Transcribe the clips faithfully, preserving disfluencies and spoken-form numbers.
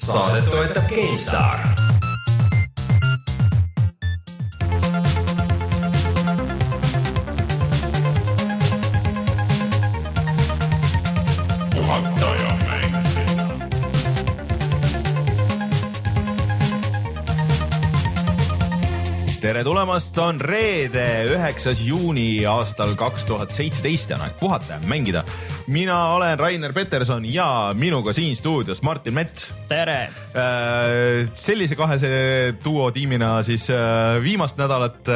Saadet toetab GameStar. Tere tulemast, on reede üheksas juuni aastal kaks tuhat seitseteist ja aeg puhata ja mängida. Mina olen Rainer Peterson ja minuga siin stuudios Martin Mets. Tere! Sellise kahese duo tiimina siis viimast nädalat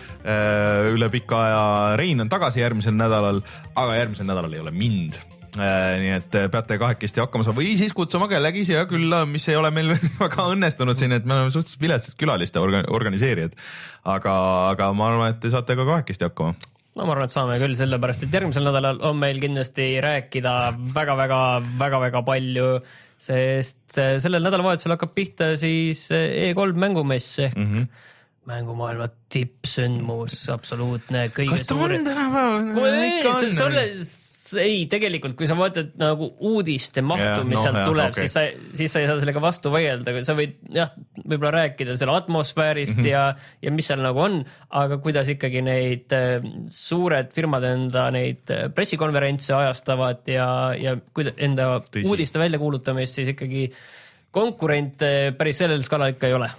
üle pika aja. Rein on tagasi järgmisel nädalal, aga järgmisel nädalal ei ole mind. Nii et peate kahekesti hakkama saama või siis kutsuma kellegi siia külla, mis ei ole meil väga õnnestunud siin, et me oleme suhteliselt viletsad külaliste orga- organiseerijad, aga, aga ma arvan, et te saate ka kahekesti hakkama. No ma arvan, et saame küll, sellepärast, et järgmisel nädalal on meil kindlasti rääkida väga-väga-väga-väga palju, sest sellel nädalavahetusel hakkab pihta siis E kolm mängumess ehk mm-hmm. mängumaailma tippsündmus, absoluutne kõige kas ta suuri... on tänapäeval? Ei, tegelikult, kui sa vaatad nagu uudiste mahtu, yeah, mis no, sealt yeah, tuleb, okay. siis, sa, siis sa ei saa sellega vastu vaielda. Sa võid jah, võib-olla rääkida selle atmosfäärist mm-hmm. ja, ja mis seal nagu on, aga kuidas ikkagi neid äh, suured firmad enda neid pressikonverentse ajastavad ja, ja kuida, enda Tõsi. uudiste väljakuulutamist, siis ikkagi konkurente päris sellel skaalal ikka ei ole.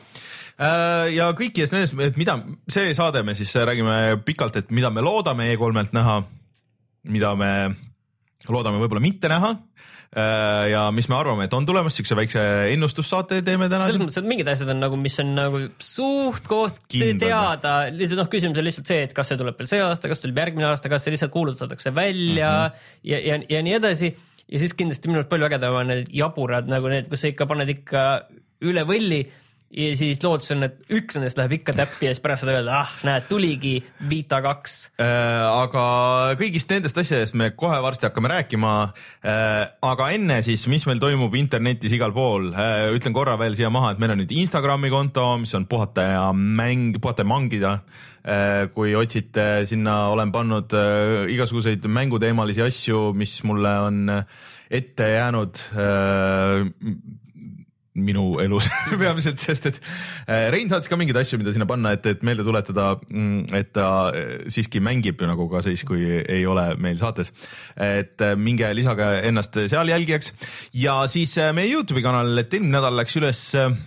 Ja kõikidest nendest, et mida see saade me siis räägime pikalt, et mida me loodame E kolmelt näha, mida me loodame võib-olla mitte näha ja mis me arvame, et on tulemas, siukse väikse ennustussaate teeme täna. Selles mõttes, et mingid asjad on nagu, mis on nagu suht koht teada, lihtsalt noh, küsimus on lihtsalt see, et kas see tuleb veel see aasta, kas tuleb järgmine aasta, kas see lihtsalt kuulutatakse välja mm-hmm. ja, ja, ja nii edasi. Ja siis kindlasti minu poolt palju ägedam on need jaburad, nagu need, kus sa ikka paned ikka üle võlli ja siis lootus on, et üks nendest läheb ikka täppi ja siis pärast seda öelda, ah, näed, tuligi Vita kaks. Äh, aga kõigist nendest asjadest me kohe varsti hakkame rääkima, äh, aga enne siis, mis meil toimub internetis igal pool, äh, ütlen korra veel siia maha, et meil on nüüd Instagrami konto, mis on puhata ja mäng, puhata ja mangida. Äh, kui otsite, sinna olen pannud äh, igasuguseid mänguteemalisi asju, mis mulle on ette jäänud äh, minu elus peamiselt, sest et Rein saatis ka mingeid asju, mida sinna panna, et, et meelde tuletada, et ta siiski mängib nagu ka siis, kui ei ole meil saates. Et minge lisage ennast seal jälgijaks ja siis meie YouTube'i kanal, et eelmine nädal läks üles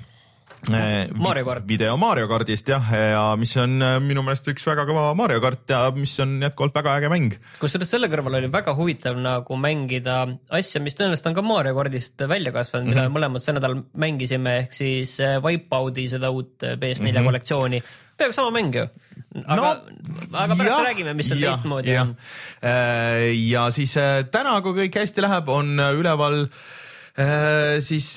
Mario Kart. video Mario Kartist jah, ja mis on minu meelest üks väga kõva Mario Kart ja mis on jätkuvalt väga äge mäng. Kusjuures selle kõrval oli väga huvitav nagu mängida asja, mis tõenäoliselt on ka Mario Kartist välja kasvanud, mida mm-hmm. mõlemad see nädal mängisime, ehk siis Wipeouti seda uut P S neli mm-hmm. kollektsiooni. Peaaegu sama mäng ju. Aga, no, aga pärast ja, räägime, mis seal teistmoodi ja. on. Ja siis täna, kui kõik hästi läheb, on üleval siis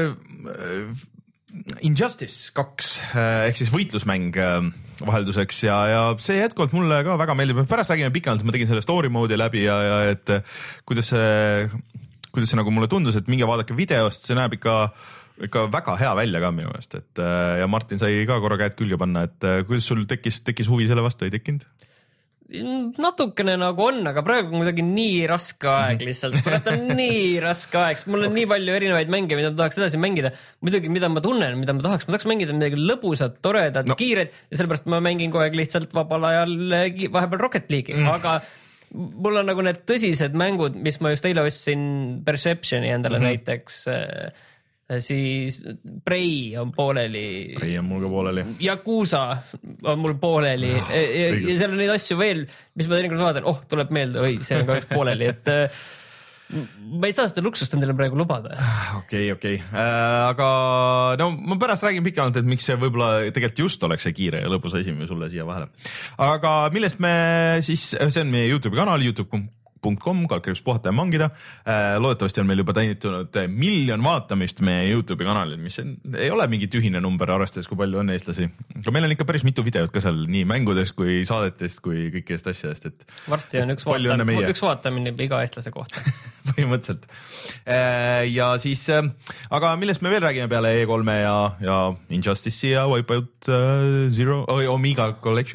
Injustice kaks ehk siis võitlusmäng vahelduseks ja, ja see jätkuvalt mulle ka väga meeldib. Pärast räägime pikalt, ma tegin selle story mode'i läbi ja, ja et kuidas see, kuidas see nagu mulle tundus, et minge vaadake videost, see näeb ikka, ikka väga hea välja ka minu meelest. Et, ja Martin sai ka korra käed külge panna, et kuidas sul tekkis, tekkis huvi selle vastu, ei tekkinud? Natukene nagu on, aga praegu on kuidagi nii raske aeg lihtsalt. Praegu on nii raske aeg, sest mul on nii palju erinevaid mänge, mida ma tahaks edasi mängida. Muidugi, mida ma tunnen, mida ma tahaks, ma tahaks mängida midagi lõbusat, toredad, no. kiired ja sellepärast ma mängin kogu aeg lihtsalt vabal ajal vahepeal Rocket League'i, mm. aga mul on nagu need tõsised mängud, mis ma just eile ostsin Perceptioni endale mm-hmm. näiteks, siis Prey on pooleli. Prey on mul ka pooleli. Yakuza on mul pooleli oh, ja, ja seal on neid asju veel, mis ma teinekord vaatan, oh, tuleb meelde, oi, see on ka üks pooleli, et ma ei saa seda luksust endale praegu lubada. Okei, okei. Aga no ma pärast räägin pikalt, et miks see võib-olla tegelikult just oleks see kiire ja lõbus asi sulle siia vahele. Aga millest me siis, see on meie YouTube'i kanal, youtube punkt com, kalkriips puhata ja mangida. Loodetavasti on meil juba täidetud miljon vaatamist meie YouTube'i kanalil, mis on, ei ole mingi tühine number arvestades, kui palju on eestlasi. Aga meil on ikka päris mitu videot ka seal nii mängudest kui saadetest kui kõikidest asjadest. Et varsti on üks, vaatan, üks vaatamine iga eestlase kohta. Põhimõtteliselt. Ja siis, aga millest me veel räägime peale E kolme ja, ja Injustice'i ja Wipeout Zero, Omega Collectionist?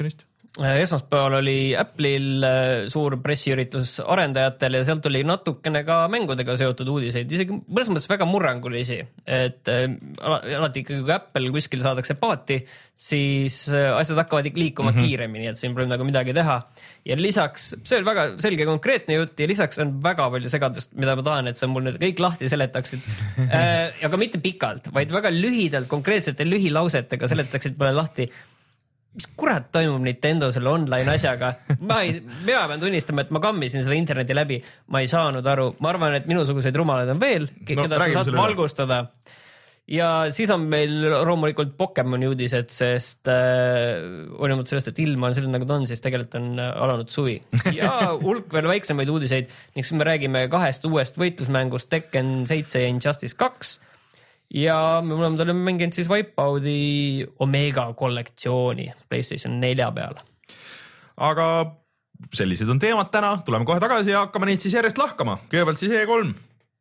esmaspäeval oli Apple'il suur pressiüritus arendajatel ja sealt oli natukene ka mängudega seotud uudiseid, isegi mõnes mõttes väga murrangulisi, et alati ikkagi kui Apple kuskil saadakse paati, siis asjad hakkavad liikuma mm-hmm. kiiremini, et siin pole nagu midagi teha. Ja lisaks, see on väga selge konkreetne jutt ja lisaks on väga palju segadust, mida ma tahan, et sa mul nüüd kõik lahti seletaksid. Aga mitte pikalt, vaid väga lühidalt, konkreetsete lühilausetega seletaksid mulle lahti, mis kurat toimub Nintendo selle online asjaga. Ma ei, mina pean tunnistama, et ma kammisin seda interneti läbi. Ma ei saanud aru. Ma arvan, et minusuguseid rumalaid on veel, keda no, sa saad valgustada. Ja siis on meil loomulikult Pokemoni uudised, sest äh, olemata sellest, et ilm on selline nagu ta on, siis tegelikult on alanud suvi. Ja hulk veel väiksemaid uudiseid, ning siis me räägime kahest uuest võitlusmängust Tekken seitse ja Injustice kaks. Ja me oleme mänginud siis Wipeout'i Omega kollektsiooni PlayStation nelja peal. Aga sellised on teemad täna, tuleme kohe tagasi ja hakkame neid siis järjest lahkama. Kõigepealt siis E kolm.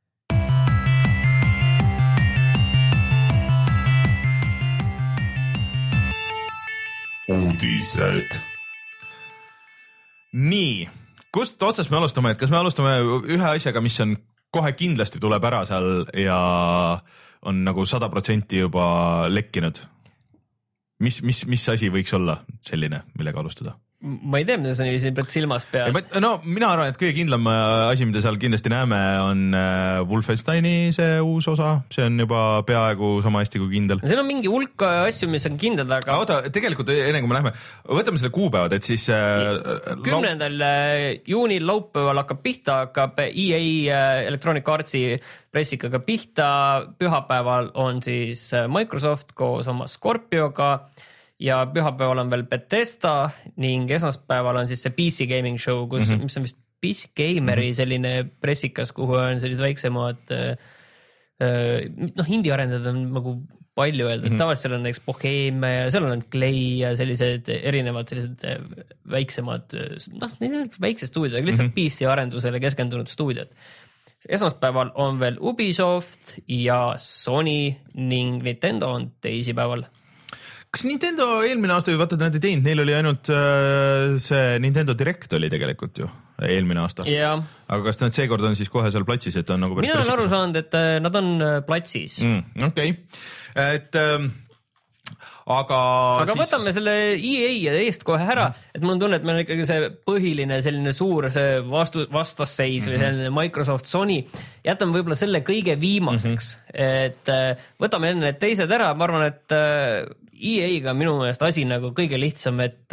Uudised. Nii, kust otsast me alustame, et kas me alustame ühe asjaga, mis on kohe kindlasti tuleb ära seal ja on nagu sada protsenti juba lekkinud. Mis, mis, mis asi võiks olla selline, millega alustada? Ma ei tea, mida sa niiviisi silmas pead. No mina arvan, et kõige kindlam asi, mida seal kindlasti näeme, on Wolfensteini see uus osa. See on juba peaaegu sama hästi kui kindel. Seal on mingi hulk asju, mis on kindlad, aga... Oota, tegelikult enne kui me lähme, võtame selle kuupäevad, et siis... kümnendal juunil laupäeval hakkab pihta, hakkab E A Electronic Artsi pressikaga pihta. Pühapäeval on siis Microsoft koos oma Scorpioga. Ja pühapäeval on veel Bethesda ning esmaspäeval on siis see P C Gaming Show, kus, mm-hmm. mis on vist P C Gameri selline pressikas, kuhu on sellised väiksemad noh, indie-arendajad on nagu palju öelda, mm-hmm. tavaliselt seal on näiteks Bohemia ja seal on Clay ja sellised erinevad sellised väiksemad, noh, väiksed stuudiod, aga lihtsalt mm-hmm. P C arendusele keskendunud stuudiod. Esmaspäeval on veel Ubisoft ja Sony ning Nintendo on teisipäeval. Kas Nintendo eelmine aasta, vaata, nad ei teinud, neil oli ainult äh, see Nintendo Direct oli tegelikult ju eelmine aasta. Yeah. Aga kas nad seekord on siis kohe seal platsis, et on nagu... Mina olen aru saanud, et nad on platsis. Mm, okei. Okay. Et... Ähm, aga aga siis... võtame selle E A ja eest kohe ära, et mul on tunne, et meil on ikkagi see põhiline selline suur see vastu, vastasseis mm-hmm. või selline Microsoft Sony. Jätame võib-olla selle kõige viimaseks, mm-hmm. et võtame enne need teised ära. Ma arvan, et E A-ga minu meelest asi nagu kõige lihtsam, et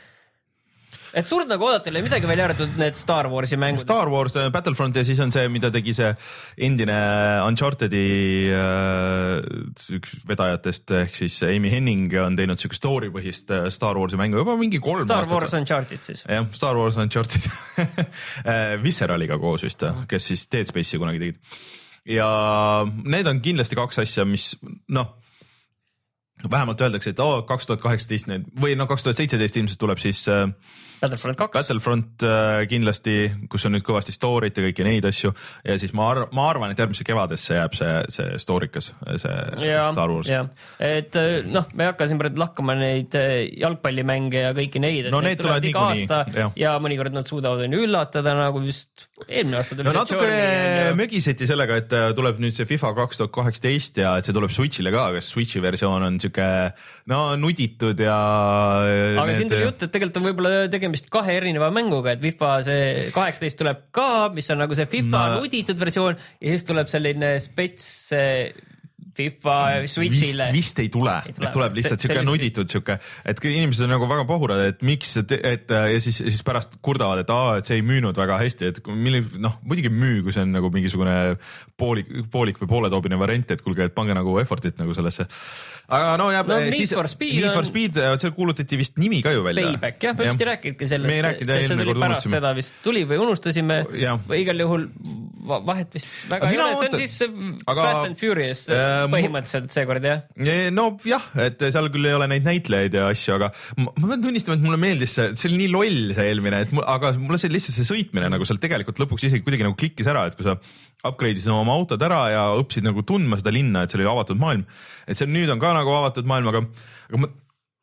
et suurt nagu oodatele midagi välja arvatud need Star Warsi mängud. Star Wars, Battlefront ja siis on see, mida tegi see endine Uncharted'i äh, üks vedajatest ehk siis Amy Henning on teinud siuke story põhist Star Warsi mängu juba mingi kolm Star aastat. Wars Uncharted siis. Jah, Star Wars Uncharted Visceraliga koos vist, kes siis Dead Space'i kunagi tegid. Ja need on kindlasti kaks asja, mis noh, vähemalt öeldakse, et oh, kaks tuhat kaheksateist need, või no kaks tuhat seitseteist ilmselt tuleb siis äh, Battlefront kaks. Battlefront äh, kindlasti, kus on nüüd kõvasti story't ja kõiki neid asju ja siis ma, ar ma arvan, et järgmise kevadesse jääb see, see stoorikas, see ja, Star Wars. Ja. Et noh, me hakkasin praegu lahkama neid jalgpallimänge ja kõiki neid, et no, need tulevad iga aasta ja. ja mõnikord nad suudavad üllatada nagu vist eelmine aasta. No natuke mögiseti sellega, et tuleb nüüd see FIFA kaks tuhat kaheksateist ja et see tuleb Switchile ka, kas Switchi versioon on siuke no nuditud ja aga need... siin tuli jutt, et tegelikult on võib-olla tegemist kahe erineva mänguga, et FIFA see kaheksateist tuleb ka, mis on nagu see FIFA no... nuditud versioon ja siis tuleb selline spets FIFA Switchile. Vist, vist ei tule, ei tule. Tuleb lihtsalt see, siuke nuditud siuke, et inimesed on nagu väga pohurad, et miks, et, et ja siis, siis pärast kurdavad, et, aa, et see ei müünud väga hästi, et mille, noh, muidugi müü, kui see on nagu mingisugune poolik, poolik või pooletoobine variant, et kuulge, et pange nagu effortit nagu sellesse. Aga no jääb... No Need siis, for Speed Need for Speed, seal kuulutati vist nimi ka ju välja. Payback, jah, me vist ei rääkidki sellest. Me ei rääkida eelmine kord unustasime. Seda vist tuli või unustasime ja. Või igal juhul vahet vist väga ei ole. See on siis aga, Fast and Furious äh, põhimõtteliselt seekord, jah? No jah, et seal küll ei ole neid näitlejaid ja asju, aga ma, ma pean tunnistama, et mulle meeldis see, see oli nii loll see eelmine, et mul, aga mulle see lihtsalt see sõitmine nagu seal tegelikult lõpuks isegi kuidagi nagu klikkis ära, et kui sa upgrade'isid oma autod ära ja õppisid nagu tundma seda linna, et seal oli avatud maailm, et see nüüd on ka nagu avatud maailm, aga, aga ma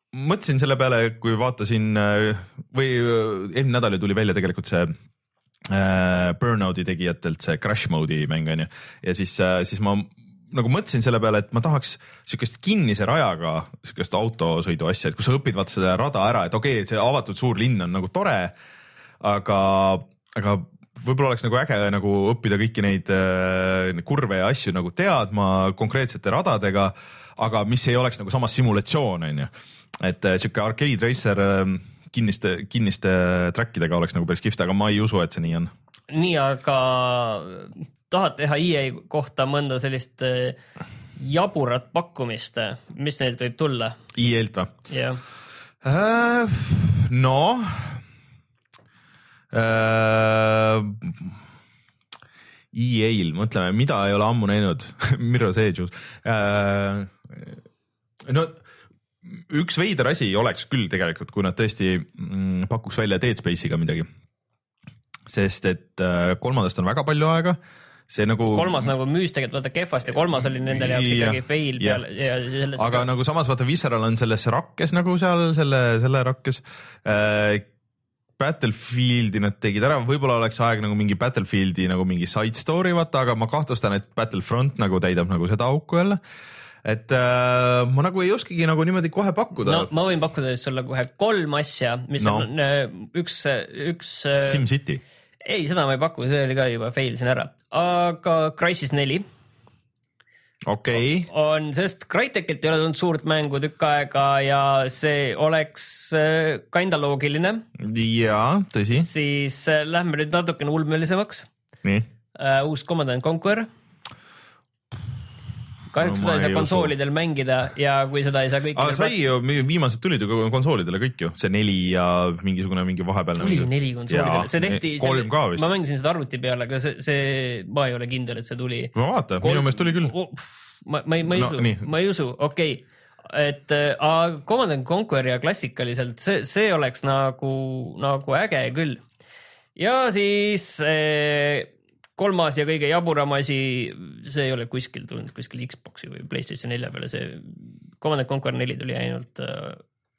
mõtlesin selle peale, kui vaatasin või eelmine nädal tuli välja tegelikult see äh, Burnouti tegijatelt see Crash Mode'i mäng on ju ja siis, äh, siis ma nagu mõtlesin selle peale, et ma tahaks siukest kinnise rajaga siukest autosõidu asja, et kus sa õpid vaata seda rada ära, et okei okay,, see avatud suur linn on nagu tore, aga, aga võib-olla oleks nagu äge nagu õppida kõiki neid äh, kurve ja asju nagu teadma konkreetsete radadega, aga mis ei oleks nagu samas simulatsioon on ju. Et siuke arcade racer kinniste, kinniste trackidega oleks nagu päris kihvt, aga ma ei usu, et see nii on. Nii, aga tahad teha E A kohta mõnda sellist jaburat pakkumist, mis neilt võib tulla? E A-lt või? Jah. Äh, no äh, E A-l, mõtleme, mida ei ole ammu näinud Mirror's Edge äh, no üks veider asi oleks küll tegelikult, kui nad tõesti mm, pakuks välja Dead Space'iga midagi, sest et äh, kolmandast on väga palju aega, see nagu kolmas nagu müüs tegelikult vaata kehvast ja kolmas oli nendel jaoks ikkagi fail ja. peale ja selles aga ka... nagu samas vaata Visceral on selles rakkes nagu seal selle, selle rakkes äh, Battlefieldi nad tegid ära, võib-olla oleks aeg nagu mingi Battlefieldi nagu mingi side story vaata, aga ma kahtlustan, et Battlefront nagu täidab nagu seda auku jälle. Et äh, ma nagu ei oskagi nagu niimoodi kohe pakkuda. No ma võin pakkuda sulle kohe kolm asja, mis no. on üks, üks... SimCity. Ei, seda ma ei paku, see oli ka juba fail siin ära. Aga Crysis neli. Okei. Okay. On, sest Crytekilt ei ole tulnud suurt mängu tükk aega ja see oleks kinda loogiline. Jaa, tõsi. Siis lähme nüüd natukene ulmelisemaks. Nii. Uh, uus Command and Conquer. Kahjuks no, seda ei saa konsoolidel usu. Mängida ja kui seda ei saa kõik... Aga sai ju, viimased tulid ju konsoolidele kõik ju, see neli ja mingisugune mingi vahepeal... Tuli neli konsoolidele, see tehti... kolm ka vist. Ma mängisin seda arvuti peale, aga see, see, ma ei ole kindel, et see tuli... Ma vaata, kolm... minu meelest tuli küll. Ma, ma, ma ei no, usu, ma ei usu, okei. Okay. Et uh, Command and Conquer ja klassikaliselt, see, see oleks nagu, nagu äge küll. Ja siis... Eh, kolmas ja kõige jaburam asi, see ei ole kuskil tulnud, kuskil Xboxi või PlayStation nelja peale, see Command and Conquer neli tuli ainult äh,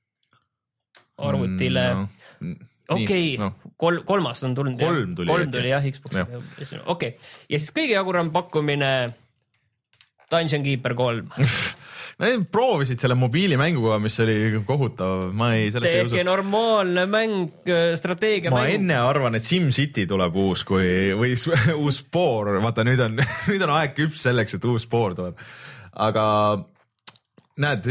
arvutile. No, okei, okay, no. kol, kolmas on tulnud. Kolm tuli. Kolm tuli jah, Xboxi. Okei, okay. Ja siis kõige jaburam pakkumine Dungeon Keeper kolm. Nad proovisid selle mobiilimänguga, mis oli kohutav. Ma ei, Teege ei normaalne mäng, strateegia ma mäng. Ma enne arvan, et SimCity tuleb uus kui, või uus Spore. Vaata, nüüd on, nüüd on aeg küps selleks, et uus Spore tuleb. Aga näed,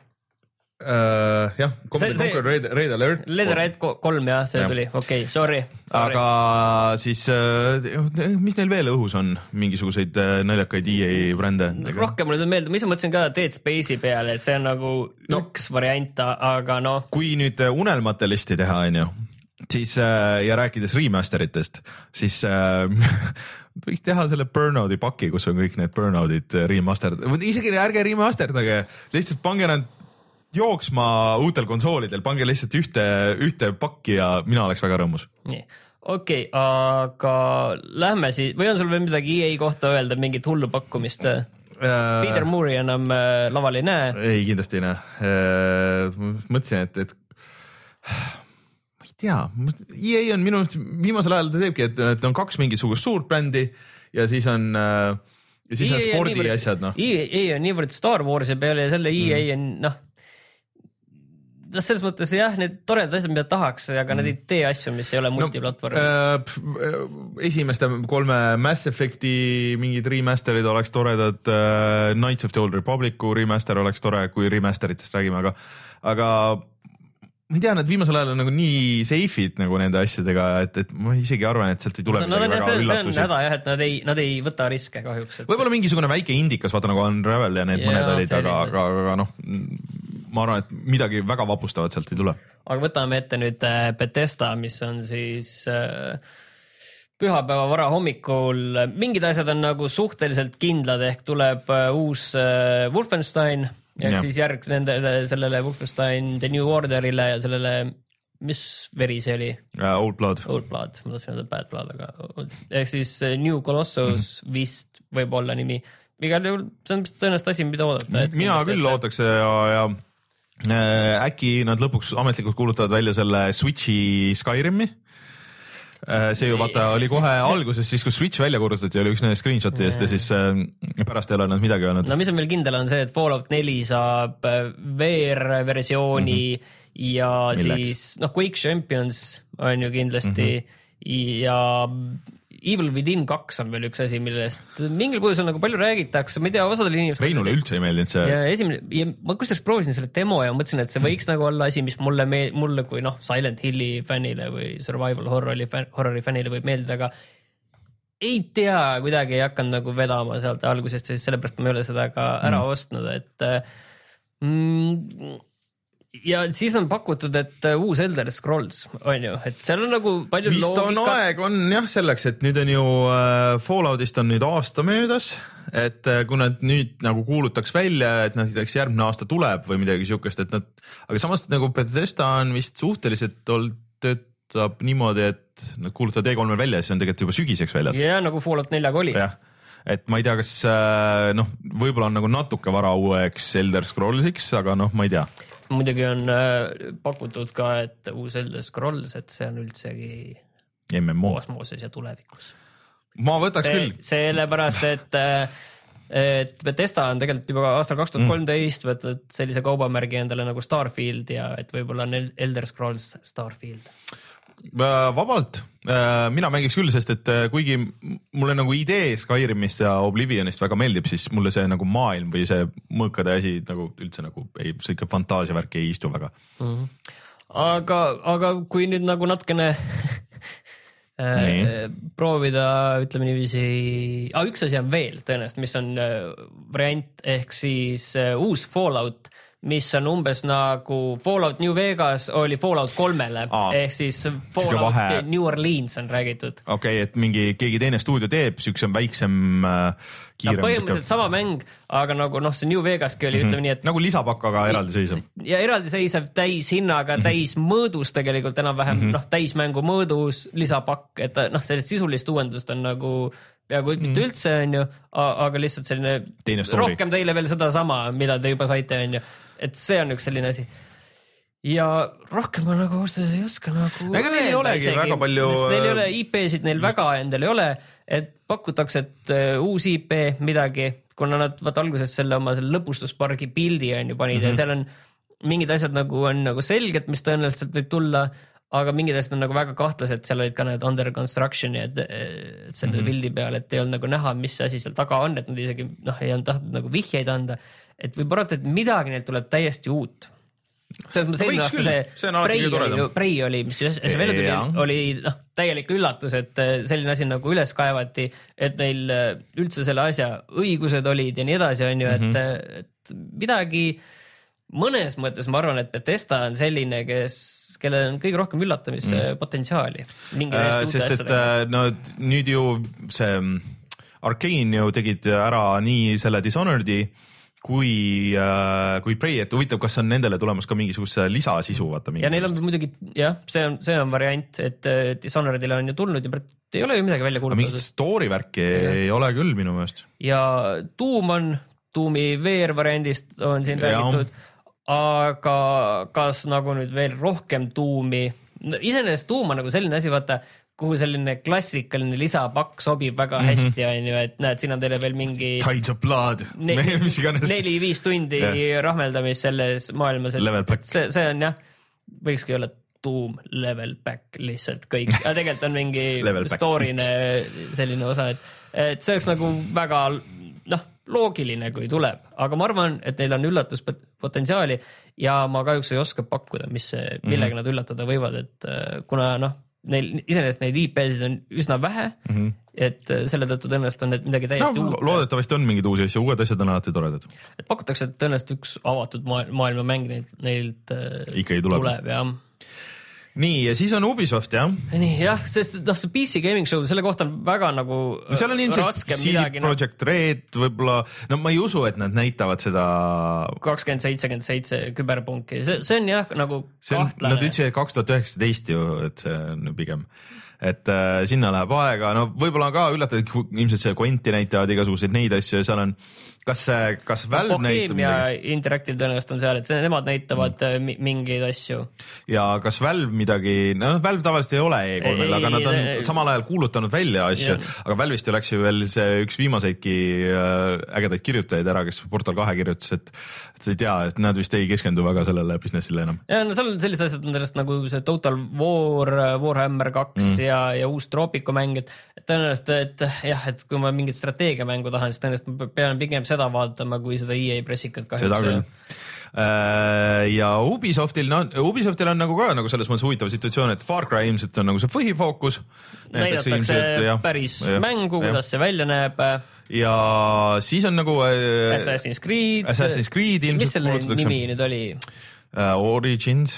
äh, jah, Command and Conquer Red, Red Alert. Red Alert kolm, jah, see ja. Tuli. Okei, okay, sorry, sorry. Aga siis, mis neil veel õhus on? Mingisuguseid naljakaid E A brände? Rohkem mulle meelde, ma ise mõtlesin ka Dead Space'i peale, et see on nagu no, üks variant, aga noh. Kui nüüd unelmate listi teha, on ju, siis ja rääkides remasteritest, siis võiks teha selle Burnouti paki, kus on kõik need Burnoutit remasterid. Isegi ärge remasterdage, lihtsalt pange nad jooksma uutel konsoolidel, pange lihtsalt ühte, ühte pakki ja mina oleks väga rõõmus. Nii, okei, okay, aga lähme siis, või on sul veel midagi E A kohta öelda, mingit hullu pakkumist? Äh, Peter Moore'i enam äh, laval ei näe? Ei, kindlasti ei näe. Äh, mõtlesin, et, et ma ei tea, E A on minu viimasel ajal ta teebki, et, et on kaks mingisugust suurt brändi ja siis on... Äh, ja siis E A on spordi niivõrd, asjad, noh. E A on niivõrd Star Warsi peale ja selle E A on, noh, selles mõttes jah, need toredad asjad, mida tahaks, aga mm. nad ei tee asju, mis ei ole multiplatvorm. No, äh, esimeste kolme Mass Effecti mingid remasterid oleks toredad, äh, Knights of the Old Republicu remaster oleks tore, kui remasteritest räägime, aga, aga ma ei tea, nad viimasel ajal on nagu nii safe'id nagu nende asjadega, et, et ma isegi arvan, et sealt ei tule no, midagi väga see, üllatusi. See on häda jah, et nad ei, nad ei võta riske kahjuks. Et... Võib-olla mingisugune väike indikas, vaata nagu Unravel ja need ja, mõned olid, aga, aga, aga noh, ma arvan, et midagi väga vapustavat sealt ei tule. Aga võtame ette nüüd Bethesda, mis on siis äh, pühapäeva vara hommikul. Mingid asjad on nagu suhteliselt kindlad, ehk tuleb äh, uus äh, Wolfenstein ja, ja siis järg nendele, sellele Wolfenstein The New Orderile ja sellele, mis veri see oli? Uh, Old Blood. Old Blood, ma tahtsin öelda Bad Blood, aga ehk siis New Colossus mm-hmm. vist võib olla nimi. Igal juhul, see on tõenäoliselt asi, mida oodata. Mina küll ootaks ja, ja äkki nad lõpuks ametlikult kuulutavad välja selle Switchi Skyrimi. See ju vaata oli kohe alguses, siis kui Switch välja kuulutati, oli üks nende screenshotidest ja siis pärast ei ole nad midagi öelnud. No mis on veel kindel on see, et Fallout neli saab V R-versiooni mm-hmm. ja Milleks? Siis noh, Quake Champions on ju kindlasti mm-hmm. ja Evil Within kaks on veel üks asi, millest mingil põhjusel nagu palju räägitakse, ma ei tea, osadel inimestel Reinule üldse ei meeldinud see. Ja esimene, ja ma kusjuures proovisin selle demo ja mõtlesin, et see võiks nagu olla asi, mis mulle, me, mulle kui noh, Silent Hilli fännile või Survival Horrori, horrori fännile võib meeldida, aga ei tea, kuidagi ei hakanud nagu vedama sealt algusest, siis sellepärast ma ei ole seda ka ära mm. ostnud, et mm, ja siis on pakutud, et uus Elder Scrolls on ju, et seal on nagu palju vist loogika. Vist on aeg, on jah selleks, et nüüd on ju äh, Falloutist on nüüd aasta möödas, et äh, kui nad nüüd nagu kuulutaks välja, et nad näiteks järgmine aasta tuleb või midagi siukest, et nad, aga samas nagu Bethesda on vist suhteliselt olnud töötab niimoodi, et nad kuulutavad E kolme välja ja siis on tegelikult juba sügiseks väljas. Ja nagu Fallout neljaga oli. Jah. Et ma ei tea, kas äh, noh, võib-olla on nagu natuke vara uueks Elder Scrollsiks, aga noh, ma ei tea. Muidugi on äh, pakutud ka, et uus Elder Scrolls, et see on üldsegi M M O kosmoses ja tulevikus. Ma võtaks see, küll. Sellepärast, et, et Bethesda on tegelikult juba aastal kaks tuhat kolmteist mm. võtnud sellise kaubamärgi endale nagu Starfield ja et võib-olla on Elder Scrolls Starfield. Vabalt, mina mängiks küll, sest et kuigi mulle nagu idee Skyrimist ja Oblivionist väga meeldib, siis mulle see nagu maailm või see mõõkade asi nagu üldse nagu ei, see ikka fantaasiavärk ei istu väga. Mm-hmm. Aga, aga kui nüüd nagu natukene äh, proovida, ütleme niiviisi, ah, üks asi on veel tõenäoliselt, mis on variant ehk siis uh, uus Fallout, mis on umbes nagu Fallout New Vegas oli Fallout kolmele Aa, ehk siis Fallout vahe... New Orleans on räägitud. Okei, okay, et mingi keegi teine stuudio teeb, siukse väiksem äh, kiirem. Ja põhimõtteliselt sama mäng, aga nagu noh, see New Vegaski oli, mm-hmm. ütleme nii, et nagu lisapakk, aga eraldiseisev. Ja eraldiseisev täishinnaga, mm-hmm. täis mõõdus tegelikult enam-vähem, mm-hmm. noh, täismängu mõõdus, lisapakk, et noh, sellist sisulist uuendust on nagu peaaegu mitte mm-hmm. üldse, on ju, aga lihtsalt selline rohkem teile veel seda sama, mida te juba saite, on ju. Et see on üks selline asi. Ja rohkem ma nagu austas ei oska nagu ega neil ei olegi isegi, väga palju neil ei ole I P-sid, neil väga endal ei ole, et pakutakse, et uh, uus I P midagi, kuna nad vaat alguses selle oma selle lõpustuspargi pildi on ju panid mm-hmm. ja seal on mingid asjad nagu on nagu selged, mis tõenäoliselt võib tulla, aga mingid asjad on nagu väga kahtlased, seal olid ka need under construction ja et, et selle mm-hmm. pildi peal, et ei olnud nagu näha, mis asi seal taga on, et nad isegi noh, ei olnud tahtnud nagu vihjeid anda, et võib arvata, et midagi neilt tuleb täiesti uut. Selles mõttes eelmine aasta see, see Prey oli, Prey oli, mis see välja tuli, oli noh, täielik üllatus, et selline asi nagu üles kaevati, et neil üldse selle asja õigused olid ja nii edasi, on ju, et, mm-hmm. et midagi mõnes mõttes ma arvan, et Bethesda on selline, kes kellel on kõige rohkem üllatamispotentsiaali. Mm. Äh, sest et äh, no, nüüd ju see Arkane ju tegid ära nii selle Dishonored'i kui, äh, kui Prey, et huvitav, kas on nendele tulemas ka mingisuguse lisasisu, vaata mingi. Ja neil on muidugi, jah, see on, see on variant, et Dishonored'ile on ju tulnud ja ei ole ju midagi välja kuulutatud. Mingit story värki ja. Ei ole küll minu meelest. Ja Doom on, Doomi V R variandist on siin ja. Räägitud, aga kas nagu nüüd veel rohkem Doomi, no, iseenesest Doom on nagu selline asi, vaata, kuhu selline klassikaline lisapakk sobib väga mm-hmm. hästi, on ju, et näed, siin on teile veel mingi Tides of Blood, ne- neli-viis tundi yeah. rahmeldamist selles maailmas, et see, see on jah, võikski olla Doom level back lihtsalt kõik, aga tegelikult on mingi story'ne selline osa, et, et see oleks nagu väga noh, loogiline, kui tuleb, aga ma arvan, et neil on üllatuspotentsiaali ja ma kahjuks ei oska pakkuda, mis, millega mm-hmm. nad üllatada võivad, et kuna noh, neil iseenesest neid I P-sid on üsna vähe, mm-hmm. et selle tõttu tõenäoliselt on need midagi täiesti no, uut. Loodetavasti on mingid uusi asju, uued asjad on alati toredad. Et pakutakse, et tõenäoliselt üks avatud maailma mäng neilt, neilt ikka ei tuleb, tuleb ja. Nii, ja siis on Ubisoft, jah? Nii, jah, sest noh, see P C Gaming Show, selle kohta on väga nagu no, seal on ilmselt C D Projekt Red, võib-olla, no ma ei usu, et nad näitavad seda kakskümmend seitsekümmend seitse küberpunki, see, see on jah nagu see on, kahtlane. Nad ütlesid kaks tuhat üheksateist ju, et see on pigem, et äh, sinna läheb aega, no võib-olla ka üllatav, ilmselt see Quenti näitavad igasuguseid neid asju ja seal on kas, kas Valve näitab midagi? Interactive tõenäoliselt on seal, et see, nemad näitavad mm. mingeid asju. Ja kas Valve midagi, no Valve tavaliselt ei ole E kolmel, aga nad on ei, samal ajal kuulutanud välja asju, yeah. aga Valve'ist ju läks ju veel see üks viimaseidki ägedaid kirjutajaid ära, kes Portal kahe kirjutas, et, et ei tea, et nad vist ei keskendu väga sellele businessile enam. Ja no seal sellised asjad on sellest nagu see Total War, Warhammer kaks mm. ja, ja uus Tropico mäng, et tõenäoliselt, et jah, et kui ma mingit strateegiamängu tahan, siis tõenäoliselt ma pean pigem seda vaatama, kui seda E A pressikat kahjuks. Seda küll. Ja Ubisoftil, no Ubisoftil on nagu ka nagu selles mõttes huvitav situatsioon, et Far Cry ilmselt on nagu see põhifookus. Näidatakse ilmselt, jah, päris jah, mängu, kuidas jah. See välja näeb. Ja siis on nagu Assassin's Creed. Assassin's Creed ilmselt. Mis selle nimi nüüd oli? Uh, Origins.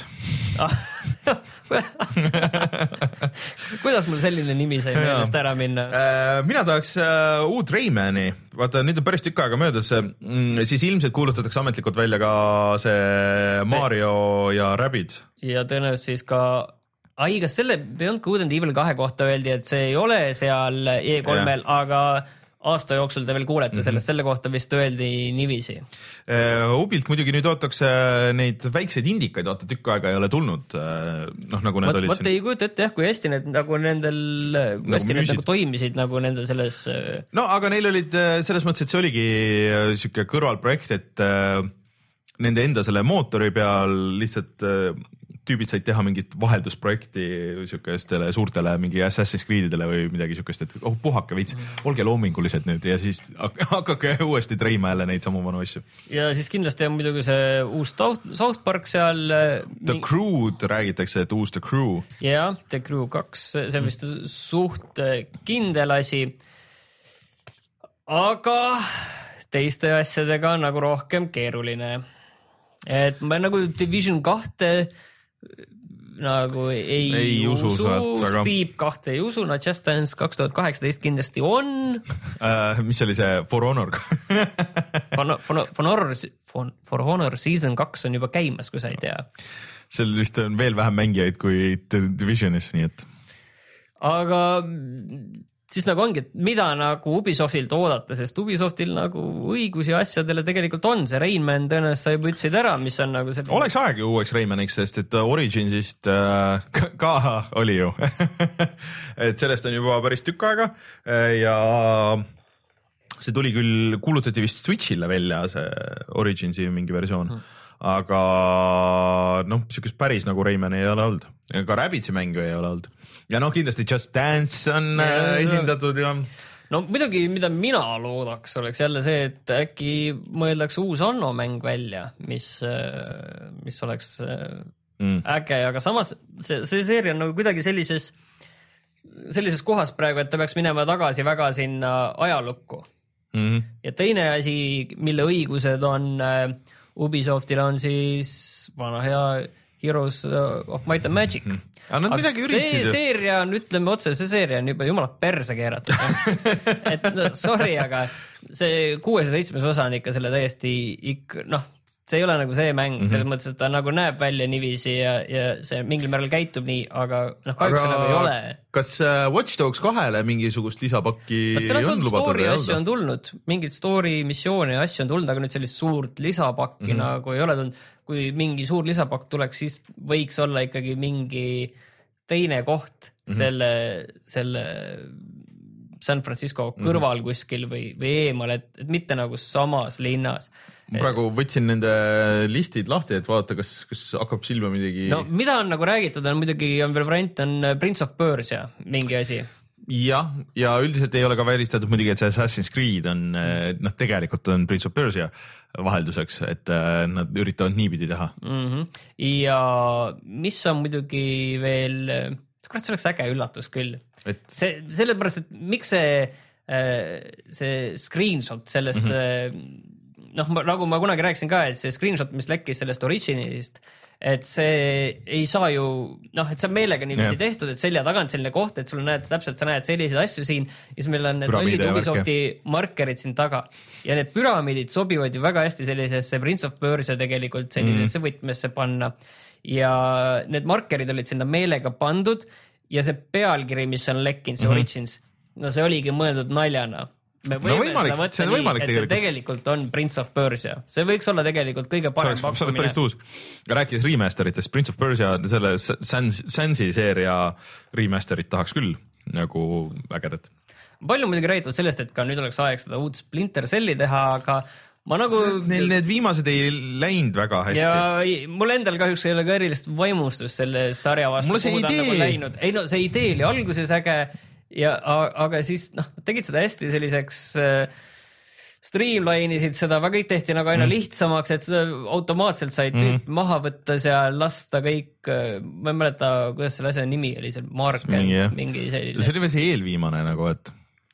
Kuidas mul selline nimi sai meelest ära minna? Uh, mina tahaks uh, uut Raymani. Vaata, nüüd on päris tükk aega möödas. Mm, siis ilmselt kuulutatakse ametlikult välja ka see Mario ja Rabbids. Ja tõenäoliselt siis ka ai, kas selle Beyond Good and Evil kahe kohta öeldi, et see ei ole seal E kolmel, yeah. aga aasta jooksul te veel kuulete sellest, mm-hmm. selle kohta vist öeldi nivisi. Ubilt muidugi nüüd ootakse neid väikseid indikaid, vaata tükk aega ei ole tulnud, noh nagu need Võt, olid. Võt ei kujuta ette jah, kui hästi need nagu nendel, kui nagu hästi need nagu toimisid nagu nendel selles. No aga neil olid selles mõttes, et see oligi siuke kõrvalprojekt, et nende enda selle mootori peal lihtsalt tüübid said teha mingit vaheldusprojekti siukestele suurtele mingi Assassin's Creedidele või midagi siukest, et oh, puhake veits, olge loomingulised nüüd ja siis hakake uuesti treima jälle neid samu vanu asju. Ja siis kindlasti on muidugi see uus South Park seal. The Crew'd räägitakse, et uus The Crew. Jah, The Crew kaks, see on vist suht kindel asi. Aga teiste asjadega nagu rohkem keeruline. Et ma nagu Division kahte nagu ei, ei usu, usu aga... Steep kahte ei usu, no Just Dance kaks tuhat kaheksateist kindlasti on. Uh, mis oli see For Honor? For, for, for, Honor for, for Honor Season kaks on juba käimas, kui sa ei tea. Seal vist on veel vähem mängijaid kui Divisionis, nii et. Aga siis nagu ongi, et mida nagu Ubisoftilt oodata, sest Ubisoftil nagu õigusi asjadele tegelikult on. See Rayman tõenäoliselt sa juba ütlesid ära, mis on nagu see... Oleks aeg ju uueks Raymaniks, sest et Originsist äh, ka, ka oli ju. Et sellest on juba päris tükk aega ja see tuli küll, kuulutati vist Switch'ile välja see Originsi mingi versioon. Hmm. Aga noh, siukest päris nagu Rayman ei ole olnud. Ka Rabbitsi mängu ei ole olnud. Ja noh, kindlasti Just Dance on ja, esindatud ja... No muidugi, mida mina loodaks, oleks jälle see, et äkki mõeldaks uus Anno mäng välja, mis, mis oleks mm. äge, aga samas see, see seeria on nagu kuidagi sellises, sellises kohas praegu, et ta peaks minema tagasi väga sinna ajalukku. Mm. Ja teine asi, mille õigused on... Ubisoftil on siis vana hea Heroes of Might and Magic. Mm. Aga nad midagi üritasid. See seeria on, ütleme otse, see seeria on juba jumala perse keeratud. Et no, sorry, aga see kuues ja seitsmes osa on ikka selle täiesti ikka, noh, see ei ole nagu see mäng, mm-hmm. selles mõttes, et ta nagu näeb välja niiviisi ja, ja see mingil määral käitub nii, aga noh, kahjuks aga... nagu ei ole. Kas Watch Dogs kahele mingisugust lisapakki on, on lubatud? Story asju on tulnud, mingid story missioone asju on tulnud, aga nüüd sellist suurt lisapakki mm-hmm. nagu ei ole tulnud. Kui mingi suur lisapakk tuleks, siis võiks olla ikkagi mingi teine koht mm-hmm. selle, selle San Francisco kõrval mm-hmm. kuskil või, või eemal, et, et mitte nagu samas linnas. Ma praegu võtsin nende listid lahti, et vaadata, kas, kas hakkab silma midagi... No mida on nagu räägitud, on muidugi on veel variant, on Prince of Persia mingi asi. Jah, ja üldiselt ei ole ka välistatud muidugi, et see Assassin's Creed on, noh tegelikult on Prince of Persia vahelduseks, et nad üritavad niipidi teha. Mm-hmm. Ja mis on muidugi veel, kurat, see oleks äge üllatus küll. Et... See, sellepärast, et miks see, see screenshot sellest... Mm-hmm. noh, nagu ma kunagi rääkisin ka, et see screenshot, mis lekkis sellest Originist, et see ei saa ju, noh, et see on meelega niiviisi yeah. tehtud, et selja tagant selline koht, et sul näed täpselt, sa näed selliseid asju siin ja siis meil on need lollid Ubisofti markerid siin taga ja need püramiidid sobivad ju väga hästi sellisesse Prince of Persia tegelikult sellisesse mm. võtmesse panna ja need markerid olid sinna meelega pandud ja see pealkiri, mis on lekkinud, see mm-hmm. Origins, no see oligi mõeldud naljana. me võime no võimalik, seda võtta nii, et tegelikult. see tegelikult on Prince of Persia. See võiks olla tegelikult kõige parem pakkumine. See oleks päris uus. Rääkides remasteritest, Prince of Persia, selle Sansi seeria remasterit tahaks küll nagu ägedat. Palju muidugi räägitud sellest, et ka nüüd oleks aeg seda uut Splinter Celli teha, aga ma nagu... Neil need viimased ei läinud väga hästi. Ja mul endal kahjuks ei ole ka erilist vaimustust selle sarja vastu. Mulle see idee... Nagu läinud. Ei no see idee oli alguses äge ja aga siis noh, tegid seda hästi selliseks äh, streamline'isid seda, väga kõik tehti nagu aina mm. lihtsamaks, et automaatselt sai tüüp mm. maha võtta seal, lasta kõik, ma ei mäleta, kuidas selle asja nimi oli, seal Mark mingi, mingi selline. See oli veel see eelviimane nagu, et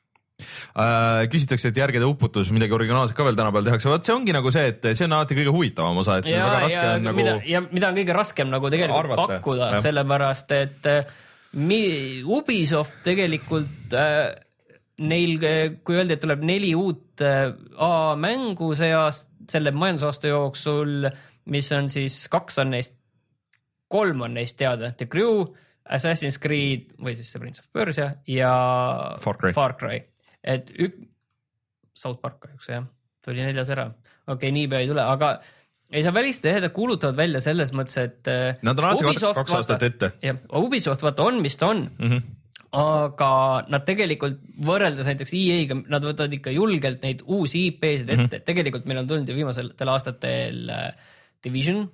äh, küsitakse, et järgede uputus, midagi originaalset ka veel tänapäeval tehakse, vaat see ongi nagu see, et see on alati kõige huvitavam osa, et ja, väga raske ja, on nagu mida, ja mida on kõige raskem nagu tegelikult arvata, pakkuda, jah. Sellepärast, et mi, Ubisoft tegelikult äh, neil, kui öeldi, et tuleb neli uut äh, A-mängu see aast, selle majandusaasta jooksul, mis on siis kaks on neist, kolm on neist teada, The Crew, Assassin's Creed või siis see Prince of Persia ja Far Cry, Far Cry. Et ük... South Park kahjuks, jah, tuli neljas ära. Okei, okay, nii pea ei tule, aga ei saa välistada, et kuulutavad välja selles mõttes, et nad on alati Ubisoft, kaks aastat ette. Ja, Ubisoft vaata on, mis ta on, mm-hmm. aga nad tegelikult võrreldes näiteks E A-ga, nad võtavad ikka julgelt neid uusi I P-sid ette, mm-hmm. et tegelikult meil on tulnud ju viimasel aastatel Division,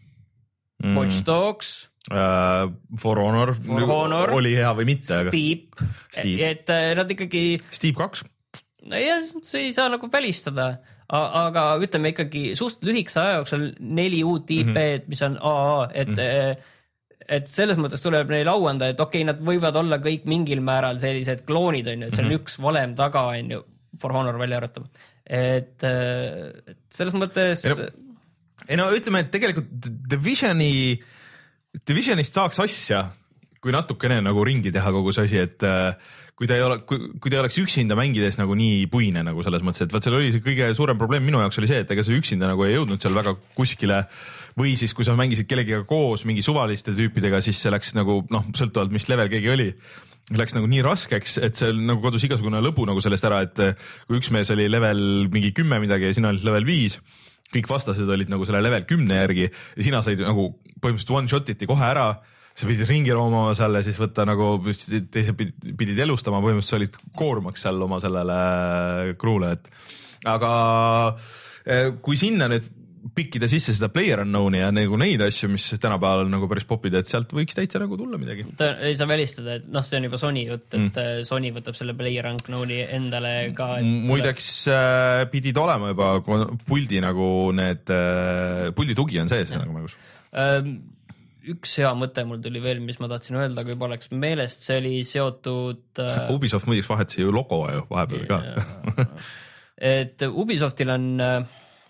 mm-hmm. Watch Dogs, Uh, For Honor, For Honor oli hea või mitte, aga Steep, Steep., et nad ikkagi Steep kaks no jah, see ei saa nagu välistada, aga ütleme ikkagi suht lühikese aja jooksul neli uut I P-d, mm-hmm. mis on A A, et mm-hmm. et selles mõttes tuleb neil auanda, et okei, okay, nad võivad olla kõik mingil määral sellised kloonid, on ju, et see on mm-hmm. üks valem taga, on ju, For Honor välja arvatama, et, et selles mõttes ei no, ei no ütleme, et tegelikult Divisioni Divisionist saaks asja, kui natukene nagu ringi teha kogu see asi, et kui ta ei ole, kui, kui ta oleks üksinda mängides nagu nii puine nagu selles mõttes, et vaat seal oli see kõige suurem probleem minu jaoks oli see, et ega see üksinda nagu ei jõudnud seal väga kuskile või siis kui sa mängisid kellegiga koos mingi suvaliste tüüpidega, siis see läks nagu noh, sõltuvalt mis level keegi oli, läks nagu nii raskeks, et see nagu kodus igasugune lõbu nagu sellest ära, et kui üks mees oli level mingi kümme midagi ja sina olid level viis, kõik vastased olid nagu selle level kümne järgi ja sina said nagu põhimõtteliselt one shot'iti kohe ära, sa pidid ringi roomama seal ja siis võtta nagu, teised pidid elustama, põhimõtteliselt sa olid koormaks seal oma sellele crew'le, et aga kui sinna nüüd pikkida sisse seda player unknown'i ja nagu neid asju, mis tänapäeval on nagu päris popid, et sealt võiks täitsa nagu tulla midagi. Ta ei saa välistada, et noh, see on juba Sony jutt, et mm. Sony võtab selle player unknown'i endale ka. Muideks äh, pidid olema juba puldi nagu need, äh, puldi tugi on sees nagu mängus. Ähm, üks hea mõte mul tuli veel, mis ma tahtsin öelda, kui juba oleks meelest, see oli seotud äh... Ubisoft muideks vahetsi ju logo ju vahepeal ka. et Ubisoftil on äh,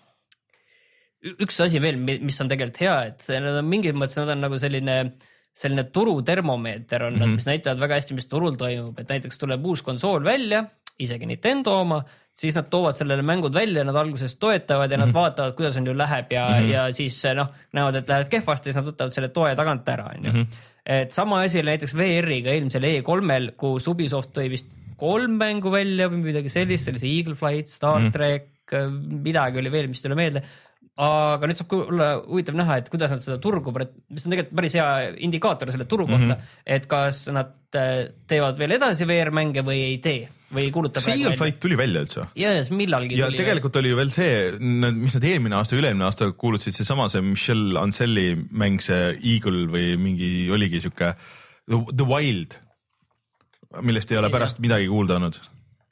üks asi veel, mis on tegelikult hea, et nad on mingis mõttes, nad on nagu selline, selline turutermomeeter on mm, -hmm. mis näitavad väga hästi, mis turul toimub, et näiteks tuleb uus konsool välja, isegi Nintendo oma, siis nad toovad sellele mängud välja, nad alguses toetavad ja nad mm -hmm. vaatavad, kuidas on ju läheb ja, mm -hmm. ja siis noh, näevad, et läheb kehvasti, siis nad võtavad selle toe tagant ära, on ju. Et sama asi oli näiteks V R-iga eelmisel E kolmel, kus Ubisoft tõi vist kolm mängu välja või midagi sellist, sellise Eagle Flight, Star mm -hmm. Trek, midagi oli veel, mis tuli meelde. Aga nüüd saab olla huvitav näha, et kuidas nad seda turgu, mis on tegelikult päris hea indikaator selle turu kohta, mm -hmm. et kas nad teevad veel edasi V R-mänge või ei tee või kuulutab see Eagle Flight tuli välja üldse? Yes, millalgi ja tuli. Ja tegelikult oli ju veel see, mis nad eelmine aasta, üle-eelmine aasta kuulutasid see sama, see Michelle Anselli mäng, see Eagle või mingi oligi siuke The Wild, millest ei ole pärast midagi kuulda olnud.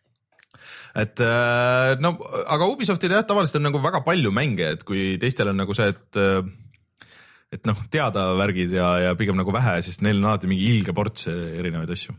Et no, aga Ubisoftil jah, tavaliselt on nagu väga palju mänge, et kui teistel on nagu see, et et noh, teada värgid ja, ja pigem nagu vähe, siis neil on alati mingi ilge ports erinevaid asju.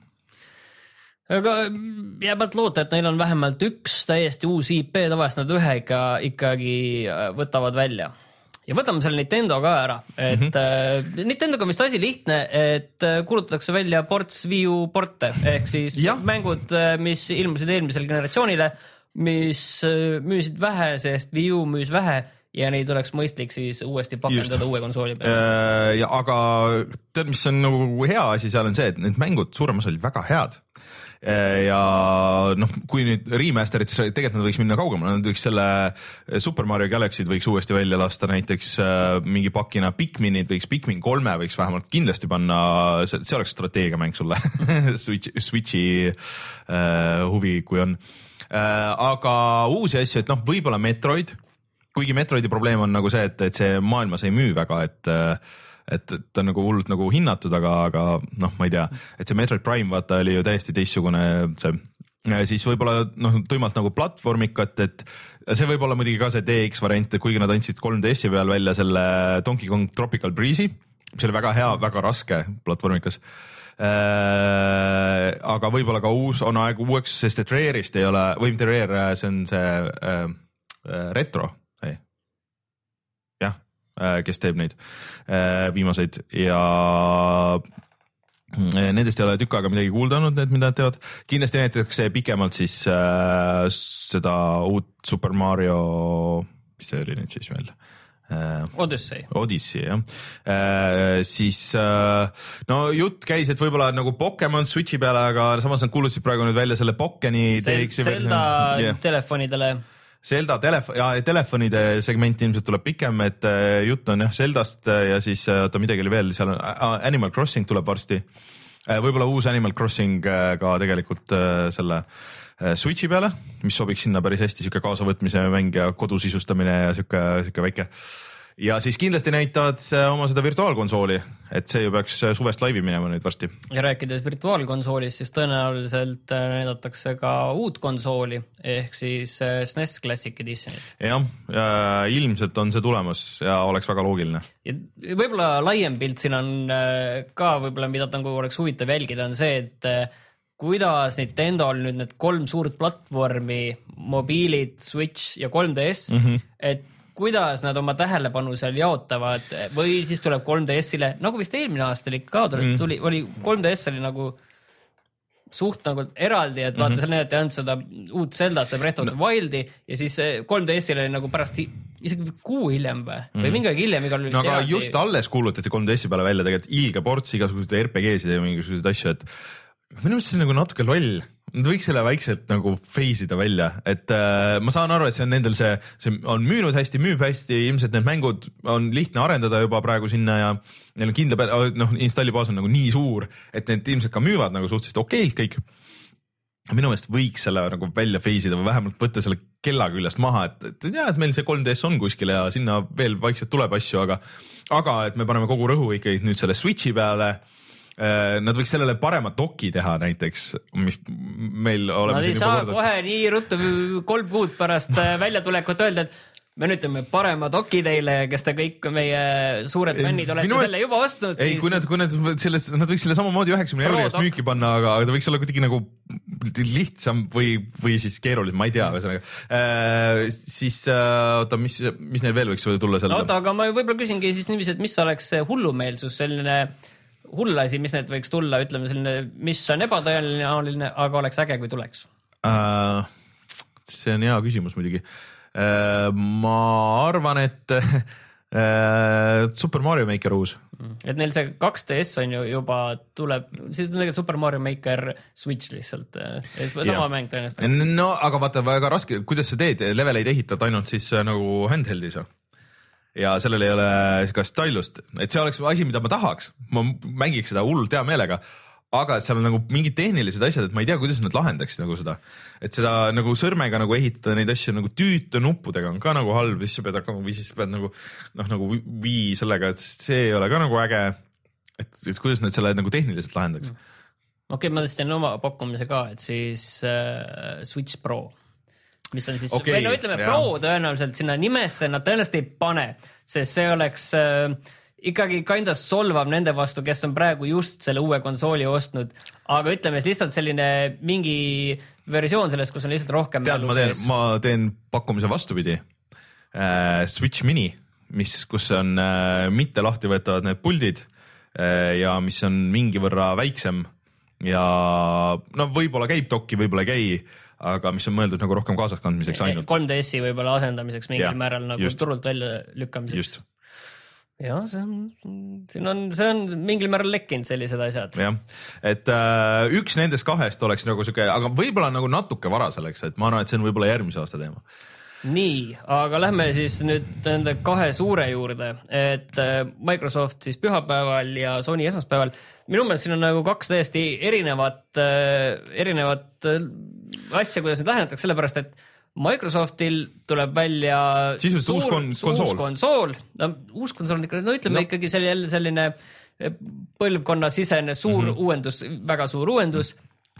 Aga jääb loota, et neil on vähemalt üks täiesti uus I P, tavaliselt nad ühe ikka, ikkagi võtavad välja. Ja võtame selle Nintendo ka ära, et mm -hmm. Nintendoga on vist asi lihtne, et kuulutatakse välja ports Wii U porte, ehk siis ja. mängud, mis ilmusid eelmisel generatsioonile, mis müüsid vähe, sest Wii U müüs vähe ja neid oleks mõistlik siis uuesti pakendada uue konsooli peale. Ja aga tead, mis on nagu hea asi seal on see, et need mängud suurem osa olid väga head. ja noh, kui nüüd remasterid, siis tegelikult nad võiks minna kaugemale, nad võiks selle Super Mario Galaxy'd võiks uuesti välja lasta, näiteks mingi pakina Pikminid võiks, Pikmin kolme võiks vähemalt kindlasti panna, see, see oleks strateegiamäng sulle Switch, Switchi uh, huvi, kui on uh,. Aga uusi asju, et noh, võib-olla Metroid, kuigi Metroidi probleem on nagu see, et, et see maailmas ei müü väga, et et ta on nagu hullult nagu hinnatud, aga, aga noh, ma ei tea, et see Metroid Prime vaata oli ju täiesti teistsugune see, siis võib-olla noh, tuimalt nagu platvormikat, et see võib olla muidugi ka see D X variant, kuigi nad andsid kolm D S-i peal välja selle Donkey Kong Tropical Breeze'i, mis oli väga hea, väga raske platvormikas. Äh, aga võib-olla ka uus on aeg uueks, sest et Rare'ist ei ole, või mitte Rare, see on see äh, retro, ei, jah, äh, kes teeb neid äh, viimaseid ja nendest ei ole tükk aega midagi kuulda olnud, need mida nad teevad. Kindlasti näitakse pikemalt siis äh, seda uut Super Mario, mis see oli nüüd siis meil? Äh, Odyssey. Odyssey, jah. Äh, siis äh, no jutt käis, et võib-olla nagu Pokemon Switchi peale, aga samas nad kuulutasid praegu nüüd välja selle Pokeni Sel- Zelda yeah. telefonidele. Zelda telefon, ja telefonide segment ilmselt tuleb pikem, et äh, jutt on jah Zeldast ja siis oota midagi oli veel, seal on äh, Animal Crossing tuleb varsti. Äh, võib-olla uus Animal Crossing äh, ka tegelikult äh, selle äh, Switchi peale, mis sobiks sinna päris hästi, siuke kaasavõtmise mäng ja kodusisustamine ja siuke, siuke väike. Ja siis kindlasti näitavad oma seda virtuaalkonsooli, et see ju peaks suvest laivi minema nüüd varsti. Ja rääkides virtuaalkonsoolist, siis tõenäoliselt näidatakse ka uut konsooli, ehk siis S N E S Classic Editionit. Jah, ja ilmselt on see tulemas ja oleks väga loogiline. Ja võib-olla laiem pilt siin on ka võib-olla, mida nagu oleks huvitav jälgida, on see, et kuidas Nintendo'l nüüd need kolm suurt platvormi, mobiilid, Switch ja kolm D S, mm-hmm. et kuidas nad oma tähelepanu seal jaotavad või siis tuleb kolm D S-ile, nagu vist eelmine aasta oli ka, tuli, tuli, oli kolm D S oli nagu suht nagu eraldi, et vaata mm-hmm. seal näidati ainult seda uut Zeldat, see Breath of the no. Wildi ja siis kolm D S-ile oli nagu pärast isegi kuu hiljem või, mm-hmm. või mingi aeg hiljem igal no, aga eraldi. Just alles kuulutati kolm D S-i peale välja tegelikult ilge ports igasuguseid R P G-sid ja mingisuguseid asju, et minu meelest see on nagu natuke loll. Nad võiks selle väikselt nagu feisida välja, et äh, ma saan aru, et see on nendel see, see on müünud hästi, müüb hästi, ilmselt need mängud on lihtne arendada juba praegu sinna ja neil on kindla peale, noh, installibaas on nagu nii suur, et need ilmselt ka müüvad nagu suhteliselt okeilt kõik. Minu meelest võiks selle nagu välja feisida või vähemalt võtta selle kella küljest maha, et, et jah, et meil see kolm D S on kuskil ja sinna veel vaikselt tuleb asju, aga, aga et me paneme kogu rõhu ikkagi nüüd selle Switchi peale. Nad võiks sellele parema doki teha näiteks, mis meil oleme no, ei saa kohe nii ruttu kolm kuud pärast väljatulekut öelda, et me nüüd teeme parema doki teile, kes te kõik meie suured fännid olete Minu selle juba ostnud. Ei, siis... kui nad, kui nad, selles, nad võiks selle samamoodi üheksakümne euro eest müüki panna, aga ta võiks olla kuidagi nagu lihtsam või, või siis keerulisem, ma ei tea. Äh, siis oota, mis, mis neil veel võiks tulla seal? No, oota, aga ma võib-olla küsingi siis niiviisi, et mis oleks hullumeelsus, selline hull asi, mis need võiks tulla, ütleme selline, mis on ebatõenäoline, aga oleks äge, kui tuleks? Uh, see on hea küsimus muidugi. Uh, ma arvan, et uh, Super Mario Maker uus. Et neil see kaks D S on ju juba tuleb, siis on tegelikult Super Mario Maker Switch lihtsalt, sama ja. Mäng tõenäoliselt. No aga vaata, väga raske, kuidas sa teed, leveleid ehitad ainult siis nagu handheldis ju. Ja sellel ei ole ka stylust, et see oleks asi, mida ma tahaks, ma mängiks seda hullult hea meelega, aga seal on nagu mingid tehnilised asjad, et ma ei tea, kuidas nad lahendaksid nagu seda, et seda nagu sõrmega nagu ehitada neid asju nagu tüüta nuppudega on ka nagu halb, siis sa pead hakkama või siis pead nagu noh, nagu vii sellega, et see ei ole ka nagu äge, et, et kuidas nad selle nagu tehniliselt lahendaks. Okei, okay, ma tõesti teen oma pakkumise ka, et siis uh, Switch Pro mis on siis, okay, või no ütleme, jah. Pro tõenäoliselt sinna nimesse nad tõenäoliselt ei pane, sest see oleks äh, ikkagi kinda solvav nende vastu, kes on praegu just selle uue konsooli ostnud, aga ütleme lihtsalt selline mingi versioon sellest, kus on lihtsalt rohkem tead, ma teen, ma teen pakkumise vastupidi äh, Switch Mini, mis, kus on äh, mitte lahti võetavad need puldid äh, ja mis on mingi võrra väiksem ja no võib-olla käib dokki, võib-olla ei käi, aga mis on mõeldud nagu rohkem kaasaskandmiseks ainult. kolm D S-i võib-olla asendamiseks mingil ja, määral nagu just. Turult välja lükkamiseks. Just. jah, see on, siin on, see on mingil määral lekkinud sellised asjad. jah, et äh, üks nendest kahest oleks nagu siuke, aga võib-olla nagu natuke vara selleks, et ma arvan, et see on võib-olla järgmise aasta teema. Nii, aga lähme siis nüüd nende kahe suure juurde, et Microsoft siis pühapäeval ja Sony esmaspäeval. Minu meelest siin on nagu kaks täiesti erinevat, erinevat asja, kuidas nüüd lähenetakse, sellepärast, et Microsoftil tuleb välja suur, uus, kon suur, uus konsool. No, uus konsool on ikka, no ütleme no. ikkagi selline, selline põlvkonna sisene suur mm -hmm. uuendus, väga suur uuendus.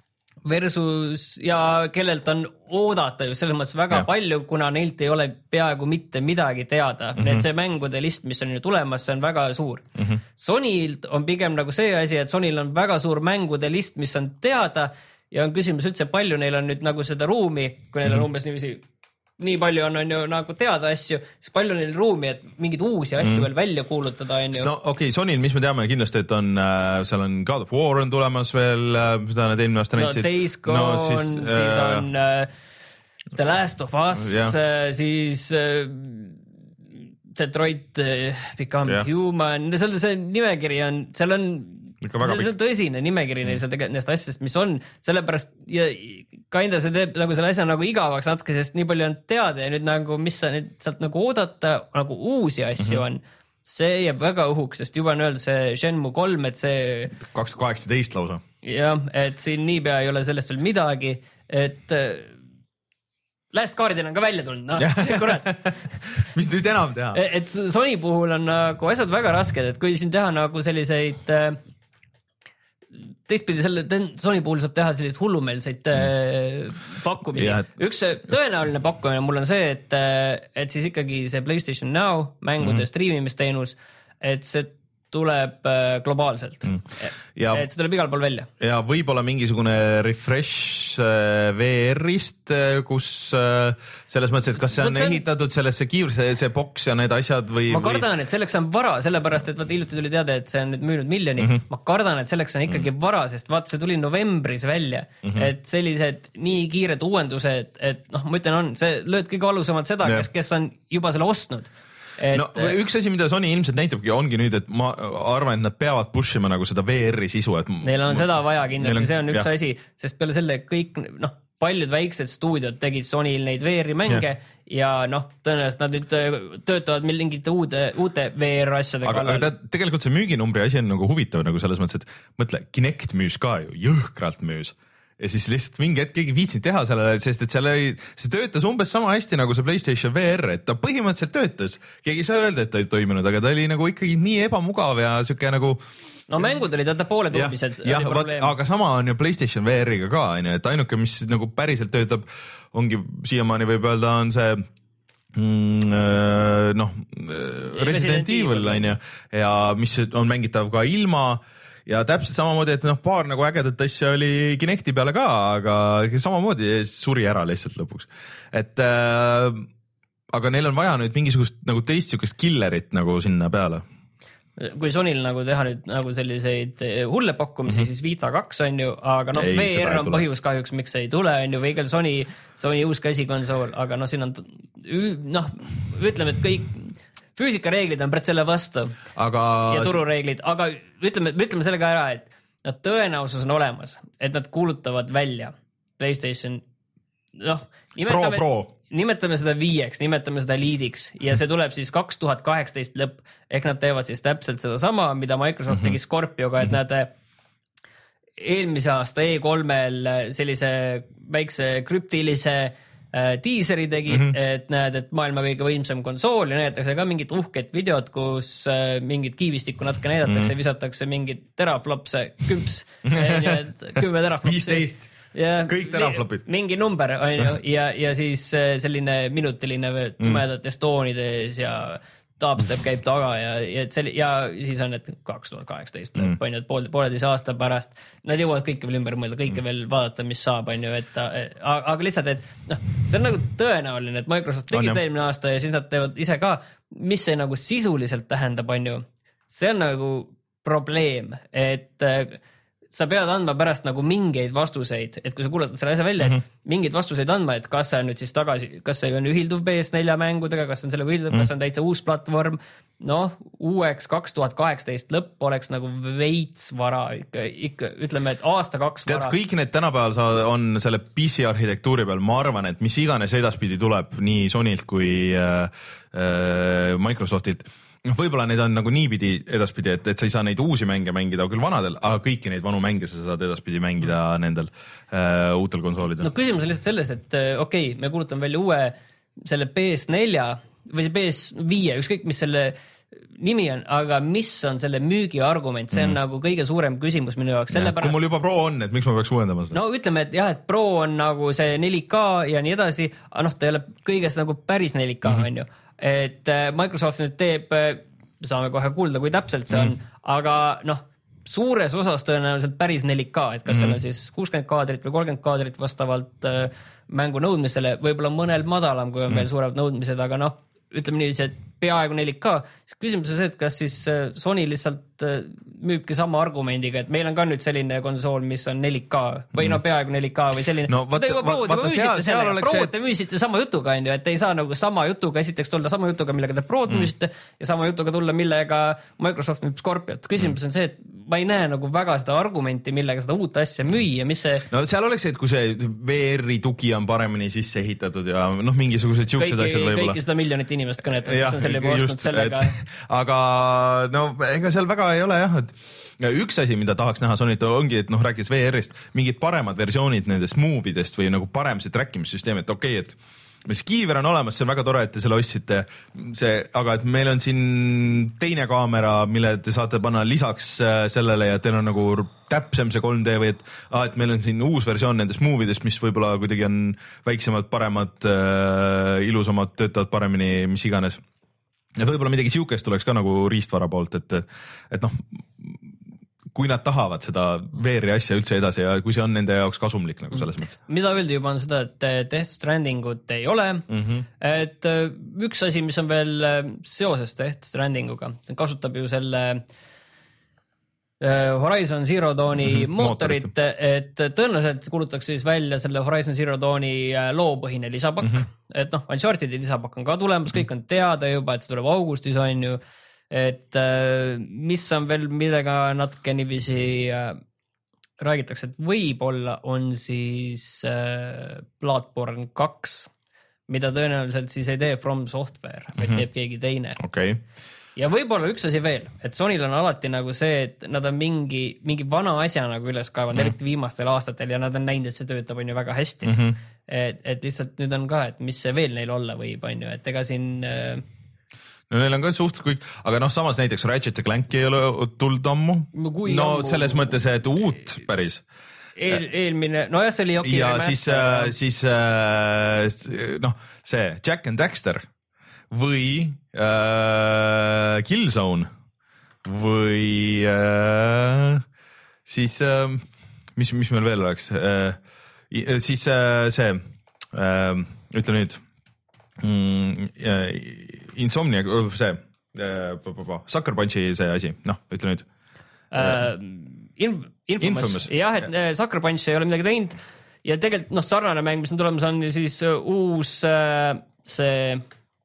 Versus ja kellelt on oodata ju selles mõttes väga ja. palju, kuna neilt ei ole peaaegu mitte midagi teada. Mm -hmm. Et see mängude list, mis on ju tulemas, see on väga suur. Mm -hmm. Sonylt on pigem nagu see asi, et Sonyl on väga suur mängude list, mis on teada ja on küsimus üldse palju neil on nüüd nagu seda ruumi, kui neil on mm -hmm. umbes niiviisi nii palju on, on ju nagu teada asju, siis palju neil ruumi, et mingeid uusi asju mm. veel välja kuulutada. On ju. No okei, okay, Sonyl, mis me teame kindlasti, et on, äh, seal on God of War on tulemas veel, äh, mida nad eelmine aasta näitsid. No Days Gone, no, siis, siis äh, on äh, The Last of Us, äh, siis äh, Detroit äh, Become yeah. Human, seal see nimekiri on, seal on see on tõsine nimekiri neil seal tegelikult nendest asjadest, mis on, sellepärast ja kinda see teeb nagu selle asja nagu igavaks natuke, sest nii palju on teada ja nüüd nagu, mis sa nüüd sealt nagu oodata, nagu uusi asju on, see jääb väga õhuks, sest juba on öeldud see Shenmue kolm, et see kaks tuhat kaheksateist lausa. Jah, et siin niipea ei ole sellest veel midagi, et Last Guardian on ka välja tulnud, noh, kurat. mis nüüd enam teha? Et Sony puhul on nagu asjad väga rasked, et kui siin teha nagu selliseid teistpidi selle Sony puhul saab teha selliseid hullumeelseid mm. pakkumisi. Ja, et... Üks tõenäoline pakkumine mul on see, et, et siis ikkagi see PlayStation Now mängude mm. streamimisteenus, et see tuleb globaalselt mm. ja, et see tuleb igal pool välja. Ja võib-olla mingisugune refresh V R-ist, kus selles mõttes, et kas see on Võt, ehitatud sellesse kiivri, see boks ja need asjad või... Ma kardan, et selleks on vara, sellepärast, et vaat hiljuti tuli teada, et see on nüüd müünud miljoni. Mm -hmm. Ma kardan, et selleks on ikkagi mm -hmm. vara, sest vaat see tuli novembris välja, mm -hmm. et sellised nii kiired uuendused, et noh, ma ütlen, on, see lööd kõige valusamalt seda, kes, kes on juba selle ostnud. Et... No, üks asi, mida Sony ilmselt näitabki, ongi nüüd, et ma arvan, et nad peavad pushima nagu seda V R-i sisu. Et neil on ma... seda vaja kindlasti, on... see on üks ja. asi, sest peale selle kõik, noh, paljud väiksed stuudiod tegid Sonyl neid V R-i mänge ja, ja noh, tõenäoliselt nad nüüd töötavad mingite uude, uute V R-asjadega. Aga, aga tegelikult see müüginumbri asi on nagu huvitav nagu selles mõttes, et mõtle, Kinect müüs ka ju, jõhkralt müüs. Ja siis lihtsalt mingi hetk keegi viitsid teha sellele, sest et selle ei, see töötas umbes sama hästi nagu see PlayStation V R, et ta põhimõtteliselt töötas. Keegi ei saa öelda, et ta ei toiminud, aga ta oli nagu ikkagi nii ebamugav ja siuke nagu... No mängud olid vaata poole tuumised. Ja, ja, aga sama on ju PlayStation V R-iga ka, et ainuke, mis nagu päriselt töötab, ongi siiamaani võib öelda, on see... Mm, noh, Resident, Resident Evil on ju ja mis on mängitav ka ilma ja täpselt samamoodi, et noh, paar nagu ägedat asja oli Kinecti peale ka, aga samamoodi suri ära lihtsalt lõpuks. Et äh, aga neil on vaja nüüd mingisugust nagu teist siukest killerit nagu sinna peale. Kui Sonyl nagu teha nüüd nagu selliseid hulle pakkumisi, mm -hmm. siis Vita kaks on ju, aga noh, V R on põhjus kahjuks, miks ei tule, on ju, või igal Sony, Sony uus käsikonsool, aga noh, siin on, noh, ütleme, et kõik füüsikareeglid on pärast selle vastu aga... ja turureeglid, aga ütleme, ütleme selle ka ära, et no, tõenäosus on olemas, et nad kuulutavad välja PlayStation, noh, nimetame, pro, pro. nimetame seda viieks, nimetame seda liidiks ja see tuleb siis kaks tuhat kaheksateist lõpp, ehk nad teevad siis täpselt seda sama, mida Microsoft mm -hmm. tegi Scorpioga, et mm -hmm. nad eelmise aasta E kolmel sellise väikse krüptilise diiseri tegid, mm -hmm. et näed, et maailma kõige võimsam konsool ja näetakse ka mingid uhked videod, kus mingid kiivistikku natuke näidatakse mm, -hmm. visatakse mingid teraflopse, kümps, kümme teraflopse. viisteist, kõik teraflopid. Mingi number on ju ja, ja siis selline minutiline tumedat estoonides ja taapstep käib taga ja, ja, selle, ja siis on, et kaks tuhat kaheksateist mm. lõpp on ju, et poole, pooleteise aasta pärast nad jõuavad kõike veel ümber mõelda, kõike mm. veel vaadata, mis saab, on ju, et aga, aga lihtsalt, et noh, see on nagu tõenäoline, et Microsoft tegi seda eelmine aasta ja siis nad teevad ise ka, mis see nagu sisuliselt tähendab, on ju, see on nagu probleem, et sa pead andma pärast nagu mingeid vastuseid, et kui sa kuulad selle asja välja, et mm -hmm. mingeid vastuseid andma, et kas see on nüüd siis tagasi, kas see on ühilduv P S neljä mängudega, kas on selle ühilduv, mm -hmm. kas on täitsa uus platvorm, noh, uueks kaks tuhat kaheksateist lõpp oleks nagu veits vara, ikka, ikka ütleme, et aasta kaks tead, vara. kõik need tänapäeval on selle P C arhitektuuri peal, ma arvan, et mis iganes edaspidi tuleb nii Sonylt kui äh, äh, Microsoftilt, noh, võib-olla need on nagu niipidi edaspidi, et, et sa ei saa neid uusi mänge mängida küll vanadel, aga kõiki neid vanu mänge sa saad edaspidi mängida mm. nendel äh, uutel konsoolidel. No küsimus on lihtsalt sellest, et okei okay,, me kuulutame välja uue selle P S neljä või P S viie, ükskõik mis selle nimi on, aga mis on selle müügi argument, see on mm. nagu kõige suurem küsimus minu jaoks. Ja, kui mul juba Pro on, et miks ma peaks uuendama seda? No ütleme, et jah, et Pro on nagu see neli K ja nii edasi, aga noh, ta ei ole kõiges nagu päris neli K mm, -hmm. on ju. Et Microsoft nüüd teeb, saame kohe kuulda, kui täpselt see on, mm. aga noh, suures osas tõenäoliselt päris neli K, et kas mm. seal on siis kuuskümmend kaadrit või kolmkümmend kaadrit vastavalt äh, mängu nõudmisele, võib-olla mõnel madalam, kui on mm. veel suuremad nõudmised, aga noh, ütleme niiviisi, et peaaegu neli K. Küsimus on see, et kas siis Sony lihtsalt müübki sama argumendiga, et meil on ka nüüd selline konsool, mis on neli K või mm. no peaaegu neli K või selline. No, vaata, vaata, vaata seal, seal oleks see... Te müüsite sama jutuga, on ju, et ei saa nagu sama jutuga, esiteks tulla sama jutuga, millega te Prod mm. müüsite ja sama jutuga tulla, millega Microsoft müüb Scorpiot. Küsimus mm. on see, et ma ei näe nagu väga seda argumenti, millega seda uut asja müüa, mis see... No seal oleks see, et kui see V R-i tugi on paremini sisse ehitatud ja noh, mingisugused siuksed asjad võib-olla. Kõiki seda miljonit inimest kõnetab, kes on selle juba ostnud sellega. Aga no ega seal väga ei ole jah, et ja üks asi, mida tahaks näha Sonyt ongi, et noh, rääkides V R-ist, mingid paremad versioonid nendest move'idest või nagu parem see trackimissüsteem, et okei, et mis kiiver on olemas, see on väga tore, et te selle ostsite, see, aga et meil on siin teine kaamera, mille te saate panna lisaks sellele ja teil on nagu täpsem see kolm D või et, ah, et meil on siin uus versioon nendest move'idest, mis võib-olla kuidagi on väiksemad, paremad, äh, ilusamad, töötavad paremini, mis iganes. Ja võib-olla midagi siukest tuleks ka nagu riistvara poolt, et, et noh, kui nad tahavad seda V R-i asja üldse edasi ja kui see on nende jaoks kasumlik nagu selles mõttes. Mida öeldi juba on seda, et Death Strandingut ei ole, mm -hmm. et üks asi, mis on veel seoses Death Strandinguga, see kasutab ju selle Horizon Zero Dawni mm -hmm. mootorit, et tõenäoliselt kuulutaks siis välja selle Horizon Zero Dawni loopõhine lisapakk, mm -hmm. et noh, Uncharted'i lisapakk on ka tulemas, kõik on teada juba, et see tuleb augustis on ju, et mis on veel, millega natuke niiviisi räägitakse, et võib-olla on siis Bloodborne kaks, mida tõenäoliselt siis ei tee From Software, vaid mm -hmm. teeb keegi teine. Okei. Okay. Ja võib-olla üks asi veel, et Sonyl on alati nagu see, et nad on mingi, mingi vana asja nagu üles kaevanud mm -hmm. eriti viimastel aastatel ja nad on näinud, et see töötab on ju väga hästi. Mm -hmm. et, et lihtsalt nüüd on ka, et mis see veel neil olla võib, on ju, et ega siin no neil on ka suht kõik, aga noh, samas näiteks Ratchet ja Clank ei ole tulnud ammu. no, no ammu... selles mõttes, et uut päris. Eel, eelmine, nojah, see oli okei. ja siis, äh, siis äh, noh, see Jack and Daxter või äh, Killzone või äh, siis äh, mis, mis meil veel oleks äh,, siis äh, see äh, ütle nüüd mm, äh, Insomnia, see äh, Sucker Punchi see asi, noh, ütle nüüd uh, inf, Infamous, Infamous. Jah, et yeah. Sucker Punch ei ole midagi teinud ja tegelikult noh, sarnane mäng, mis on tulemas, on siis uus äh, see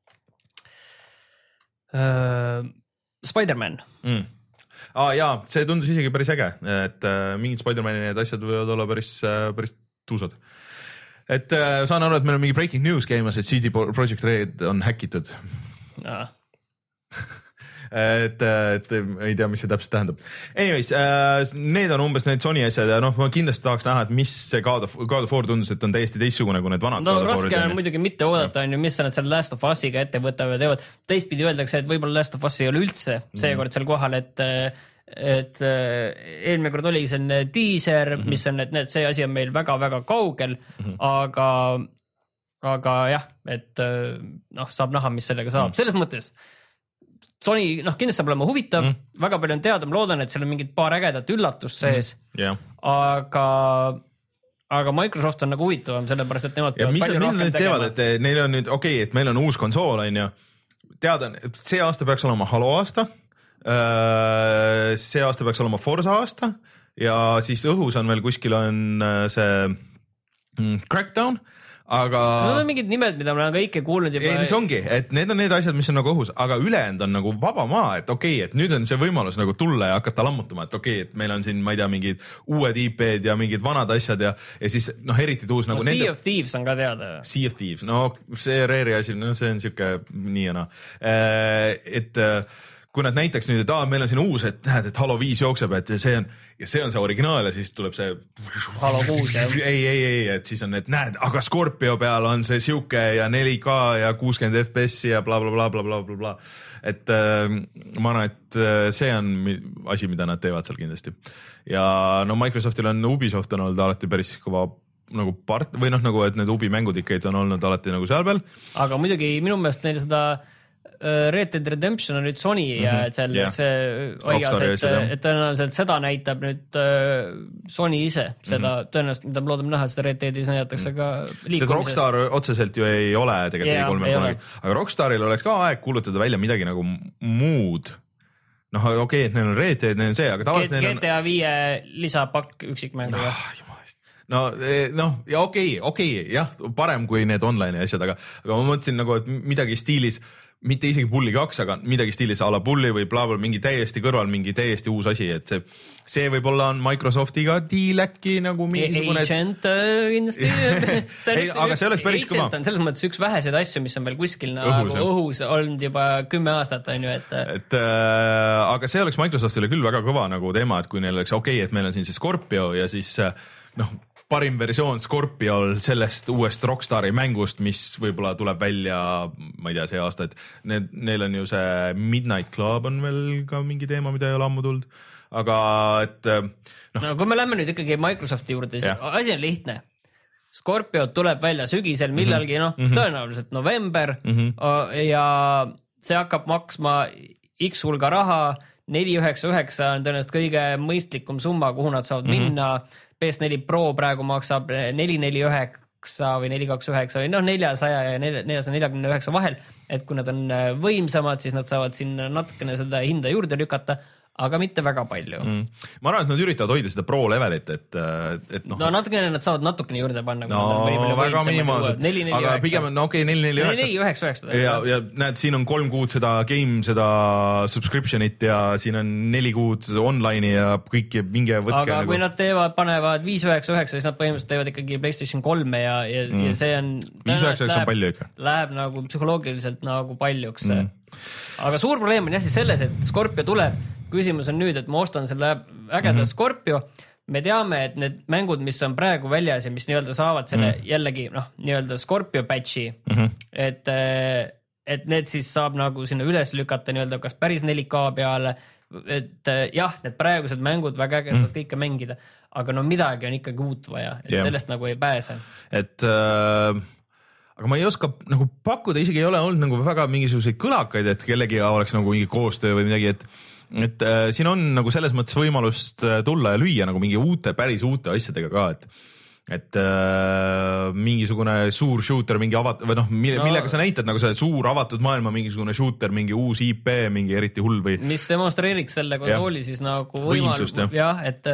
Uh, Spider-Man mm. ah, jaa, see tundus isegi päris äge, et uh, mingid Spider-Mani need asjad võivad olla päris, uh, päris tuusad. Et uh, saan aru, et meil on mingi breaking news käimas, et C D Projekt Red on häkitud ah. et, et ei tea, mis see täpselt tähendab. Anyways, uh, need on umbes need Sony asjad ja noh, ma kindlasti tahaks näha, et mis see God of, God of War tundus, et on täiesti teistsugune kui need vanad. No raske on muidugi mitte oodata, on ju, mis nad seal Last of Us'iga ette võtavad ja teevad. Teistpidi öeldakse, et võib-olla Last of Us ei ole üldse seekord seal kohal, et et eelmine kord oli selline teaser, mm -hmm. mis on, et need, see asi on meil väga-väga kaugel, mm -hmm. aga aga jah, et noh, saab näha, mis sellega saab. Mm -hmm. Selles mõttes Sony, noh, kindlasti saab olema huvitav, mm. väga palju on teada, ma loodan, et seal on mingid paar ägedat üllatust sees, mm. yeah. aga, aga Microsoft on nagu huvitavam, sellepärast, et nemad ja mis palju rohkem tegema. Et neil on nüüd, okei okay,, et meil on uus konsool, on ju, teada, see aasta peaks olema Halo aasta, see aasta peaks olema Forza aasta, ja siis õhus on veel kuskil on see mm, Crackdown, aga need on mingid nimed, mida ma olen kõike kuulnud juba. ei, mis ongi, et need on need asjad, mis on nagu õhus, aga ülejäänud on nagu vaba maa, et okei okay,, et nüüd on see võimalus nagu tulla ja hakata lammutama, et okei okay,, et meil on siin, ma ei tea, mingid uued I P-d ja mingid vanad asjad ja, ja siis noh, eriti tuus nagu no, nende... Sea of Thieves on ka teada. Sea of Thieves, no see Rare'i asi, no see on siuke nii ja naa. Et kui nad näiteks nüüd, et aa, meil on siin uus, et näed, et Halo viis jookseb, et see on, ja see on see originaal ja siis tuleb see Halo kuus, jah. ei, ei, ei, et siis on, et näed, aga Scorpio peal on see siuke ja neli K ja kuuskümmend F P S ja bla, bla, bla, bla, bla, bla, bla. Et äh, ma arvan, et see on asi, mida nad teevad seal kindlasti. Ja no Microsoftil on, Ubisoft on olnud alati päris kõva nagu part, või noh, nagu, et need Ubi mängud ikka on olnud alati nagu seal peal. Aga muidugi minu meelest neil seda Red Dead Redemption on nüüd Sony mm -hmm. ja et seal yeah. see hoias, et, et tõenäoliselt seda näitab nüüd uh, Sony ise, seda mm -hmm. tõenäoliselt, mida me loodame näha, seda Red Deadis näidatakse mm -hmm. ka liikumises. Rockstar otseselt ju ei ole tegelikult yeah, E kolme kunagi, aga Rockstaril oleks ka aeg kuulutada välja midagi nagu muud. Noh, okei okay,, et neil on Red Dead, neil on see, aga tavaliselt neil on G T A viie lisapakk üksikmängu. Ah, no, noh, ja okei okay,, okei okay,, jah, parem kui need online asjad, aga, aga ma mõtlesin nagu, et midagi stiilis, mitte isegi Bulli kaks, aga midagi stiilis a la Bulli või blablabla, mingi täiesti kõrval, mingi täiesti uus asi, et see, see võib-olla on Microsoftiga deal äkki nagu mingisugune... Agent kindlasti. ei, aga see oleks päris kõva. Agent on selles mõttes üks väheseid asju, mis on veel kuskil nagu õhus, õhus olnud juba kümme aastat, on ju, et... et äh, aga see oleks Microsoftile küll väga kõva nagu teema, et kui neil oleks okei okay,, et meil on siin see Scorpio ja siis noh, parim versioon Scorpiol sellest uuest Rockstari mängust, mis võib-olla tuleb välja, ma ei tea, see aasta, et need, neil on ju see Midnight Club on veel ka mingi teema, mida ei ole ammu tulnud, aga et noh. No kui me lähme nüüd ikkagi Microsofti juurde, siis yeah. asi on lihtne. Scorpio tuleb välja sügisel millalgi, noh, mm -hmm. tõenäoliselt november mm -hmm. ja see hakkab maksma X hulga raha, neli üheksa üheksa on tõenäoliselt kõige mõistlikum summa, kuhu nad saavad mm -hmm. minna. P S neli Pro praegu maksab neli neli üheksa või neli kaks üheksa või noh, neljasaja ja neljasaja neljakümne üheksa vahel, et kui nad on võimsamad, siis nad saavad sinna natukene seda hinda juurde lükata, aga mitte väga palju mm.. ma arvan, et nad üritavad hoida seda pro levelit, et, et noh. No natukene nad saavad natukene juurde panna. No väga minimaalselt, aga pigem on no, okei, neli neli üheksa. ja, ja näed, siin on kolm kuud seda game, seda subscription'it ja siin on neli kuud online'i ja kõik ja minge võtke. Aga nagu... kui nad teevad, panevad viis üheksa üheksa, siis nad põhimõtteliselt teevad ikkagi PlayStation kolme ja, ja, mm. ja see on... viis üheksa üheksa on palju ikka. Läheb nagu psühholoogiliselt nagu paljuks mm.. aga suur probleem on jah siis selles, et Scorpio tuleb. Küsimus on nüüd, et ma ostan selle ägeda mm -hmm. Scorpio. Me teame, et need mängud, mis on praegu väljas ja mis nii-öelda saavad selle mm -hmm. jällegi noh, nii-öelda Scorpio patch'i, mm -hmm. et, et need siis saab nagu sinna üles lükata nii-öelda kas päris neli K peale, et jah, need praegused mängud väga äge saavad mm -hmm. kõike mängida, aga no midagi on ikkagi uut vaja, et yeah. sellest nagu ei pääse. Et äh... aga ma ei oska nagu pakkuda, isegi ei ole olnud nagu väga mingisuguseid kõlakaid, et kellegi oleks nagu mingi koostöö või midagi, et et äh, siin on nagu selles mõttes võimalust tulla ja lüüa nagu mingi uute, päris uute asjadega ka, et et äh, mingisugune suur shooter, mingi avat- või noh, mille, millega sa näitad nagu see suur avatud maailma, mingisugune shooter, mingi uus I P, mingi eriti hull või mis demonstreeriks selle konsooli ja. Siis nagu võimalust, jah ja,, et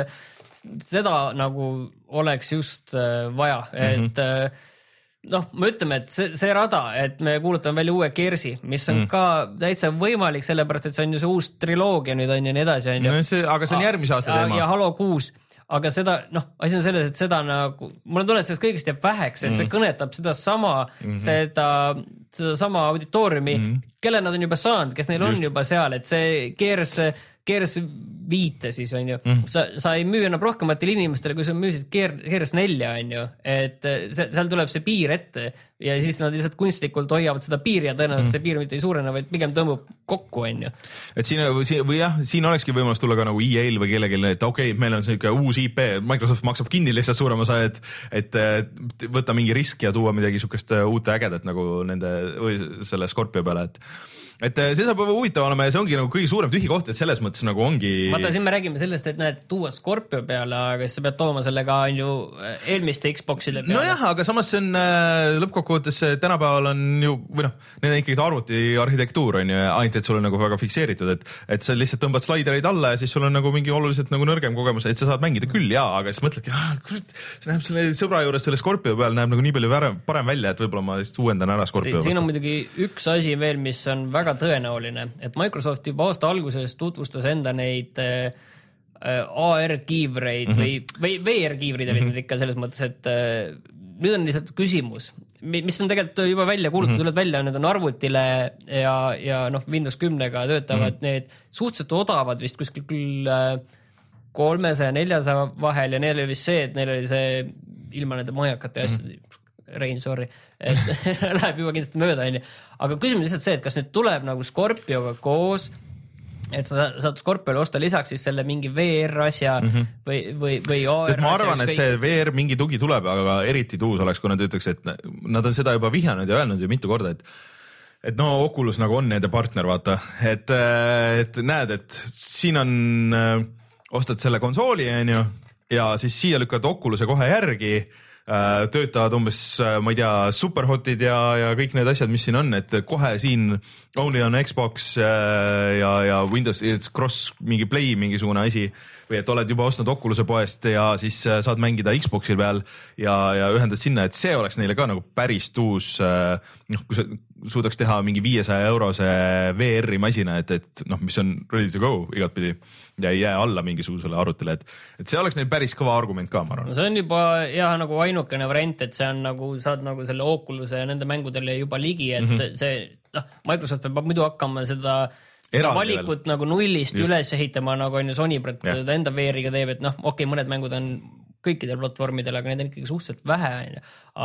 seda nagu oleks just vaja, et mm -hmm. noh, me ütleme, et see, see rada, et me kuulutame välja uue Gears'i, mis on mm. ka täitsa võimalik, sellepärast et see on ju see uus triloogia nüüd on ja nii edasi. On ju. No see, aga see on järgmise aasta teema. Ja Halo kuus, aga seda, noh, asi on selles, et seda nagu, mul on tunne, et sellest kõigest jääb väheks, sest mm. see kõnetab seda sama, mm -hmm. seda, seda sama auditooriumi, mm. kelle nad on juba saanud, kes neil Just. On juba seal, et see Gears, Gears viite siis on ju, mm. sa, sa ei müü enam rohkematele inimestele, kui sa müüsid Gears nelja on ju, et see, seal tuleb see piir ette ja siis nad lihtsalt kunstlikult hoiavad seda piiri ja tõenäoliselt mm. see piir mitte ei suurene, vaid pigem tõmbub kokku on ju. Et siin või jah, siin olekski võimalus tulla ka nagu E A-l või kellelgi, et okei okay,, meil on selline uus I P, Microsoft maksab kinni lihtsalt suurem osa, et, et võtta mingi risk ja tuua midagi sihukest uute ägedat nagu nende või selle Scorpio peale, et et see saab huvitav olema ja see ongi nagu kõige suurem tühi koht, et selles mõttes nagu ongi. vaata, siin me räägime sellest, et näed, tuua Scorpio peale, aga siis sa pead tooma selle ka on ju eelmiste Xboxide peale. nojah, aga samas see on lõppkokkuvõttes tänapäeval on ju, või noh, need on ikkagi arvuti arhitektuur on ju, ainult et sul on nagu väga fikseeritud, et, et sa lihtsalt tõmbad slaidereid alla ja siis sul on nagu mingi oluliselt nagu nõrgem kogemus, et sa saad mängida küll jaa, aga siis mõtledki, kurat, see näeb selle sõbra juures selle Scorpio peal näeb nagu nii palju parem välja, et võib-olla ma siis uuendan ära Scorpio. Siin on muidugi üks asi veel, mis on väga tõenäoline, et Microsoft juba aasta alguses tutvustas enda neid äh, A R-kiivreid mm -hmm. või, või V R-kiivrid olid mm -hmm. ikka selles mõttes, et äh, nüüd on lihtsalt küsimus, mis on tegelikult juba välja kuulutatud mm -hmm. välja, need on arvutile ja, ja noh, Windows kümnega töötavad mm -hmm. need suhteliselt odavad vist kuskil küll äh, kolmesaja, neljasaja vahel ja neil oli vist see, et neil oli see ilma nende majakate asjad mm, -hmm. Rein, sorry, et läheb juba kindlasti mööda, onju. Aga küsimus lihtsalt see, et kas nüüd tuleb nagu Scorpioga koos, et sa saad Scorpiole osta lisaks siis selle mingi V R asja mm -hmm. või, või, või A R asja. Ma arvan, et see V R mingi tugi tuleb, aga eriti tuus oleks, kui nad ütleks, et nad on seda juba vihjanud ja öelnud ju mitu korda, et et no Oculus nagu on nende partner, vaata, et, et näed, et siin on, ostad selle konsooli, onju, ja siis siia lükkad Oculus'e kohe järgi, töötavad umbes, ma ei tea, Superhotid ja, ja kõik need asjad, mis siin on, et kohe siin only on Xbox ja, ja Windows, cross mingi Play mingisugune asi või et oled juba ostnud Oculus'e poest ja siis saad mängida Xbox'i peal ja, ja ühendad sinna, et see oleks neile ka nagu päris tuus, noh, kui sa suudaks teha mingi viiesaja eurose V R-i masina, et, et noh, mis on ready to go igatpidi ja ei jää alla mingisugusele arvutile, et, et see oleks neil päris kõva argument ka, ma arvan. No see on juba jah, nagu ainukene variant, et see on nagu, saad nagu selle Oculus'e ja nende mängudele juba ligi, et mm -hmm. see, see noh, Microsoft peab muidu hakkama seda Seda valikut veel. Nagu nullist Just. üles ehitama, nagu on ju Sony yeah. enda V R-iga teeb, et noh, okei okay,, mõned mängud on kõikidel platvormidel, aga neid on ikkagi suhteliselt vähe,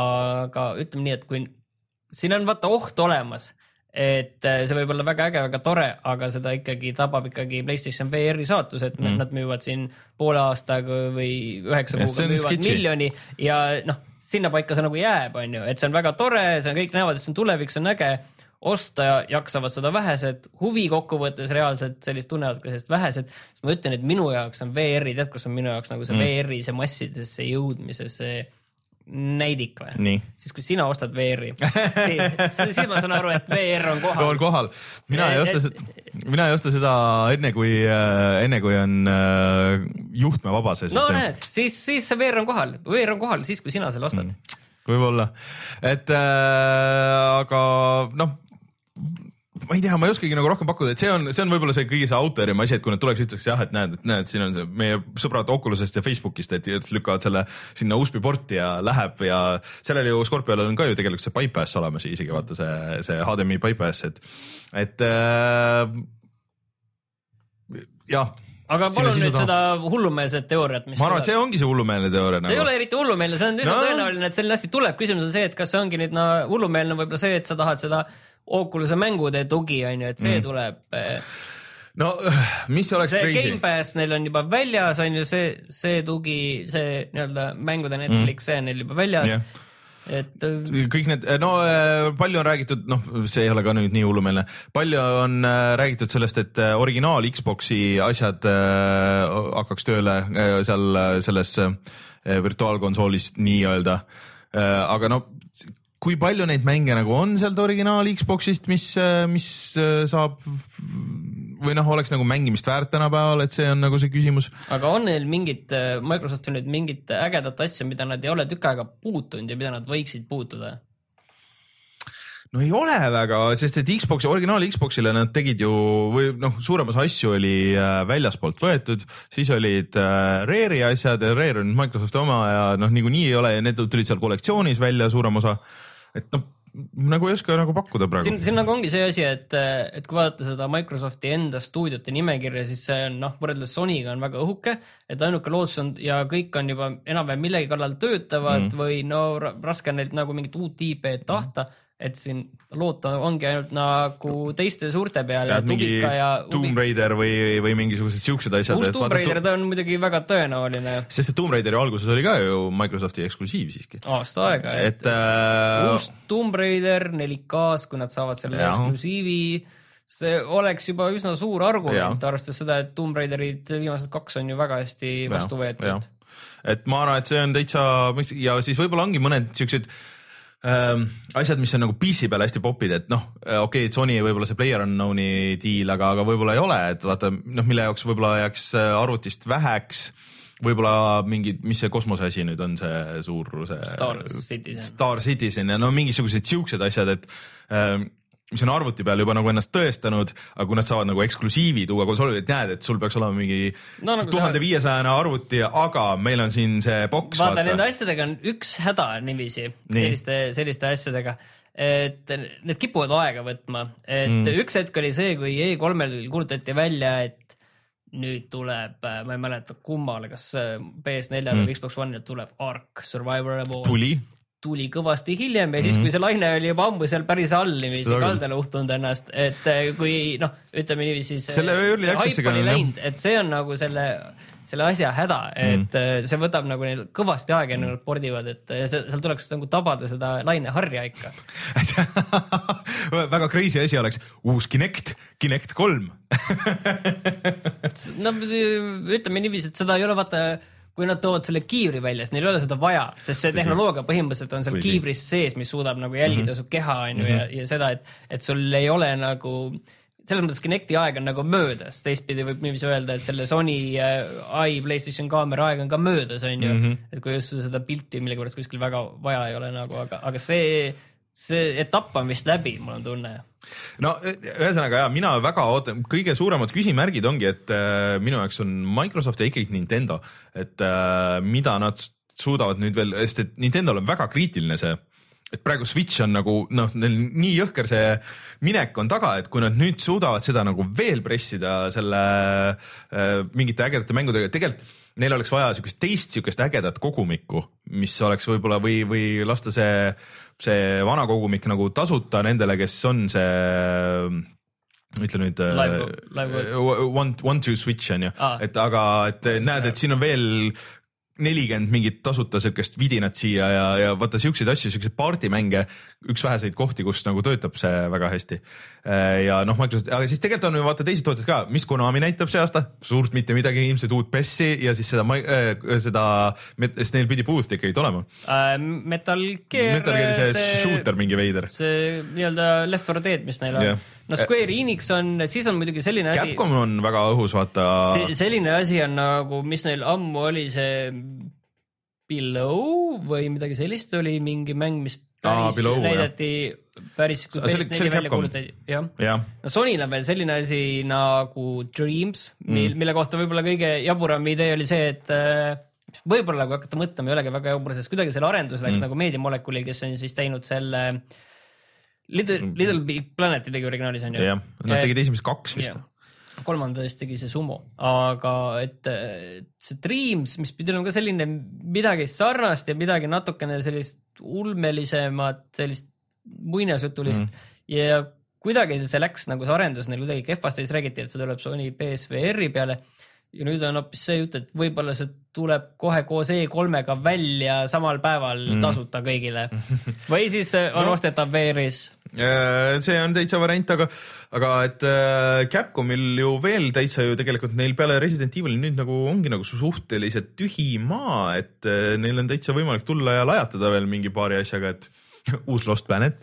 aga ütleme nii, et kui siin on vaata oht olemas, et see võib olla väga äge, väga tore, aga seda ikkagi tabab ikkagi PlayStation V R-i saatus, et mm. nad müüvad siin poole aastaga või üheksa kuuga müüvad skitsi. miljoni ja noh, sinna paika see nagu jääb, on ju, et see on väga tore, see on, kõik näevad, et see on tulevik, see on äge, osta jaksavad seda vähesed, huvi kokkuvõttes reaalselt sellist tunnevad ka sellist vähesed, sest ma ütlen, et minu jaoks on V R-i, tead, kus on minu jaoks nagu see mm. V R-i, see massidesse jõudmise, see näidik või? Siis kui sina ostad V R-i, siis, siis ma saan aru, et V R on kohal. on kohal. Mina ei osta, mina ei osta seda enne, kui, enne kui on juhtme vaba see no süsteem. Näed, siis, siis see V R on kohal. V R on kohal siis, kui sina selle ostad. Mm. Võib-olla. Et äh, aga noh, ma ei tea, ma ei oskagi nagu rohkem pakkuda, et see on, see on võib-olla see kõige see autorima asi, et kui nad tuleks ütleks jah, et näed, et näed, siin on see meie sõbrad Oculusest ja Facebookist, et lükkavad selle sinna U S B porti ja läheb ja sellel ju Scorpiol on ka ju tegelikult see bypass olemas isegi vaata see, see H D M I bypass, et, et äh, jah. Aga palun nüüd seda hullumeelset teooriat, mis ma arvan, et see ongi see hullumeelne teooria. See nagu. Ei ole eriti hullumeelne, see on üsna no. tõenäoline, et selline asi tuleb. Küsimus on see, et kas see ongi nüüd no, hullumeelne võib-olla see, et sa tahad seda Oculus'e mängude tugi, on ju, et see mm. tuleb... No, mis oleks see crazy? Game Pass neil on juba väljas, on ju see, see tugi, see nii-öelda mängude Netflix, mm. see on neil juba väljas. Yeah. Et kõik need, no palju on räägitud, noh, see ei ole ka nüüd nii hullumeelne, palju on räägitud sellest, et originaal Xbox'i asjad hakkaks tööle seal selles virtuaalkonsoolis nii-öelda, aga no kui palju neid mänge nagu on sealt originaal Xbox'ist, mis, mis saab või noh, oleks nagu mängimist väärt tänapäeval, et see on nagu see küsimus. Aga on neil mingit, Microsoft on nüüd mingit ägedat asja, mida nad ei ole tükk aega puutunud ja mida nad võiksid puutuda? No ei ole väga, sest et Xbox'i, originaal Xbox'ile nad tegid ju, või noh, suuremas asju oli väljaspoolt võetud, siis olid Rare'i asjad ja Rare on Microsofti oma ja noh, niikuinii ei ole ja need tulid seal kollektsioonis välja suurem osa, et noh, nagu ei oska nagu pakkuda praegu. Siin, siin nagu ongi see asi, et, et kui vaadata seda Microsofti enda stuudiote nimekirja, siis see on, noh, võrreldes Sonyga on väga õhuke, et ainuke lootus on ja kõik on juba enam-vähem millegi kallal töötavad mm. või no raske on neilt nagu mingit uut I P tahta, et siin loota ongi ainult nagu teiste suurte peale. Ja mingi ja Tomb Raider või, või mingisugused siuksed asjad. Uus Tomb Raider ta on muidugi väga tõenäoline. Sest et Tomb Raideri alguses oli ka ju Microsofti eksklusiiv siiski. Aasta aega. Et, et, äh... uus Tomb Raider neli K-s, kui nad saavad selle ja. eksklusiivi, see oleks juba üsna suur argument, arvestades seda, et Tomb Raiderid viimased kaks on ju väga hästi vastu võetud. Et ma arvan, et see on täitsa, ja siis võib-olla ongi mõned siuksed ähm, asjad, mis on nagu P C peal hästi popid, et noh, okei okay,, Sony võib-olla see PlayerUnknown'i deal, aga, aga võib-olla ei ole, et vaata, noh, mille jaoks võib-olla jääks arvutist väheks, võib-olla mingi, mis see kosmose asi nüüd on, see suur see Star Citizen, Star Citizen ja no mingisugused siuksed asjad, et ähm, mis on arvuti peal juba nagu ennast tõestanud, aga kui nad saavad nagu eksklusiivi tuua konsooli, et näed, et sul peaks olema mingi no, nagu tuhande viiesajane arvuti, aga meil on siin see boks. Vaata, vaata, nende asjadega on üks häda niiviisi, selliste, selliste asjadega, et need kipuvad aega võtma, et mm. üks hetk oli see, kui E kolmel kuulutati välja, et nüüd tuleb, ma ei mäleta kummale, kas P S neljal mm. või Xbox One tuleb Ark Survivor Evolved. Tuli. Tuli kõvasti hiljem ja siis, kui see laine oli juba ammu seal päris all niiviisi kaldale uhtunud ennast, et kui noh, ütleme niiviisi selle see hype oli läinud, et see on nagu selle, selle asja häda, et mm. see võtab nagu neil kõvasti aega, enne nad pordivad, et seal tuleks nagu tabada seda laine harja ikka. Väga crazy asi oleks uus Kinect, Kinect kolm. no ütleme niiviisi, et seda ei ole vaata kui nad toovad selle kiivri välja, siis neil ei ole seda vaja, sest see tehnoloogia põhimõtteliselt on seal kiivris sees, mis suudab nagu jälgida mm-hmm. su keha on ju, ja, ja seda, et, et sul ei ole nagu, selles mõttes Kinecti aeg on nagu möödas, teistpidi võib niiviisi öelda, et selle Sony i PlayStation kaamera aeg on ka möödas, on ju, mm-hmm. et kui just seda pilti millegipärast kuskil väga vaja ei ole nagu, aga, aga see, see etapp on vist läbi, mul on tunne. No ühesõnaga jah, mina väga ootan, kõige suuremad küsimärgid ongi, et äh, minu jaoks on Microsoft ja ikkagi Nintendo, et äh, mida nad suudavad nüüd veel, sest et Nintendol on väga kriitiline see, et praegu Switch on nagu noh, neil nii jõhker see minek on taga, et kui nad nüüd suudavad seda nagu veel pressida selle äh, mingite ägedate mängudega, tegelikult neil oleks vaja siukest teist siukest ägedat kogumikku, mis oleks võib-olla või, või lasta see see vana kogumik nagu tasuta nendele, kes on see, ütle nüüd live, live. One, one to switch on ju ah., et aga et näed, et siin on veel nelikümmend mingit tasuta siukest vidinat siia ja, ja vaata siukseid asju, siukseid partimänge, üks väheseid kohti, kus nagu töötab see väga hästi. Ja noh, aga siis tegelikult on ju vaata teised tooted ka, mis Konami näitab see aasta, suurt mitte midagi, ilmselt uut P E S-i ja siis seda, äh, seda, sest neil pidi booth ikkagi olema. Uh, Metal Gear, Metal Gear see, see shooter mingi veider. See nii-öelda Left four Dead, mis neil on. Yeah. No Square Enix on, siis on muidugi selline asi. Capcom on väga õhus, vaata. Selline asi on nagu, mis neil ammu oli see Below või midagi sellist, oli mingi mäng, mis päris ah, Below, näidati jah. Päris, kui päris neli välja kuulutati. Jah. Ja. No Sonyl on veel selline asi nagu Dreams, mil, mm. mille kohta võib-olla kõige jaburam idee oli see, et võib-olla kui hakata mõtlema ei olegi väga jabur, sest kuidagi selle arendus läks mm. nagu Media Molecule'il, kes on siis teinud selle Little, Little Big Planet tegi originaalis on ju. Jah, nad tegid esimesed kaks vist. Kolmandast tegi see Sumo, aga et, et see Dreams, mis pidi olema ka selline midagi sarnast ja midagi natukene sellist ulmelisemat, sellist muinasjutulist mm. ja kuidagi see läks nagu see arendus neil kuidagi kehvasti, siis räägiti, et see tuleb Sony P S V R-i peale ja nüüd on hoopis see jutt, et võib-olla see tuleb kohe koos E kolmega välja samal päeval mm. tasuta kõigile või siis on no. ostetav V R-is. See on täitsa variant, aga, aga et Capcomil ju veel täitsa ju tegelikult neil peale Resident Evil nüüd nagu ongi nagu suhteliselt tühi maa, et neil on täitsa võimalik tulla ja lajatada veel mingi paari asjaga, et uus Lost Planet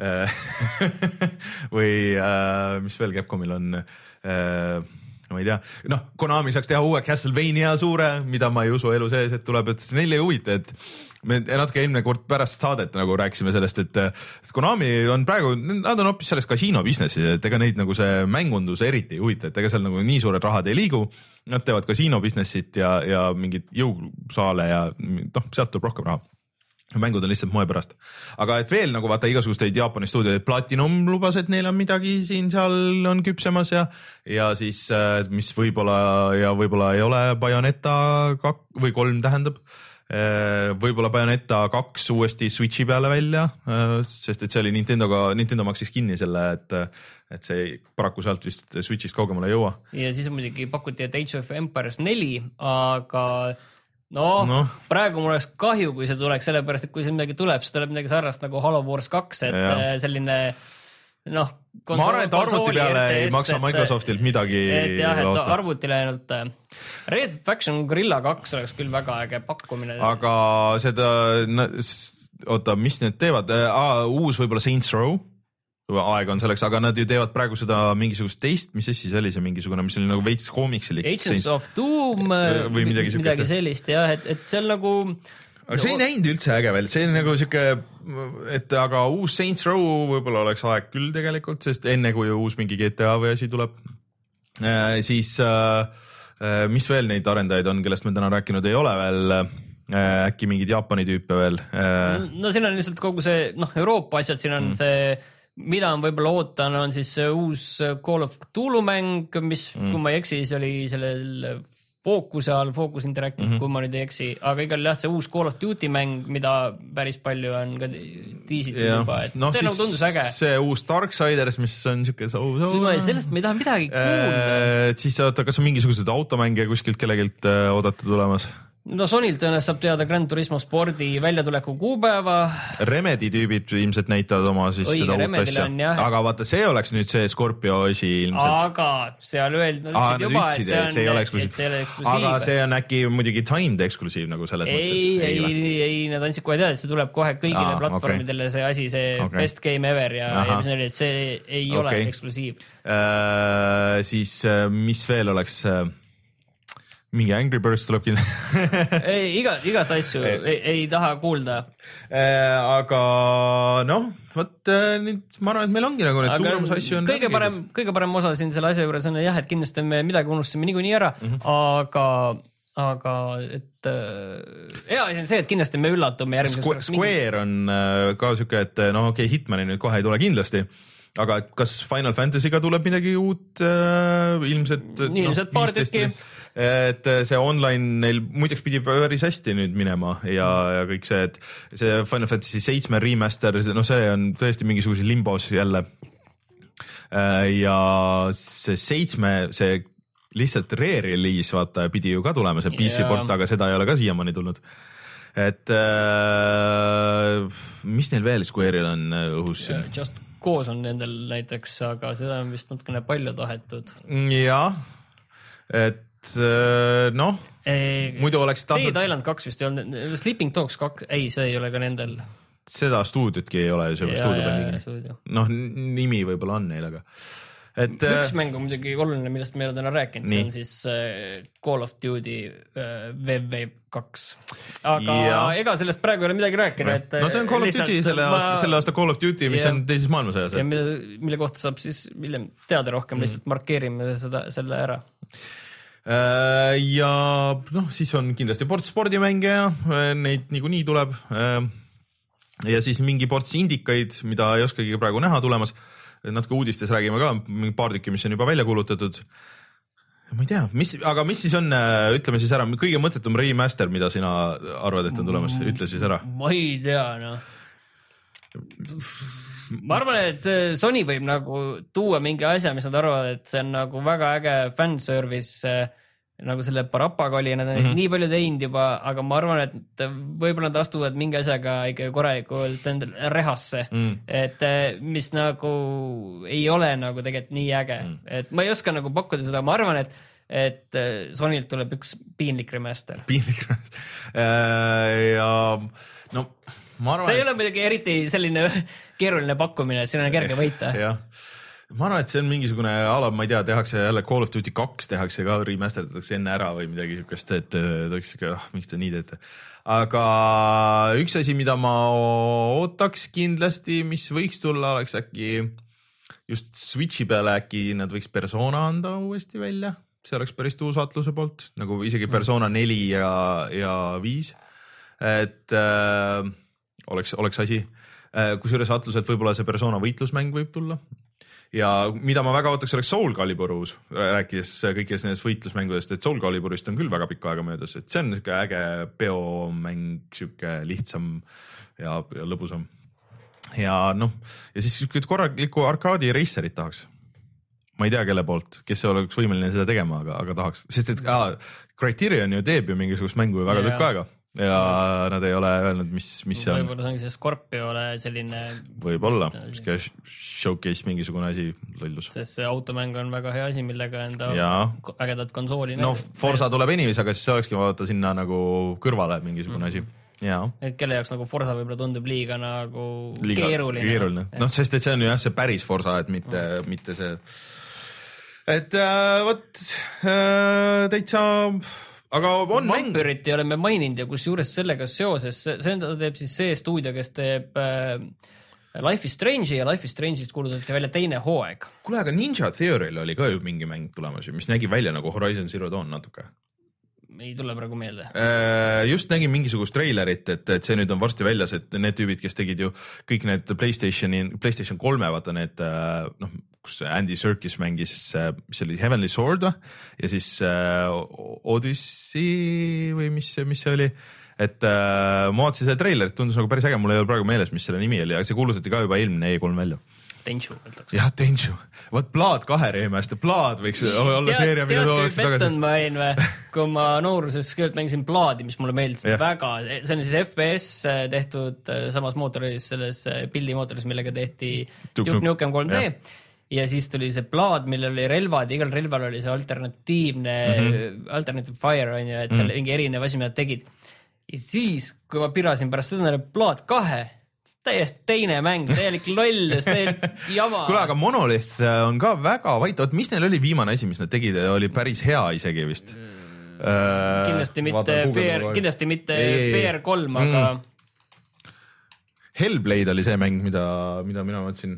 või mis veel Capcomil on, ma ei tea, noh, Konami saaks teha uue Castlevania suure, mida ma ei usu elu sees, et tuleb, et neil ei huvita, et me natuke eelmine kord pärast saadet nagu rääkisime sellest, et Konami on praegu, nad on hoopis selles kasiino businessi, et ega neid nagu see mängundus eriti ei huvita, et ega seal nagu nii suured rahad ei liigu, nad teevad kasiino businessit ja, ja mingid jõusaale ja noh, sealt tuleb rohkem raha. Mängud on lihtsalt moe pärast. Aga et veel nagu vaata igasugusteid Jaapani stuudioid, Platinum lubas, et neil on midagi siin seal on küpsemas ja, ja siis mis võib-olla ja võib-olla ei ole Bayonetta kak, või kolm tähendab, võib-olla Bayonetta kaks uuesti Switchi peale välja, sest et see oli Nintendoga, Nintendo maksis kinni selle, et, et see paraku sealt vist Switchist kaugemale ei jõua. Ja siis muidugi pakuti, et Age of Empires neli, aga no, no praegu mul oleks kahju, kui see tuleks, sellepärast, et kui see midagi tuleb, siis tuleb midagi sarnast nagu Halo Wars kaks, et ja. selline noh. Ma arvan, et arvuti peale ei maksa Microsoftilt midagi et jah, et loota. Arvutile ainult Red Faction Guerrilla kaks oleks küll väga äge pakkumine. Aga seda, oota, mis need teevad? Ah, uus võib-olla Saints Row, aeg on selleks, aga nad ju teevad praegu seda mingisugust teist, mis siis oli see mingisugune, mis oli nagu veits koomiksilik. Agents of Doom või midagi, midagi sellist jah, et, et see on nagu... Aga see ei näinud üldse äge veel, see on nagu siuke, et aga uus Saints Row võib-olla oleks aeg küll tegelikult, sest enne kui uus mingi G T A või asi tuleb, äh, siis äh, mis veel neid arendajaid on, kellest me täna rääkinud ei ole veel, äh, äkki mingid Jaapani tüüpe veel äh.? No siin on lihtsalt kogu see, noh Euroopa asjad, siin on mm. see, mida on võib-olla ootan, on siis uus Call of Cthulhu mäng, mis mm. kui ma ei eksi, siis oli sellel Fookuse all, Focus Interactive mm, -hmm. kui ma nüüd ei eksi, aga igal jah, see uus Call of Duty mäng, mida päris palju on ka tiisitud juba, et no, see nagu tundus äge. See uus Darksiders, mis on siuke so, so, sellest me ei taha midagi kuulda. Äh, siis oota, kas on mingisugused automänge kuskilt kellegilt äh, oodata tulemas? No Sonilt tõenäoliselt saab teada Gran Turismo spordi väljatuleku kuupäeva. Remedi tüübid ilmselt näitavad oma siis Oi, seda uut asja. Aga vaata, see oleks nüüd see Scorpio asi ilmselt. Aga seal öeldi, Aa, juba, et see, on, see ei ole eksklusiiv. Aga see on äkki muidugi timed eksklusiiv nagu selles ei, mõttes. Ei, ei, ei, nad andsid kohe teada, et see tuleb kohe kõigile Aa, platvormidele okay. see asi, see okay. best game ever ja, ja see, oli, et see ei okay. ole eksklusiiv. Uh, siis uh, mis veel oleks... Uh, mingi Angry Birds tuleb kindlasti ei, iga, igast asju ei, ei, ei taha kuulda äh,. Aga noh, võt nüüd ma arvan, et meil ongi nagu need suuremas asju on kõige parem, kõige parem osa siin selle asja juures on jah, et kindlasti me midagi unustasime niikuinii ära mm, -hmm. aga aga et hea asi on see, et kindlasti me üllatume järgmises Squ Square mingi... on ka siuke, et noh, okei okay,, Hitmani nüüd kohe ei tule kindlasti, aga kas Final Fantasy'ga tuleb midagi uut äh, ilmselt, ilmselt no, paar tükki, et see online neil muideks pidi päris hästi nüüd minema ja, ja kõik see, et see Final Fantasy seitse remaster, no see on tõesti mingisuguse limbos jälle ja see seitsme, see lihtsalt re-release vaata pidi ju ka tulema, see P C port, aga seda ei ole ka siiamaani tulnud. Et äh, mis neil veel Square'il on õhus siin? Just Cause on nendel näiteks, aga seda on vist natukene palju tahetud. Jah, et noh, muidu oleks tahtnud... Dead Island kaks vist ei olnud, Sleeping Dogs kaks, ei, see ei ole ka nendel. Seda stuudiotki ei ole, see stuudio. Noh, nimi võib-olla on neil, aga... Et, üks mäng on muidugi oluline, millest me ei ole täna rääkinud, see on siis Call of Duty V V kaks. Aga ja. ega sellest praegu ei ole midagi rääkida. Et no see on Call of Duty, selle, ma... aasta, selle aasta Call of Duty, mis ja. on teises maailmasõjas. Et... Mille, mille kohta saab siis hiljem teada rohkem, mm. lihtsalt markeerime seda, selle ära. Ja noh, siis on kindlasti ports spordimänge ja neid niikuinii tuleb. Ja siis mingi ports indikaid, mida ei oskagi praegu näha tulemas. Natuke uudistes räägime ka, mingi paar tükki, mis on juba välja kuulutatud. Ma ei tea, mis, aga mis siis on, ütleme siis ära, kõige mõttetum remaster, mida sina arvad, et on tulemas, ütle siis ära. Ma ei tea, noh. Ma arvan, et Sony võib nagu tuua mingi asja, mis nad arvavad, et see on nagu väga äge fanservice, nagu selle Parapaga oli ja nad on mm -hmm. nii palju teinud juba, aga ma arvan, et võib-olla nad astuvad mingi asjaga ikka korralikult endale rehasse, mm. et mis nagu ei ole nagu tegelikult nii äge, mm. et ma ei oska nagu pakkuda seda, ma arvan, et et Sonylt tuleb üks piinlik remaster. Piinlik remaster ja no ma arvan, see ei ole muidugi eriti selline keeruline pakkumine, siin on kerge võita. Jah. Ma arvan, et see on mingisugune ala, ma ei tea, tehakse jälle Call of Duty kaks, tehakse ka remasterdatakse enne ära või midagi siukest, et tõeks ikka, oh, miks te nii teete. Aga üks asi, mida ma ootaks kindlasti, mis võiks tulla, oleks äkki just Switchi peale äkki nad võiks Persona anda uuesti välja. See oleks päris tuus Atluse poolt, nagu isegi Persona neli ja, ja viis. Et äh, oleks, oleks asi. Äh, kusjuures Atluselt võib-olla see Persona võitlusmäng võib tulla. Ja mida ma väga ootaks, oleks Soul Calibur uus, rääkides kõikidest nendest võitlusmängudest, et Soul Caliburist on küll väga pikka aega möödas, et see on niisugune äge peomäng, siuke lihtsam ja, ja lõbusam. Ja noh, ja siis korralikku arkaadi racerit tahaks. Ma ei tea, kelle poolt, kes oleks võimeline seda tegema, aga, aga tahaks. Sest et ah, Criterion ju teeb ju mingisugust mängu ju väga tükk aega. ja nad ei ole öelnud, mis, mis see on. Võib-olla see ongi see Scorpiole selline... Võib-olla, showcase mingisugune asi, lollus. Sest see automäng on väga hea asi, millega enda ja. ägedat konsooli... No Forza tuleb enimis, aga siis see olekski vaata sinna nagu kõrvale mingisugune mm. asi. Ja. Et kelle jaoks nagu Forza võib-olla tundub liiga nagu liiga, keeruline. keeruline. No sest et see on ju jah, see päris Forza, et mitte, mm. mitte see... Et äh, võt äh, täitsa... aga on Vampyrit ei oleme maininud ja kus juures sellega seoses, see teeb siis see stuudio, kes teeb äh, Life is Strange'i ja Life is Strange'ist kuulutati välja teine hooaeg. Kuule, aga Ninja Theory'l oli ka ju mingi mäng tulemas, mis nägi välja nagu Horizon Zero Dawn natuke. Ei tule praegu meelde. Äh, just nägin mingisugust trailerit, et, et see nüüd on varsti väljas, et need tüübid, kes tegid ju kõik need PlayStationi, PlayStation kolme, vaata need, noh, kus Andy Serkis mängis, mis oli Heavenly Sword ja siis äh, Odyssey või mis, mis see oli, et äh, ma vaatasin see trailerit, tundus nagu päris äge, mul ei ole praegu meeles, mis selle nimi oli, aga see kuulutati ka juba eelmine E kolm välja. Tenchu öeldakse. jah, Tenchu. Vaat Blood kahe reemast, Blood võiks tead, olla seeria, mida tooleks tagasi. Tead, ma olin või, kui ma nooruses kõigepealt mängisin Bloodi, mis mulle meeldis yeah. väga. See on siis F P S tehtud samas mootoris, selles pildimootoris, millega tehti Duke Nukem kolm D. Yeah. Ja siis tuli see Blood, millel oli relvad, igal relval oli see alternatiivne, mm-hmm. alternative fire on ju, et seal mm-hmm. mingi erinev asi, mida tegid. Ja siis, kui ma pirasin pärast seda Blood kahe, täiesti teine mäng, täielik lollus, täielik jama. Kuule, aga Monolith on ka väga vait, oot, mis neil oli viimane asi, mis nad tegid, oli päris hea isegi vist. Kindlasti mitte Fair, kindlasti mitte Fair kolm, aga mm. Hellblade oli see mäng, mida, mida mina mõtlesin.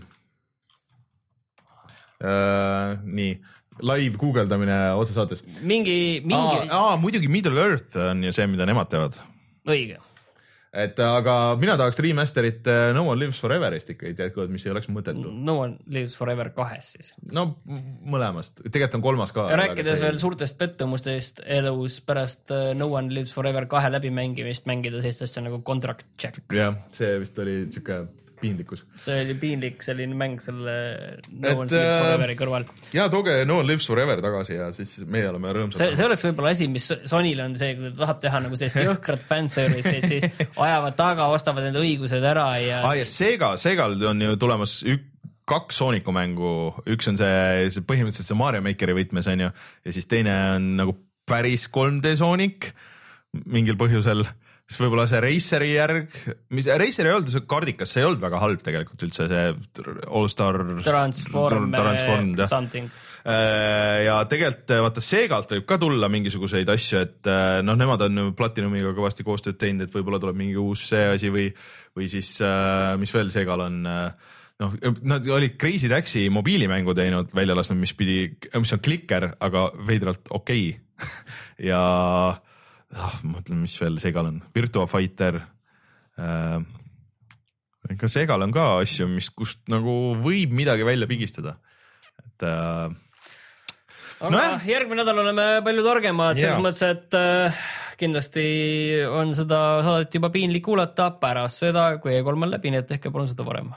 Uh, nii, live guugeldamine otsesaates. Mingi, mingi... Aa, aa, muidugi Middle Earth on ju see, mida nemad teevad. Õige. Et aga mina tahaks remasterit No One Lives Foreverist ikka ei teadkud, mis ei oleks mõttetu. No One Lives Forever kahes siis. No mõlemast, tegelikult on kolmas ka. Rääkides veel suurtest pettumustest elus pärast No One Lives Forever kahe läbimängimist mängida sellist asja nagu Contract Check. Jah, see vist oli siuke piinlikkus. See oli piinlik selline mäng selle No One Lives Foreveri kõrval. Ja tooge No One Lives Forever tagasi ja siis meie oleme rõõmsad. See, see oleks võib-olla asi, mis Sonyl on see, kui ta tahab teha nagu sellist jõhkrat fanservice, et siis ajavad taga, ostavad need õigused ära ja... Ah, ja Sega, Segal on ju tulemas ük, kaks Sooniku mängu. Üks on see, see põhimõtteliselt see Mario Makeri võtmes on ju ja siis teine on nagu päris kolm D Sonic mingil põhjusel. Siis võib-olla see Raceri järg, mis Raceri ei olnud, see kardikas, see ei olnud väga halb tegelikult üldse, see All-Star Transform, Transform something. Ja tegelikult vaata Segalt võib ka tulla mingisuguseid asju, et noh, nemad on Platinumiga kõvasti koostööd teinud, et võib-olla tuleb mingi uus see asi või, või siis mis veel Segal on, noh, nad olid Crazy Taxi mobiilimängu teinud, välja lasknud, mis pidi, mis on klikker, aga veidralt okei okay. ja ah, mõtlen, mis veel Segal on. Virtua Fighter. Äh, ka Segal on ka asju, mis kust nagu võib midagi välja pigistada. Et, äh, aga no järgmine nädal oleme palju targemad, selles mõttes, et äh, kindlasti on seda saadet juba piinlik kuulata pärast seda, kui E kolm on läbi, nii et ehk palun seda varem.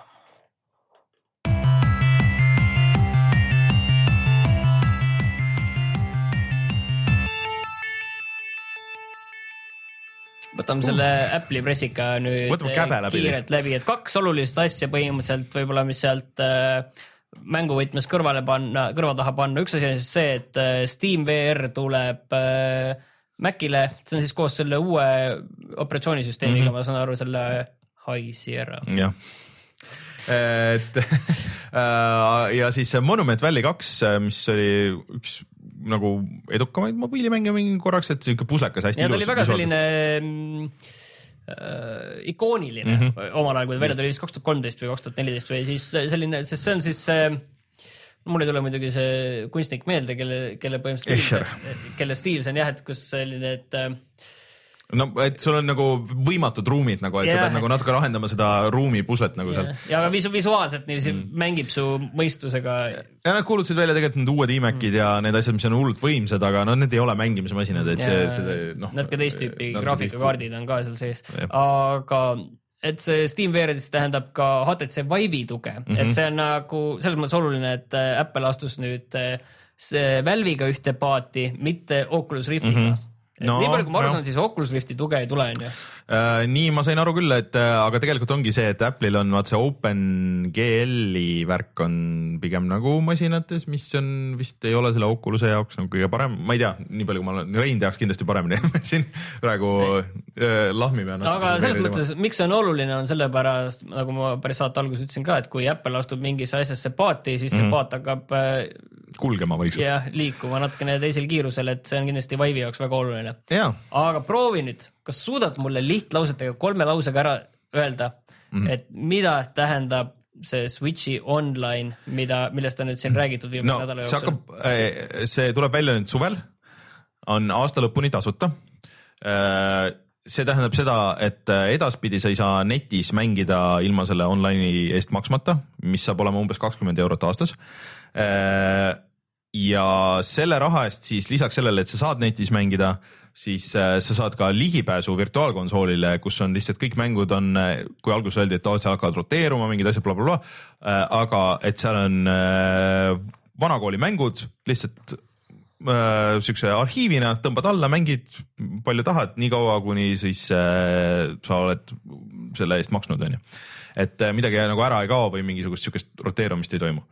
Võtame selle Apple'i pressika nüüd läbi kiirelt läbi, et kaks olulist asja põhimõtteliselt võib-olla, mis sealt äh, mänguvõtmes kõrvale panna, kõrva taha panna. Üks asi on siis see, et äh, Steam V R tuleb äh, Macile, see on siis koos selle uue operatsioonisüsteemiga, mm-hmm. ma saan aru, selle High Sierra. Jah. Et, ja siis Monument Valley kaks, mis oli üks nagu edukamaid mobiilimänge mingi korraks, et siuke puslekas hästi ilus. Ja ta oli väga selline äh, ikooniline mm-hmm. omal ajal, kui ta välja tuli vist kaks tuhat kolmteist või kaks tuhat neliteist või siis selline, sest see on siis äh, mul ei tule muidugi see kunstnik meelde, kelle, kelle põhimõtteliselt kelle stiil see on jah, et kus selline, et äh, no, et sul on nagu võimatud ruumid nagu, et yeah. sa pead nagu natuke lahendama seda ruumi puslet nagu yeah. seal. Ja aga visu, visuaalselt nii mm. mängib su mõistusega. Ja nad kuulutasid välja tegelikult need uued iMacid mm. ja need asjad, mis on hullult võimsad, aga no need ei ole mängimismasinad, et yeah. see, see noh. Nad ka teist tüüpi graafikakaardid on ka seal sees, yeah. aga et see Steam V R-idest tähendab ka H T C Vive'i tuge, mm-hmm. et see on nagu selles mõttes oluline, et Apple astus nüüd see Valve'iga ühte paati, mitte Oculus Riftiga. Mm-hmm. No, nii palju, kui ma aru saan, siis Oculus Rifti tuge ei tule, on ju? Uh, nii ma sain aru küll, et uh, aga tegelikult ongi see, et Apple'il on vaat see OpenGL-i värk on pigem nagu masinates, mis on vist ei ole selle Oculus'e jaoks nagu kõige parem, ma ei tea, nii palju kui ma olen, Rein teaks kindlasti paremini siin praegu uh, lahmi pean. Aga selles mõttes, miks see on oluline, on sellepärast, nagu ma päris saate alguses ütlesin ka, et kui Apple astub mingisse asjasse paati, siis see mm-hmm. paat hakkab uh, kulgema võiks. Jah, liikuma natukene teisel kiirusel, et see on kindlasti Vive'i jaoks väga oluline. Ja. Aga proovi nüüd, kas suudad mulle lihtlausetega kolme lausega ära öelda, mm-hmm. et mida tähendab see Switchi online, mida, millest on nüüd siin räägitud viimase no, nädala jooksul? See, hakkab, see tuleb välja nüüd suvel, on aasta lõpuni tasuta. See tähendab seda, et edaspidi sa ei saa netis mängida ilma selle online'i eest maksmata, mis saab olema umbes kakskümmend eurot aastas. Ja selle raha eest siis lisaks sellele, et sa saad netis mängida, siis sa saad ka ligipääsu virtuaalkonsoolile, kus on lihtsalt kõik mängud on, kui alguses öeldi, et sa hakkad roteeruma, mingid asjad, bla, bla, bla, aga et seal on vanakooli mängud lihtsalt siukse arhiivina, tõmbad alla, mängid palju tahad, nii kaua, kuni siis sa oled selle eest maksnud, on ju. Et midagi nagu ära ei kao või mingisugust siukest roteerumist ei toimu.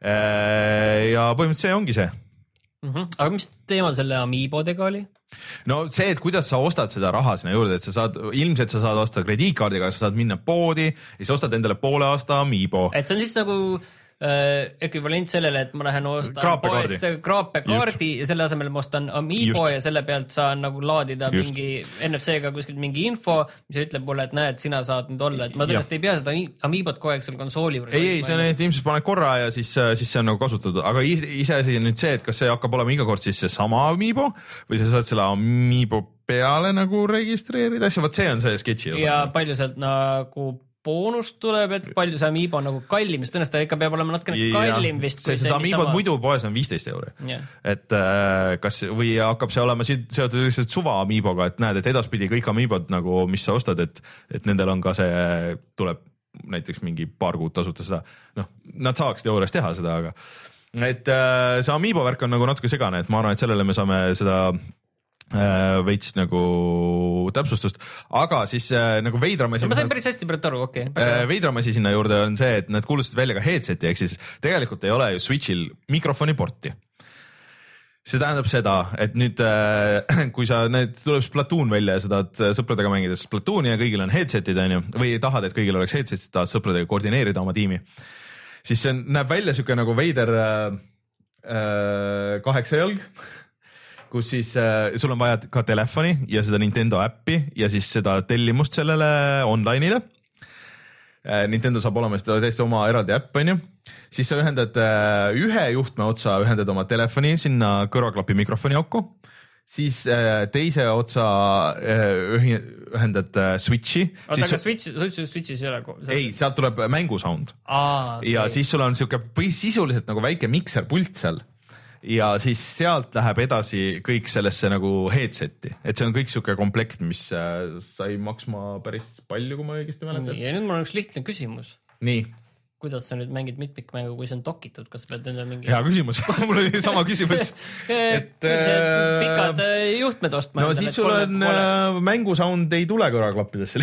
Ja põhimõtteliselt see ongi see. Mm-hmm. Aga mis teemal selle Amiibodega oli? No see, et kuidas sa ostad seda raha sinna juurde, et sa saad, ilmselt sa saad osta krediitkaardiga, sa saad minna poodi ja sa ostad endale poole aasta Amiibo. Et see on siis nagu äh, ekvivalent sellele, et ma lähen ostan poest kraapekaardi ja selle asemel ma ostan Amiibo Just. Ja selle pealt saan nagu laadida Just. Mingi N F C-ga kuskilt mingi info, mis ütleb mulle, et näed, sina saad nüüd olla, et ma tõenäoliselt ei pea seda Amiibot kogu aeg seal konsooli juures. Ei, ei, see on, et ilmselt paned korra ja siis, siis see on nagu kasutatud, aga ise asi on nüüd see, et kas see hakkab olema iga kord siis see sama Amiibo või sa saad selle Amiibo peale nagu registreerida asja, võt see on see sketši. Ja palju sealt nagu boonus tuleb, et palju see Amiibo on nagu kallim, mis tõenäoliselt ikka peab olema natukene kallim vist. See, seda Amiibot muidu poes on viisteist euri. Yeah. Et äh, kas, või hakkab see olema seotud lihtsalt suva Amiiboga, et näed, et edaspidi kõik Amiibot nagu, mis sa ostad, et, et nendel on ka see, tuleb näiteks mingi paar kuud tasuta seda, noh, nad saaks teoorias teha seda, aga et äh, see Amiibo värk on nagu natuke segane, et ma arvan, et sellele me saame seda veits nagu täpsustust, aga siis äh, nagu veidram asi. No, ma sain päris hästi pärit aru, okei. Okay, äh, veidram asi sinna juurde on see, et nad kuulustasid välja ka headseti, ehk siis tegelikult ei ole ju Switchil mikrofoni porti. See tähendab seda, et nüüd äh, kui sa, need tuleb Splatoon välja ja sa tahad sõpradega mängida Splatooni ja kõigil on headsetid, on ju, või tahad, et kõigil oleks headsetid, tahad sõpradega koordineerida oma tiimi, siis see näeb välja siuke nagu veider äh, äh, kaheksa jalg, kus siis äh, sul on vaja ka telefoni ja seda Nintendo äppi ja siis seda tellimust sellele online'ile. Äh, Nintendo saab olema seda täiesti oma eraldi äpp, on ju. Siis sa ühendad äh, ühe juhtme otsa, ühendad oma telefoni sinna kõrvaklapi mikrofoni auku. Siis äh, teise otsa äh, ühendad äh, Switchi. Oota, aga Switch, Switchis ei ole? Ei, sealt tuleb mängusound. Aa, okay. Ja siis sul on siuke sisuliselt nagu väike mikserpult seal. Ja siis sealt läheb edasi kõik sellesse nagu headseti, et see on kõik siuke komplekt, mis sai maksma päris palju, kui ma õigesti mäletan. Ja nüüd mul on üks lihtne küsimus. Nii. Kuidas sa nüüd mängid mitmikmängu, kui see on dokitud, kas pead endale mingi... Hea küsimus, mul oli sama küsimus. et, pikad juhtmed ostma. No siis sul on äh, mängusound ei tule kõrvaklappidesse.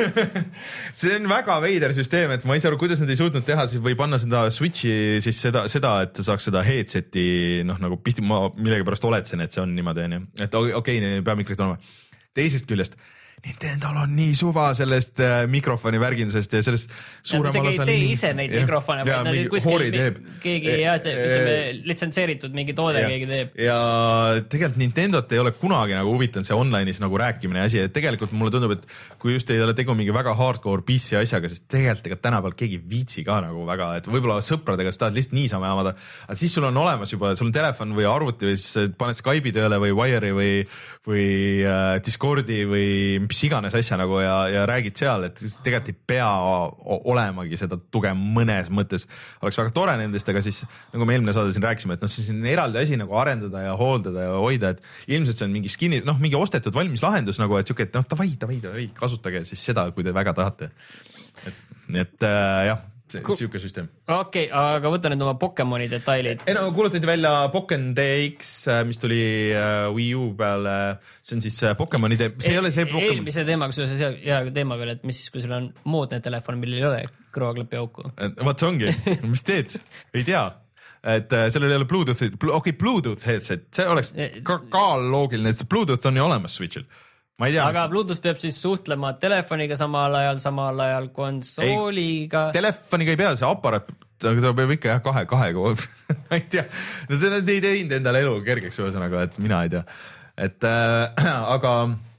See on väga veider süsteem, et ma ei saa aru, kuidas nad ei suutnud teha või panna seda Switchi siis seda, seda et saaks seda headseti, noh nagu pisti, ma millegi pärast oletsen, et see on niimoodi, et okei, okay, peab mikrit olema. Teisest küljest Nintendo'l on nii suva sellest äh, mikrofoni värgindusest ja sellest suuremal osal... Ei tee ise neid ja, mikrofone, vaid nad kuskil keegi e, ja, see, ütleme, litsentseeritud mingi toode ja, keegi teeb. Ja tegelikult Nintendo't ei ole kunagi nagu huvitanud see online'is nagu rääkimine asi, et tegelikult mulle tundub, et kui just ei ole tegu mingi väga hardcore P C asjaga, sest tegelikult ega tänapäeval keegi viitsi ka nagu väga, et võib-olla sõpradega sa tahad lihtsalt niisama jamada, aga siis sul on olemas juba, sul on telefon või arvuti või siis paned Skype'i tööle või Wire'i või, või äh, Discordi või mis iganes asja nagu ja, ja räägid seal, et tegelikult ei pea olemagi seda tuge mõnes mõttes. Oleks väga tore nendest, aga siis nagu me eelmine saade siin rääkisime, et noh, see on eraldi asi nagu arendada ja hooldada ja hoida, et ilmselt see on mingi skinny, noh, mingi ostetud valmis lahendus nagu, et siuke, et noh, davai, davai, davai, kasutage siis seda, kui te väga tahate. Et, et äh, jah, siuke süsteem. Okei, okay, aga võta nüüd oma Pokemoni detailid. Ei no kuulutati välja Pokken D X, mis tuli Wii U peale, see on siis Pokemoni, see ei ole see Pokemon. Eelmise teemaga seoses hea teema veel, et mis siis, kui sul on moodne telefon, millel ei ole kõrvaklapi auku. Vaat see ongi, mis teed? Ei tea. Et sellel ei ole Bluetooth, okei okay, Bluetooth headset, see oleks ka, ka loogiline, et Bluetooth on ju olemas Switchil. Ma ei tea. Aga Bluetooth peab siis suhtlema telefoniga samal ajal, samal ajal konsooliga. Ei, telefoniga ei pea, see aparaat, ta peab ikka jah kahe, kahe kood. Ma ei tea, no see ei teinud endale elu kergeks ühesõnaga, et mina ei tea. Et äh, aga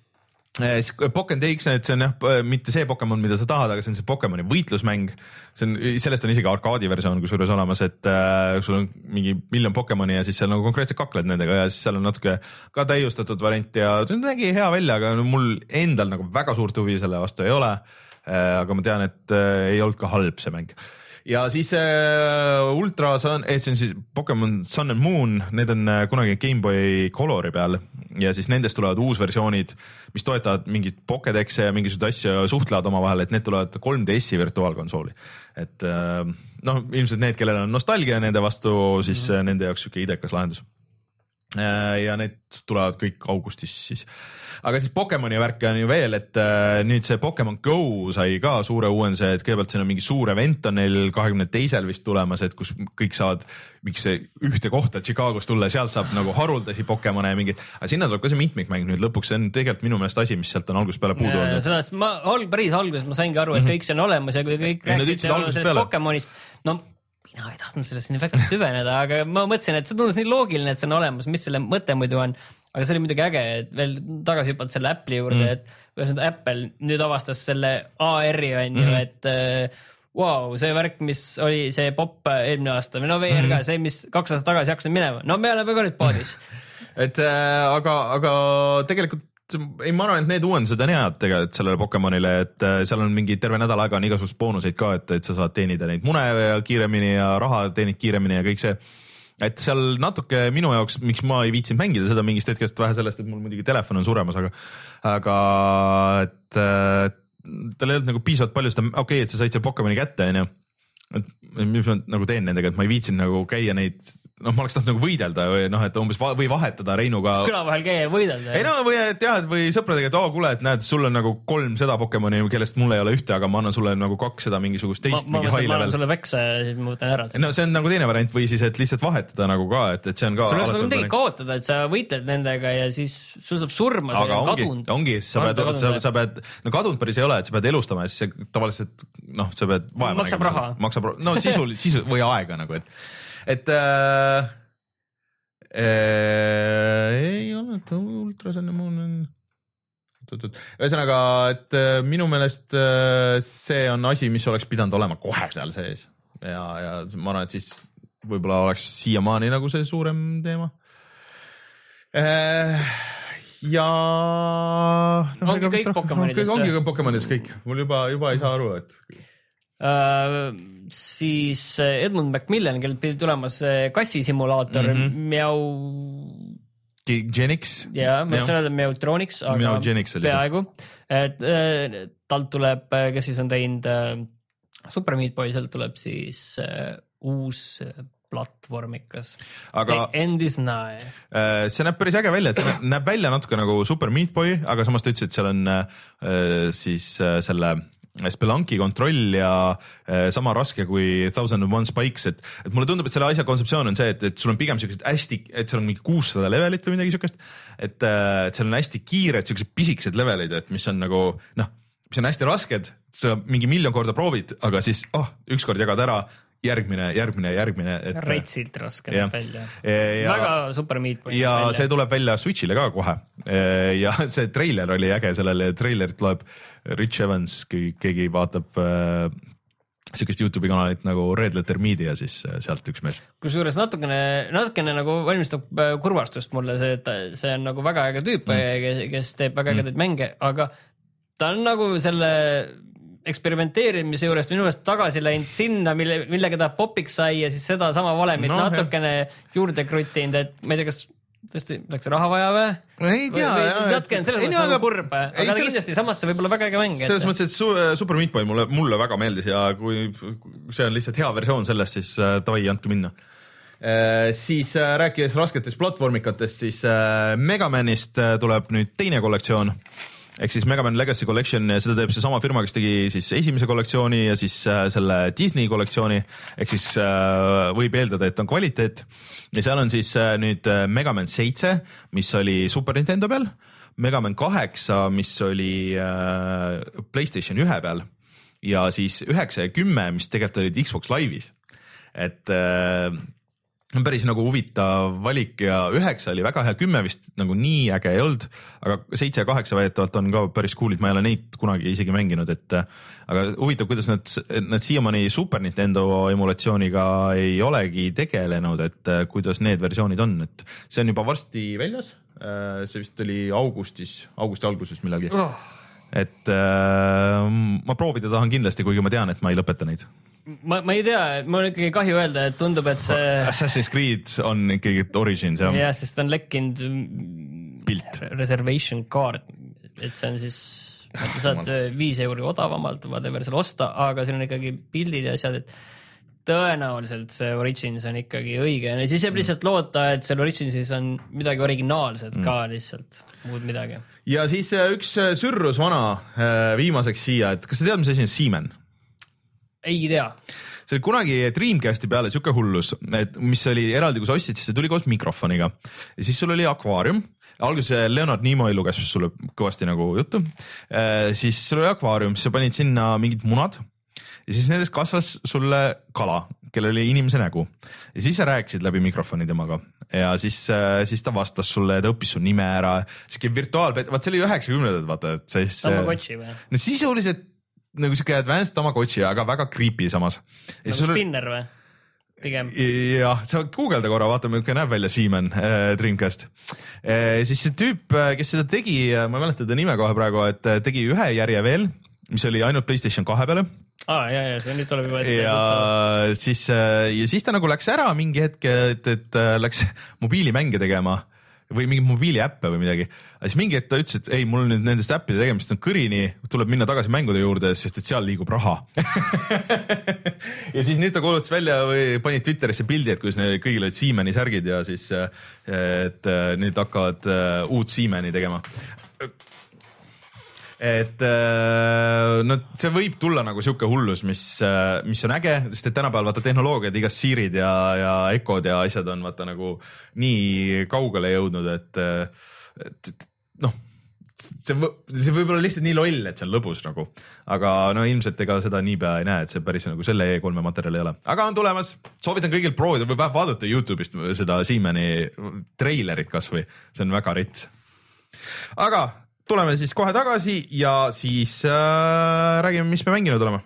äh, Pokken D X, see on jah, mitte see Pokemon, mida sa tahad, aga see on see Pokemoni võitlusmäng. See on, sellest on isegi arkaadi versioon kusjuures olemas, et äh, sul on mingi miljon Pokemoni ja siis seal nagu konkreetselt kakled nendega ja siis seal on natuke ka täiustatud variant ja see nägi hea välja, aga mul endal nagu väga suurt huvi selle vastu ei ole. Äh, aga ma tean, et äh, ei olnud ka halb see mäng. Ja siis äh, Ultra Sun, see on siis Pokemon Sun and Moon, need on äh, kunagi Game Boy Colori peal ja siis nendest tulevad uusversioonid, mis toetavad mingit Pokédexe ja mingisuguseid asju suhtlevad omavahel, et need tulevad kolm D S-i virtuaalkonsooli. Et äh, noh, ilmselt need, kellel on nostalgia nende vastu, siis mm-hmm. nende jaoks siuke idekas lahendus. Äh, ja need tulevad kõik augustis siis. Aga siis Pokemoni värke on ju veel, et äh, nüüd see Pokemon Go sai ka suure uuenduse, et kõigepealt siin on mingi suur event on neil kahekümne teisel vist tulemas, et kus kõik saavad miks ühte kohta Chicagos tulla, sealt saab nagu haruldasi Pokemone ja mingid, aga sinna tuleb ka see mitmikmäng nüüd lõpuks, see on tegelikult minu meelest asi, mis sealt on algusest peale puudu olnud. Seda, ma ol, päris alguses ma saingi aru, et kõik see on olemas ja kui kõik rääksid sellest Pokemonist, no mina ei tahtnud sellest nii väga süveneda, aga ma mõtlesin, et see tundus nii loogiline, et see on olemas, mis selle mõte muidu on. Aga see oli muidugi äge, et veel tagasi hüppad selle Apple'i juurde, mm. et kuidas Apple nüüd avastas selle A R-i on ju, mm. et äh, wow, see värk, mis oli see pop eelmine aasta, või no V R ka, mm. see, mis kaks aastat tagasi hakkasid minema, no me oleme ka nüüd paadis. et äh, aga, aga tegelikult ei, ma arvan, et need uuendused on head tegelikult sellele Pokemonile, et äh, seal on mingi terve nädal aega on igasugust boonuseid ka, et, et sa saad teenida neid mune kiiremini ja raha teenid kiiremini ja kõik see. Et seal natuke minu jaoks, miks ma ei viitsinud mängida seda mingist hetkest vähe sellest, et mul muidugi telefon on suremas, aga, aga et äh, tal ei olnud nagu piisavalt palju seda, okei okay,, et sa said see Pokemoni kätte, on ju. Et mis ma nagu teen nendega, et ma ei viitsin nagu käia neid, noh, ma oleks tahtnud nagu võidelda või noh, et umbes va või vahetada Reinuga. Küla vahel käia ja võidelda. Ei no või et jah, et või sõpradega, et oo, kuule, et näed, sul on nagu kolm seda Pokemoni, kellest mul ei ole ühte, aga ma annan sulle nagu kaks seda mingisugust teist. Ma, ma, ma annan sulle veksa ja siis ma võtan ära. No see on nagu teine variant või siis, et lihtsalt vahetada nagu ka, et, et see on ka. Sul oleks nagu midagi kaotada, et sa võitled nendega ja siis sul saab surma, see on kadunud. Ongi, sa pead, sa, sa pead, no kadunud päris ei ole, et sa pead elustama ja siis see tavaliselt, noh, sa pead vaeva. Maksab raha. Maksab raha. No sisul, sisu või aega nagu, et, et äh, äh, ei olnud Ultrasun ja muun on. Ühesõnaga, et äh, minu meelest äh, see on asi, mis oleks pidanud olema kohe seal sees ja, ja ma arvan, et siis võib-olla oleks siiamaani nagu see suurem teema. Äh, ja no, ongi kõik Pokemonidest. Ongi kõik Pokemonidest kõik. Mul juba, juba ei saa aru, et Uh, siis Edmund Macmillan, kellel pidi tulemas kassisimulaator mm -hmm. Meow Genix ja ma ütlesin öelda Meowtronics, aga peaaegu, et uh, talt tuleb, kes siis on teinud uh, Super Meat Boy, sealt tuleb siis uh, uus platvormikas. Aga The End is Nigh. Uh, see näeb päris äge välja, et see näeb välja natuke nagu Super Meat Boy, aga samas ta ütles, et seal on uh, siis uh, selle Spelunki kontroll ja äh, sama raske kui Thousand and One Spikes, et, et mulle tundub, et selle asja kontseptsioon on see, et, et sul on pigem sellised hästi, et seal on mingi kuussada levelit või midagi siukest, et, äh, et seal on hästi kiired sellised pisikesed levelid, et mis on nagu noh, mis on hästi rasked, sa mingi miljon korda proovid, aga siis oh, ükskord jagad ära, järgmine, järgmine, järgmine. Et, Reitsilt raske näeb välja. Ja, väga Super Meat Boy. Ja välja. See tuleb välja Switchile ka kohe ja see treiler oli äge, sellele treilerit loeb Rich Evans, keegi vaatab äh, siukest YouTube'i kanalit nagu Red Letter Media, siis sealt üks mees. Kusjuures natukene, natukene nagu valmistab kurvastust mulle see, et see on nagu väga äge tüüp mm., kes, kes teeb väga ägedaid mm. mänge, aga ta on nagu selle eksperimenteerimise juurest minu meelest tagasi läinud sinna, mille, millega ta popiks sai ja siis seda sama valemit no, natukene jah. Juurde kruttinud, et ma ei tea, kas tõesti, läks raha vaja või? Ei tea, jah. Jatke on selles mõttes nagu kurb, aga ei, selles... kindlasti samas see võib olla väga äge mäng. Selles mõttes, et Super Meat Boy mulle, mulle väga meeldis ja kui see on lihtsalt hea versioon sellest, siis tavai, andke minna. Äh, siis äh, rääkides rasketest platvormikatest, siis äh, Megamanist äh, tuleb nüüd teine kollektsioon. Ehk siis Mega Man Legacy Collection, seda teeb see sama firma, kes tegi siis esimese kollektsiooni ja siis äh, selle Disney kollektsiooni, ehk siis äh, võib eeldada, et on kvaliteet. Ja seal on siis äh, nüüd Mega Man seitse, mis oli Super Nintendo peal, Mega Man kaheksa, mis oli äh, PlayStation ühe peal ja siis üheksa ja kümme, mis tegelikult olid Xbox Live'is. Et äh, päris nagu huvitav valik ja üheksa oli väga hea, kümme vist nagu nii äge ei olnud, aga seitse ja kaheksa väidetavalt on ka päris cool'id, ma ei ole neid kunagi isegi mänginud, et aga huvitav, kuidas nad, nad siiamaani Super Nintendo emulatsiooniga ei olegi tegelenud, et kuidas need versioonid on, et see on juba varsti väljas, see vist oli augustis, augusti alguses millalgi, oh. et äh, ma proovida tahan kindlasti, kuigi ma tean, et ma ei lõpeta neid. Ma, ma ei tea, mul on ikkagi kahju öelda, et tundub, et see Assassin's Creed on ikkagi Origins, jah? jah, sest on lekkinud pilt. Reservation card, et see on siis, et sa saad viis euri odavamalt whatever seal osta, aga siin on ikkagi pildid ja asjad, et tõenäoliselt see Origins on ikkagi õige ja siis jääb lihtsalt loota, et seal Originsis on midagi originaalset ka lihtsalt, muud midagi. Ja siis üks sürrus vana viimaseks siia, et kas sa tead, mis asi on Seaman? Ei tea. See oli kunagi Dreamcasti peale siuke hullus, et mis oli eraldi, kui sa ostsid, siis see tuli koos mikrofoniga ja siis sul oli akvaarium. Alguses Leonard Nimoy luges sulle kõvasti nagu juttu, siis sul oli akvaarium, siis sa panid sinna mingid munad ja siis nendest kasvas sulle kala, kellel oli inimese nägu ja siis sa rääkisid läbi mikrofoni temaga ja siis, siis ta vastas sulle, ta õppis su nime ära, siuke virtuaalpet, vaat see oli üheksakümnendad, vaata, et siis Tamagotchi või? No sisuliselt nagu siuke advanced Tamagotchi, aga väga creepy samas. Nagu sul... spinner või? Pigem. Jah, sa guugelda korra, vaatame, kui näeb välja Seaman äh, Dreamcast. Äh, siis see tüüp, kes seda tegi, ma ei mäleta ta nime kohe praegu, et tegi ühe järje veel, mis oli ainult PlayStation kahe peale. Aa, jah, jah, see nüüd tuleb juba ette. Ja siis, ja siis ta nagu läks ära mingi hetk, et, et läks mobiilimänge tegema või mingi mobiiliäppe või midagi. Siis mingi hetk ta ütles, et ei, mul nüüd nendest äppide tegemist on kõrini, tuleb minna tagasi mängude juurde, sest et seal liigub raha. Ja siis nüüd ta kuulutas välja või pani Twitterisse pildi, et kuidas neil kõigil olid Siemeni särgid ja siis, et nüüd hakkavad uut Siemeni tegema. Et no see võib tulla nagu siuke hullus, mis, mis on äge, sest et tänapäeval vaata tehnoloogiad, igast Sirid ja, ja Echod ja asjad on vaata nagu nii kaugele jõudnud, et, et, et noh, see, see võib olla lihtsalt nii loll, et see on lõbus nagu, aga no ilmselt ega seda niipea ei näe, et see päris nagu selle E kolme materjal ei ole, aga on tulemas, soovitan kõigil proovida või vähemalt vaadata YouTube'ist seda Siemeni treilerit kasvõi, see on väga rits. Aga tuleme siis kohe tagasi ja siis äh, räägime, mis me mänginud oleme.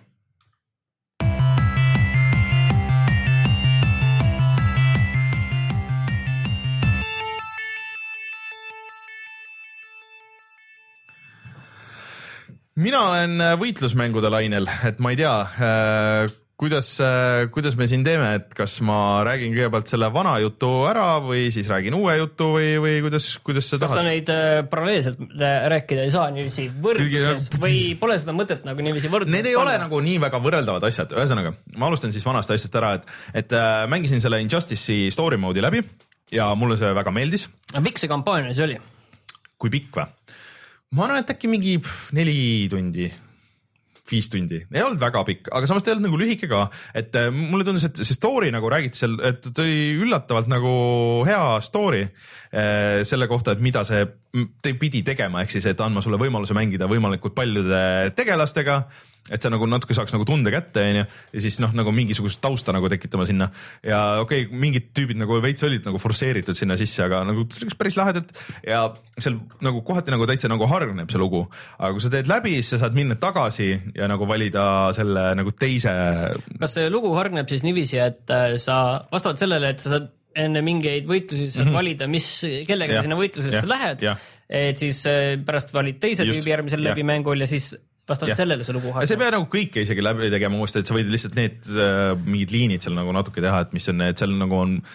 Mina olen võitlusmängude lainel, et ma ei tea äh, kuidas, kuidas me siin teeme, et kas ma räägin kõigepealt selle vana jutu ära või siis räägin uue jutu või, või kuidas, kuidas sa tahad? Kas sa neid äh, paralleelselt rääkida ei saa niiviisi võrdluses või pole seda mõtet nagu niiviisi võrdluses? Need ei panna? Ole nagu nii väga võrreldavad asjad. Ühesõnaga, ma alustan siis vanast asjast ära, et, et äh, mängisin selle Injustice'i story mode'i läbi ja mulle see väga meeldis. Pikk see kampaania see oli? Kui pikk või? Ma arvan, et äkki mingi pff, neli tundi. viis tundi, ei olnud väga pikk, aga samas ta ei olnud nagu lühike ka, et äh, mulle tundus, et see story nagu räägiti seal, et ta oli üllatavalt nagu hea story äh, selle kohta, et mida see te pidi tegema, ehk siis, et andma sulle võimaluse mängida võimalikult paljude tegelastega, et see nagu natuke saaks nagu tunde kätte, onju, ja siis noh, nagu mingisugust tausta nagu tekitama sinna ja okei okay,, mingid tüübid nagu veits olid nagu forsseeritud sinna sisse, aga nagu päris lahedalt ja seal nagu kohati nagu täitsa nagu hargneb see lugu, aga kui sa teed läbi, siis sa saad minna tagasi ja nagu valida selle nagu teise. Kas see lugu hargneb siis niiviisi, et sa vastavalt sellele, et sa saad enne mingeid võitlusi saad mm -hmm. valida, mis, kellega ja, sinna võitlusesse ja, lähed, ja. Et siis pärast valid teise Just, tüübi järgmisel läbi mängul ja siis vastavalt sellele see lugu hargneb. See ei pea nagu kõike isegi läbi tegema uuesti, et sa võid lihtsalt need äh, mingid liinid seal nagu natuke teha, et mis on need, seal nagu on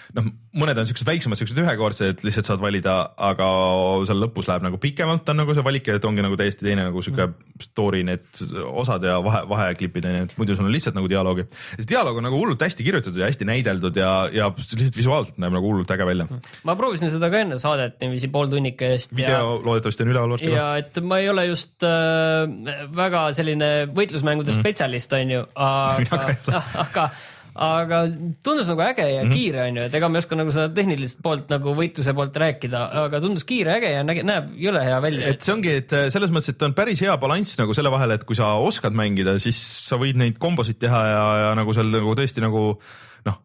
noh, mõned on siuksed väiksemad, siuksed ühekordsed, lihtsalt saad valida, aga seal lõpus läheb nagu pikemalt on nagu see valik, et ongi nagu täiesti teine nagu siuke story need osad ja vahe, vaheklipid, muidu sul on lihtsalt nagu dialoogi. See dialoog on nagu hullult hästi kirjutatud ja hästi näideldud ja, ja lihtsalt visuaalselt näeb nagu hullult äge välja. Ma proovisin seda ka enne saadet niiviisi pool tunnika eest. Video ja, loodetavasti on üleval varsti. Ja et ma ei ole just äh, väga selline võitlusmängude mm. spetsialist on ju, aga, aga aga tundus nagu äge ja mm-hmm. kiire on ju, et ega ma ei oska nagu seda tehnilist poolt nagu võitluse poolt rääkida, aga tundus kiire, äge ja näge, näeb jõle hea välja. Et see ongi, et selles mõttes, et on päris hea balanss nagu selle vahel, et kui sa oskad mängida, siis sa võid neid kombosid teha ja, ja nagu seal nagu tõesti nagu noh,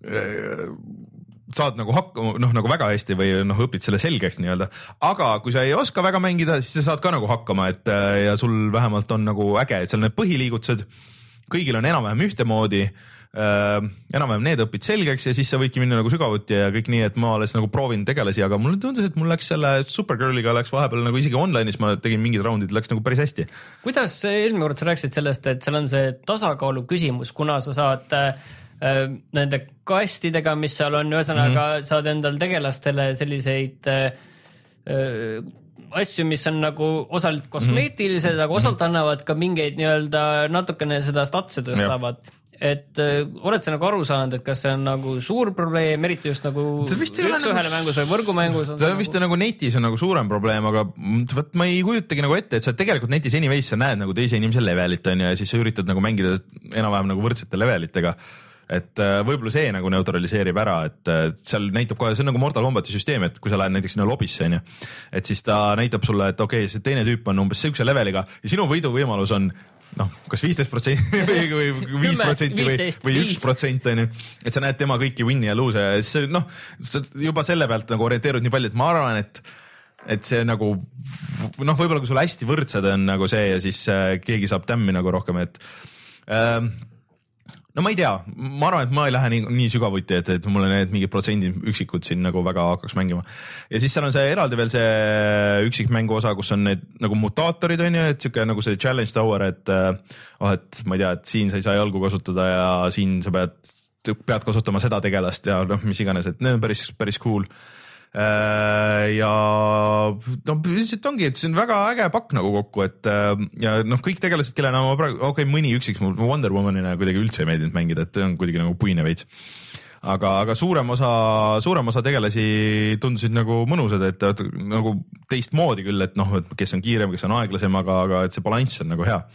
saad nagu hakkama, noh nagu väga hästi või noh, õpid selle selgeks nii-öelda, aga kui sa ei oska väga mängida, siis sa saad ka nagu hakkama, et ja sul vähemalt on nagu äge, et seal need põhiliigutused, kõigil on enam-vähem ühtemoodi, Äh, enam-vähem need õpid selgeks ja siis sa võidki minna nagu sügavuti ja kõik nii, et ma alles nagu proovin tegelasi, aga mulle tundus, et mul läks selle Supergirliga läks vahepeal nagu isegi online'is ma tegin mingid raundid, läks nagu päris hästi. Kuidas eelmine kord sa rääkisid sellest, et seal on see tasakaalu küsimus, kuna sa saad äh, nende kastidega, mis seal on, ühesõnaga mm-hmm. saad endal tegelastele selliseid äh, asju, mis on nagu osalt kosmeetilised mm-hmm. aga osalt annavad ka mingeid nii-öelda natukene seda statse tõstavad. Ja. Et äh, oled sa nagu aru saanud, et kas see on nagu suur probleem, eriti just nagu üks-ühele nagu... mängus või võrgumängus? Ta vist on nagu netis on nagu suurem probleem, aga võt, ma ei kujutagi nagu ette, et sa tegelikult netis anyways sa näed nagu teise inimese levelit on ja siis sa üritad nagu mängida enam-vähem nagu võrdsete levelitega. Et äh, võib-olla see nagu neutraliseerib ära, et äh, seal näitab kohe, see on nagu Mortal Combati süsteem, et kui sa lähed näiteks sinna lobisse on ju, et siis ta näitab sulle, et okei okay,, see teine tüüp on umbes siukse leveliga ja sinu võiduvõimalus on noh, kas viisteist protsenti või viis protsenti või, või üks protsent on ju, et sa näed tema kõiki win'i ja lose ja siis noh, juba selle pealt nagu orienteerud nii palju, et ma arvan, et et see nagu noh, võib-olla kui sul hästi võrdsed on nagu see ja siis äh, keegi saab tämmi nagu rohkem, et äh, no ma ei tea, ma arvan, et ma ei lähe nii, nii sügavuti, et, et mulle need mingid protsendid üksikud siin nagu väga hakkaks mängima. Ja siis seal on see eraldi veel see üksikmängu osa, kus on need nagu mutaatorid on ju, et siuke nagu see challenge tower, et oh, et ma ei tea, et siin sa ei saa jalgu kasutada ja siin sa pead, pead kasutama seda tegelast ja noh, mis iganes, et need on päris, päris cool. Ja no lihtsalt ongi, et see on väga äge pakk nagu kokku, et ja noh, kõik tegelased, kellena ma praegu, okei okay,, mõni üksiks mul Wonder Womanina kuidagi üldse ei meeldinud mängida, et see on kuidagi nagu puine veits. Aga, aga suurem osa, suurem osa tegelasi tundusid nagu mõnusad, et nagu teistmoodi küll, et noh, et kes on kiirem, kes on aeglasem, aga, aga et see balanss on nagu hea.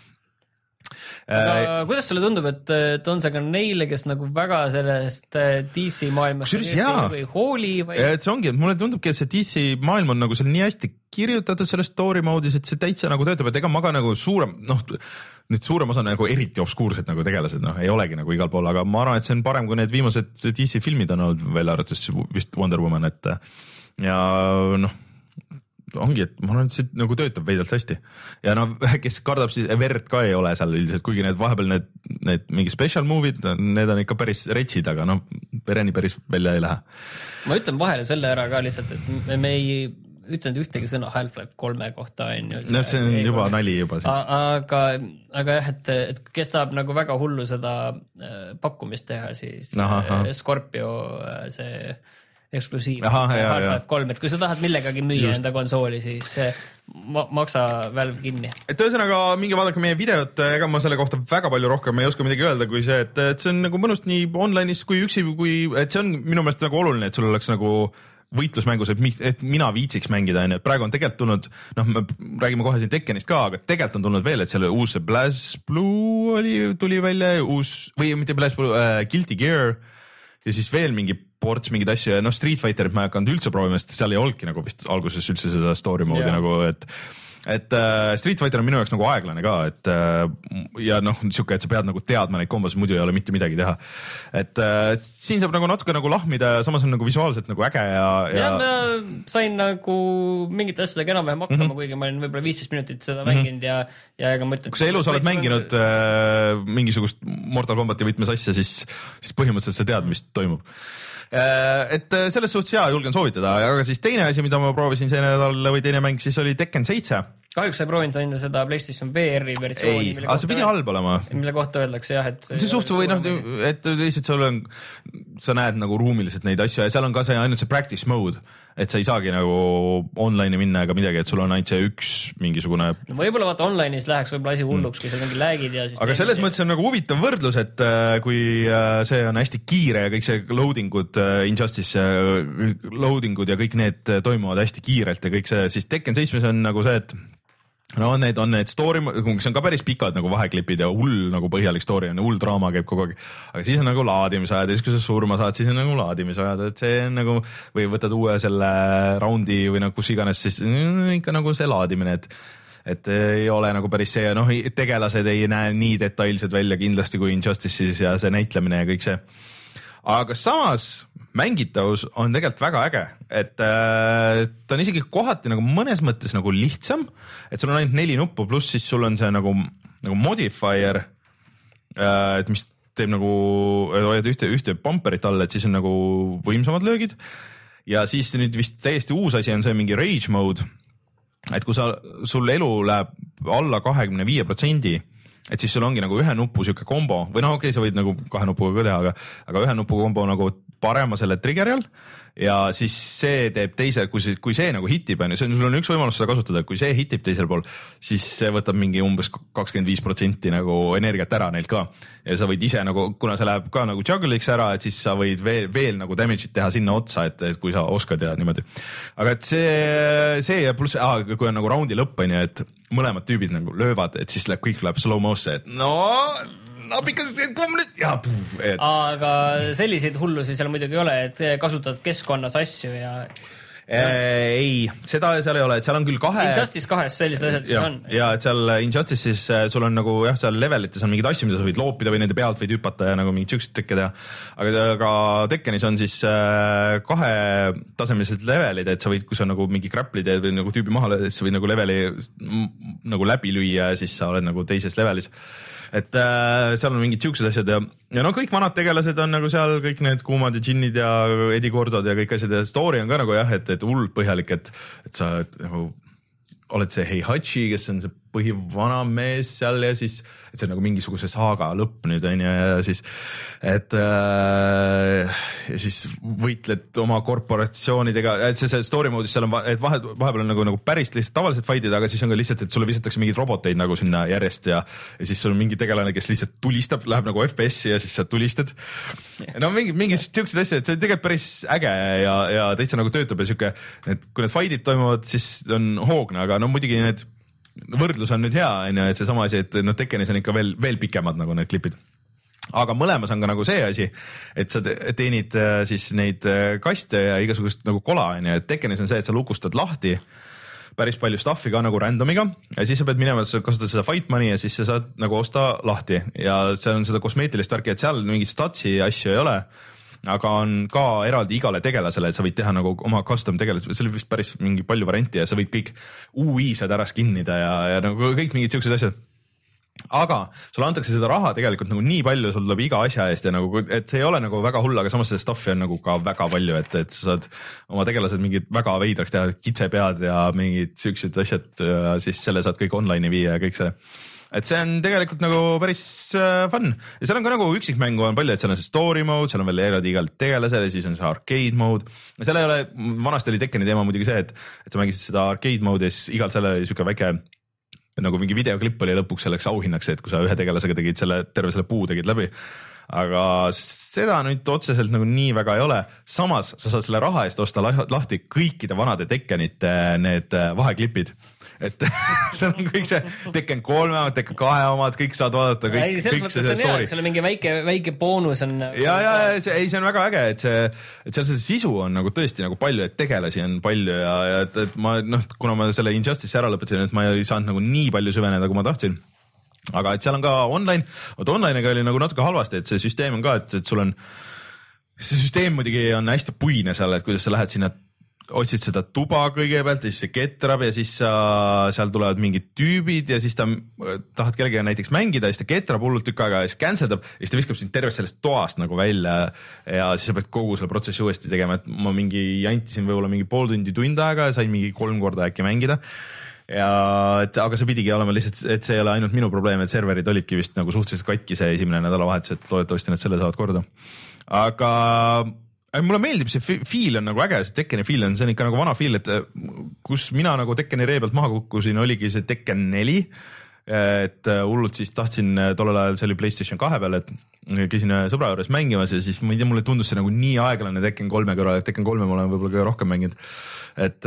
Aga kuidas sulle tundub, et, et on see ka neile, kes nagu väga sellest D C maailmast või hooli või? Et see ongi, et mulle tundubki, et see D C maailm on nagu seal nii hästi kirjutatud selles story mode'is, et see täitsa nagu töötab, et ega ma ka nagu suurem, noh, nüüd suurem osa nagu eriti obskuursed nagu tegelased, noh, ei olegi nagu igal pool, aga ma arvan, et see on parem, kui need viimased D C filmid on olnud välja arvates vist Wonder Woman, et ja noh, ongi, et ma arvan, et see nagu töötab veidalt hästi ja no kes kardab, siis verd ka ei ole seal üldiselt, kuigi need vahepeal need, need mingi special movie'd, need on ikka päris retsid, aga no vereni päris välja ei lähe. Ma ütlen vahele selle ära ka lihtsalt, et me ei ütlenud ühtegi sõna Half-Life kolme kohta on ju. No see on juba nali juba siin. Aga, aga jah, et, et kes tahab nagu väga hullu seda pakkumist teha, siis aha, aha. Scorpio see eksklusiiv Half-Life kolm, et kui sa tahad millegagi müüa just enda konsooli, siis ma maksa Valve kinni. Et ühesõnaga minge vaadake meie videot, ega ma selle kohta väga palju rohkem ei oska midagi öelda, kui see, et, et see on nagu mõnust nii online'is kui üksi, kui, et see on minu meelest nagu oluline, et sul oleks nagu võitlusmängus, et, et mina viitsiks mängida, on ju, et praegu on tegelikult tulnud, noh, me räägime kohe siin Tekkenist ka, aga tegelikult on tulnud veel, et seal uus BlazBlue oli, tuli välja, uus, või mitte BlazBlue, äh, Guilty Gear ja siis veel mingi ports mingeid asju ja noh, Street Fighterit ma ei hakanud üldse proovima, sest seal ei olnudki nagu vist alguses üldse seda story mode'i yeah nagu, et et uh, Street Fighter on minu jaoks nagu aeglane ka, et uh, ja noh, siuke, et sa pead nagu teadma neid kombosid, muidu ei ole mitte midagi teha. Et uh, siin saab nagu natuke nagu lahmida ja samas on nagu visuaalselt nagu äge ja, ja... ja ma sain nagu mingite asjadega enam-vähem hakkama mm, -hmm. kuigi ma olin võib-olla viisteist minutit seda mm -hmm. mänginud ja, ja ega ma ütlen... Kui sa elus oled mänginud äh, mingisugust Mortal Combati võtmes asja, siis, siis põhimõtteliselt sa tead, mis toimub. Et selles suhtes hea, julgen soovitada, aga siis teine asi, mida ma proovisin see nädal või teine mäng, siis oli Tekken seitse. kahjuks sa ei proovinud on seda PlayStation V R-i versiooni. Ei, aga see pidi halb olema. Mille kohta öeldakse jah, et see suht või noh, et lihtsalt sul on, sa näed nagu ruumiliselt neid asju ja seal on ka see ainult see practice mode, et sa ei saagi nagu online'i minna ega midagi, et sul on ainult see üks mingisugune no võib-olla vaata online'is läheks võib-olla asi hulluks, mm. kui seal mingi lag'id ja aga selles mõttes on nagu huvitav võrdlus, et kui see on hästi kiire ja kõik see loadingud, Injustice loadingud ja kõik need toimuvad hästi kiirelt ja kõik see, siis Tekken seitsmes on nagu see, et no need on need story, mis on ka päris pikad nagu vaheklipid ja hull nagu põhjalik story on, hull draama käib kogu aeg, aga siis on nagu laadimisajad ja siis kui sa surma saad, siis on nagu laadimisajad, et see on nagu või võtad uue selle raundi või nagu kus iganes, siis ikka nagu see laadimine, et et ei ole nagu päris see, noh tegelased ei näe nii detailsed välja kindlasti kui Injustice'is ja see näitlemine ja kõik see, aga samas mängitavus on tegelikult väga äge, et äh, ta on isegi kohati nagu mõnes mõttes nagu lihtsam, et sul on ainult neli nuppu, pluss siis sul on see nagu, nagu modifier, äh, et mis teeb nagu, hoiad ühte, ühte pumperit all, et siis on nagu võimsamad löögid ja siis nüüd vist täiesti uus asi on see mingi rage mode, et kui sa, sul elu läheb alla kahekümne viie protsendi, et siis sul ongi nagu ühe nupu siuke kombo või noh, okei okay,, sa võid nagu kahe nupuga ka teha, aga, aga ühe nupu kombo nagu parema selle triggeri all ja siis see teeb teise, kui see, kui see nagu hitib, on ju, sul on üks võimalus seda kasutada, kui see hitib teisel pool, siis see võtab mingi umbes kakskümmend viis protsenti nagu energiat ära neilt ka ja sa võid ise nagu, kuna see läheb ka nagu juggle'iks ära, et siis sa võid veel, veel nagu damage'it teha sinna otsa, et, et kui sa oskad ja niimoodi. Aga et see, see ja pluss, ah, kui on nagu raundi lõpp, on ju, et mõlemad tüübid nagu löövad, et siis läheb, kõik läheb slow mo'sse, et no napikas kolm minutit ja puh, et... aga selliseid hullusi seal muidugi ei ole, et kasutad keskkonnas asju ja Äh, ei, seda seal ei ole, et seal on küll kahe Injustice kahes sellised asjad siis ja, on. Ja et seal Injustice'is sul on nagu jah, seal levelites on mingid asju, mida sa võid loopida või nende pealt võid hüpata ja nagu mingid siuksed trikke teha. Aga, aga Tekkenis on siis kahe tasemelised levelid, et sa võid, kui sa nagu mingi grapple'id või nagu tüübi maha lööd, sa võid nagu leveli nagu läbi lüüa ja siis sa oled nagu teises levelis. Et äh, seal on mingid siuksed asjad ja, ja no kõik vanad tegelased on nagu seal, kõik need kuumad ja džinnid ja Eddie Gordod ja kõik asjad ja story on ka nagu jah, et, et hullult põhjalik, et, et sa nagu oled see Heihachi, kes on see põhivana mees seal ja siis, et see on nagu mingisuguse saaga lõpp nüüd on ja, ja siis, et äh, ja siis võitled oma korporatsioonidega, et see, see story mode'is seal on, et vahe, vahepeal on nagu, nagu päris lihtsalt tavalised fight'id, aga siis on ka lihtsalt, et sulle visatakse mingeid roboteid nagu sinna järjest ja, ja siis sul on mingi tegelane, kes lihtsalt tulistab, läheb nagu F P S-i ja siis sa tulistad. No mingi, mingi siuksed asjad, et see on tegelikult päris äge ja, ja täitsa nagu töötab ja siuke, et kui need fight'id toimuvad, siis on hoogne, aga no muidugi need võrdlus on nüüd hea, et see sama asi, et noh, Tekkenis on ikka veel, veel pikemad nagu need klipid. Aga mõlemas on ka nagu see asi, et sa teenid siis neid kaste ja igasugust nagu kola, et Tekkenis on see, et sa lukustad lahti päris palju stuff'i ka nagu randomiga ja siis sa pead minema, sa kasutad seda fight money ja siis sa saad nagu osta lahti ja seal on seda kosmeetilist värki, et seal mingit statsi asju ei ole, aga on ka eraldi igale tegelasele, et sa võid teha nagu oma custom tegelased, see oli vist päris mingi palju varianti ja sa võid kõik U I-sad ära skinnida ja, ja nagu kõik mingid siuksed asjad. Aga sulle antakse seda raha tegelikult nagu nii palju, sul tuleb iga asja eest ja nagu, et see ei ole nagu väga hull, aga samas seda stuff'i on nagu ka väga palju, et, et sa saad oma tegelased mingid väga veidraks teha, kitsepead ja mingid siuksed asjad ja siis selle saad kõik online'i viia ja kõik see. Et see on tegelikult nagu päris äh, fun ja seal on ka nagu üksikmängu on palju, et seal on see story mode, seal on veel eraldi igalt tegelasele, siis on see arcade mode. Seal ei ole, vanasti oli Tekkeni teema muidugi see, et, et sa mängisid seda arcade mode'is, igal selle oli siuke väike nagu mingi videoklipp oli lõpuks selleks auhinnaks, et kui sa ühe tegelasega tegid selle, terve selle puu tegid läbi. Aga seda nüüd otseselt nagu nii väga ei ole. Samas sa saad selle raha eest osta lahti kõikide vanade Tekkenite need vaheklipid. Et seal on kõik see Tekken kolme omad, Tekken kahe omad, kõik saad vaadata, kõik, ei, kõik see, see story. Seal on mingi väike, väike boonus on. Ja, ja, see, ei, see on väga äge, et see, et seal see sisu on nagu tõesti nagu palju, et tegelasi on palju ja, ja et, et ma, noh, kuna ma selle Injustice ära lõpetasin, et ma ei saanud nagu nii palju süveneda, kui ma tahtsin. Aga et seal on ka online, oot online'iga oli nagu natuke halvasti, et see süsteem on ka, et, et sul on, see süsteem muidugi on hästi puine seal, et kuidas sa lähed sinna, otsid seda tuba kõigepealt ja siis see ketrab ja siis sa, seal tulevad mingid tüübid ja siis ta tahad kellegagi näiteks mängida ja siis ta ketrab hullult tükk aega ja siis canceldab ja siis ta viskab sind tervest sellest toast nagu välja ja siis sa pead kogu selle protsessi uuesti tegema, et ma mingi jantisin võib-olla mingi pool tundi tund aega ja sain mingi kolm korda äkki mängida ja et, aga see pidigi olema lihtsalt, et see ei ole ainult minu probleem, et serverid olidki vist nagu suhteliselt katki see esimene nädalavahetus, et loodetavasti nad selle saavad korda. Aga mulle meeldib see feel on nagu äge, see Tekkeni feel on, see on ikka nagu vana feel, et kus mina nagu Tekkeni ree pealt maha kukkusin, oligi see Tekken neli, et hullult siis tahtsin tollel ajal, see oli PlayStation kahe peal, et käisin sõbra juures mängimas ja siis ma ei tea, mulle tundus see nagu nii aeglane Tekken kolme kõrval, et Tekken kolme ma olen võib-olla kõige rohkem mänginud. Et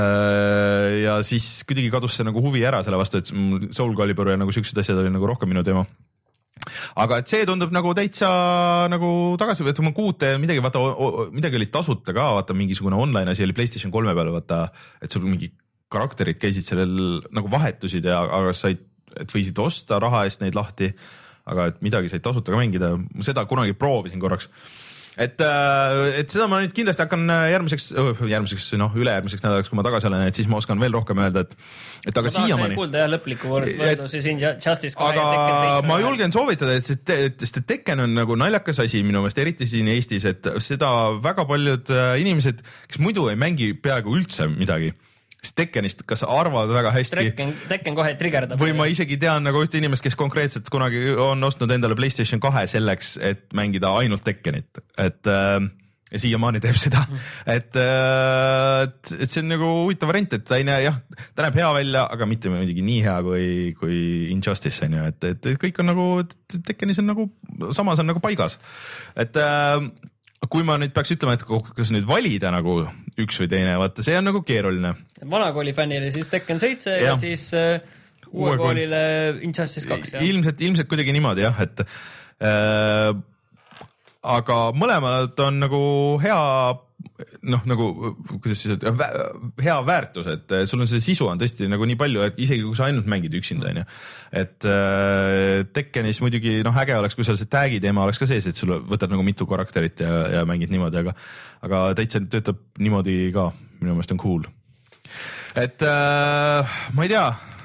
ja siis kuidagi kadus see nagu huvi ära selle vastu, et Soul Calibur ja nagu siuksed asjad oli nagu rohkem minu teema. Aga et see tundub nagu täitsa nagu tagasi, et ma kuute midagi, vaata midagi oli tasuta ka, vaata mingisugune online asi oli PlayStation kolme peal, vaata, et sul mingi karakterid käisid sellel nagu vahetusid ja aga said, et võisid osta raha eest neid lahti, aga et midagi said tasuta ka mängida, seda kunagi proovisin korraks. Et, et seda ma nüüd kindlasti hakkan järgmiseks, järgmiseks, noh, ülejärgmiseks nädalaks, kui ma tagasi olen, et siis ma oskan veel rohkem öelda, et, et aga siiamaani. Ma kuulda jah lõpliku võrdlusi siin Justice kahe ja Tekken seitse. Ma julgen soovitada, et see Tekken on nagu naljakas asi minu meelest, eriti siin Eestis, et seda väga paljud inimesed, kes muidu ei mängi peaaegu üldse midagi, siis Tekkenist kas arvavad väga hästi Tekken, Tekken kohe trigerdab või ma isegi tean nagu ühte inimest, kes konkreetselt kunagi on ostnud endale PlayStation kahe selleks, et mängida ainult Tekkenit, et äh, ja siiamaani teeb seda et, äh, et, et see on nagu huvitav variant, et ta ei näe, jah, ta näeb hea välja, aga mitte muidugi nii hea kui, kui Injustice on ju, et, et kõik on nagu, Tekkenis on nagu, samas on nagu paigas, et äh, kui ma nüüd peaks ütlema, et kas nüüd valida nagu üks või teine, vaata see on nagu keeruline. Vana kooli fännile siis Tekken seitse ja, ja siis uh, uue, uue koolile Injustice kaks. Ilmselt, ilmselt kuidagi niimoodi jah, et äh, aga mõlemad on nagu hea, noh nagu, kuidas siis, hea väärtus, et sul on see sisu on tõesti nagu nii palju, et isegi kui sa ainult mängid üksinda, on ju. Et äh, Tekkenis muidugi, noh äge oleks, kui seal see tag'i teema oleks ka sees, et sul võtad nagu mitu karakterit ja, ja mängid niimoodi, aga, aga täitsa töötab niimoodi ka, minu meelest on cool. Et äh, ma ei tea,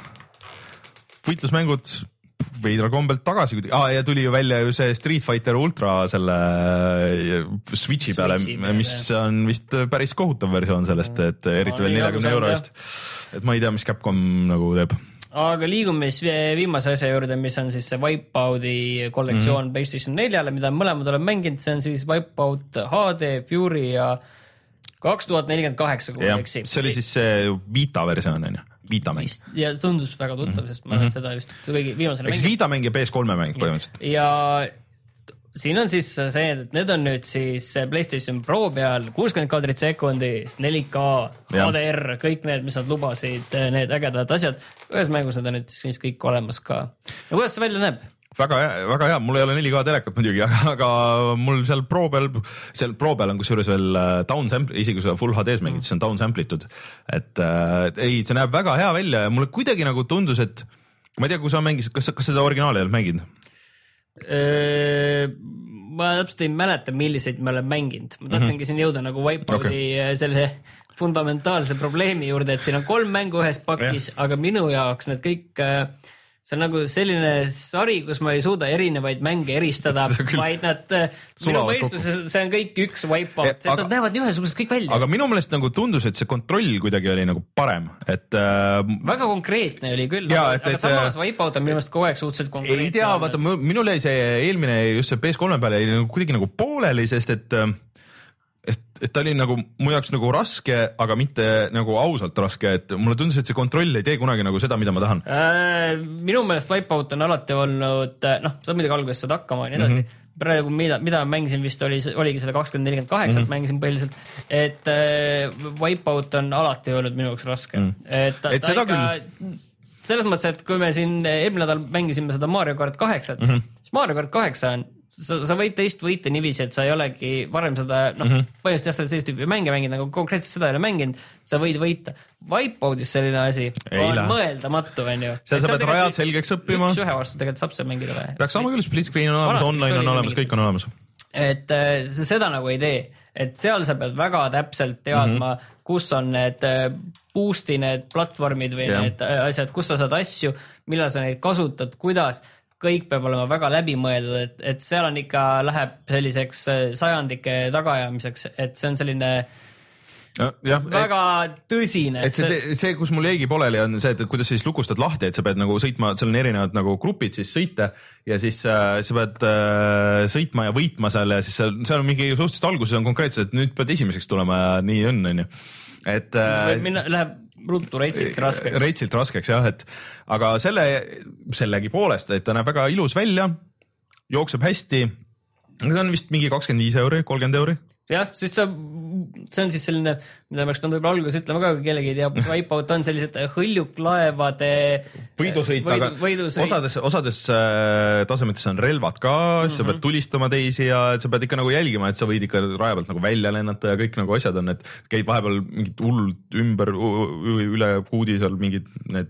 võitlusmängud veidra kombelt tagasi, ah, ja tuli ju välja ju see Street Fighter Ultra selle Switchi peale, mis on vist päris kohutav versioon sellest, et eriti veel neljakümne euro eest. Et ma ei tea, mis Capcom nagu teeb. Aga liigume siis viimase asja juurde, mis on siis see Wipeouti kollektsioon mm-hmm. PlayStation neljale, mida mõlemad olen mänginud, see on siis Wipeout H D, Fury ja kaks tuhat nelikümmend kaheksa. See oli siis see Vita versioon, on ju? Vita mäng. Ja tundus väga tuttav, sest ma olen mm-hmm. seda just kõigi viimasele mängid. Eks Vita mäng ja P S kolme mäng põhimõtteliselt. Ja siin on siis see, et need on nüüd siis PlayStation Pro peal kuuskümmend kaadrit sekundis, neli K, H D R, kõik need, mis nad lubasid, need ägedad asjad. Ühes mängus need on nüüd siis kõik olemas ka. Ja kuidas see välja näeb? Väga hea, väga hea, mul ei ole neli K telekat muidugi, aga, aga mul seal Pro peal, seal Pro peal on kusjuures veel downsample, isegi kui sa Full H D-s mängid, see on downsample'itud. Et äh, ei, see näeb väga hea välja ja mulle kuidagi nagu tundus, et ma ei tea, kui sa mängisid, kas, kas seda originaali ei ole mänginud? Ma täpselt ei mäleta, milliseid ma olen mänginud. Ma tahtsingi mm-hmm. siin jõuda nagu Wipeouti okay. selle fundamentaalse probleemi juurde, et siin on kolm mängu ühes pakis, yeah. aga minu jaoks need kõik... See on nagu selline sari, kus ma ei suuda erinevaid mänge eristada, vaid nad, minu mõistuses see on kõik üks Wipeout, sest aga, nad näevad nii ühesugused kõik välja. Aga minu meelest nagu tundus, et see kontroll kuidagi oli nagu parem, et äh, väga konkreetne oli küll, ja, aga, et, aga samas Wipeout on minu meelest kogu aeg suhteliselt konkreetne. Ei tea, vaata, minul jäi see eelmine just see P S kolme peale nagu kuidagi nagu pooleli, sest et et, et ta oli nagu mu jaoks nagu raske, aga mitte nagu ausalt raske, et mulle tundus, et see kontroll ei tee kunagi nagu seda, mida ma tahan. Äh, minu meelest Wipeout on alati olnud, noh, sa muidugi alguses saad hakkama ja nii edasi. Mm-hmm. Praegu mida, mida mängisin vist oli, oligi selle kakskümmend nelikümmend kaheksa mm-hmm. mängisin põhiliselt, et äh, Wipeout on alati olnud minu jaoks raske. Mm. Et, ta, et seda ta küll. Selles mõttes, et kui me siin eelmine nädal mängisime seda Mario Kart kaheksat, mm-hmm. siis Mario Kart kaheksa on Sa, sa võid teist võita niiviisi, et sa ei olegi varem seda, noh, mm-hmm. põhimõtteliselt jah, sa sellist tüüpi mänge mängid, nagu konkreetselt seda ei ole mänginud, sa võid võita. Wipeoutis selline asi Eila. On mõeldamatu, on ju. Seal sa pead rajad selgeks õppima. Üks ühe vastu tegelikult saab see mängida või? Peaks saama küll, split screen on olemas, online on olemas, kõik on olemas. Et sa seda nagu ei tee, et seal sa pead väga täpselt teadma, mm-hmm. kus on need boost'i need platvormid või yeah. need asjad, kus sa saad asju, millal sa neid kasutad, kuidas kõik peab olema väga läbimõeldud, et, et seal on ikka, läheb selliseks sajandike tagaajamiseks, et see on selline Ja, ja, väga et, tõsine. Et see, see, kus mul jäigi pooleli on see, et kuidas sa siis lukustad lahti, et sa pead nagu sõitma, seal on erinevad nagu grupid siis sõita ja siis äh, sa pead äh, sõitma ja võitma seal ja siis seal, seal on mingi suhteliselt alguses on konkreetselt, et nüüd pead esimeseks tulema ja nii on, on ju. Et äh, minna, läheb ruttu reitsilt raskeks. Reitsilt raskeks jah, et aga selle, sellegi poolest, et ta näeb väga ilus välja, jookseb hästi, see on vist mingi kakskümmend viis euri, kolmkümmend euri. Jah, siis sa, see on siis selline, mida ma oleks pidanud võib-olla alguses ütlema ka, kui kellegi ei tea, Wipeout on sellised hõljuklaevade võidusõit, aga võidusõit. osades, osades äh, tasemetes on relvad ka, mm -hmm. sa pead tulistama teisi ja sa pead ikka nagu jälgima, et sa võid ikka raja pealt nagu välja lennata ja kõik nagu asjad on, et käid vahepeal mingid hullud ümber, üle kuudi seal mingid need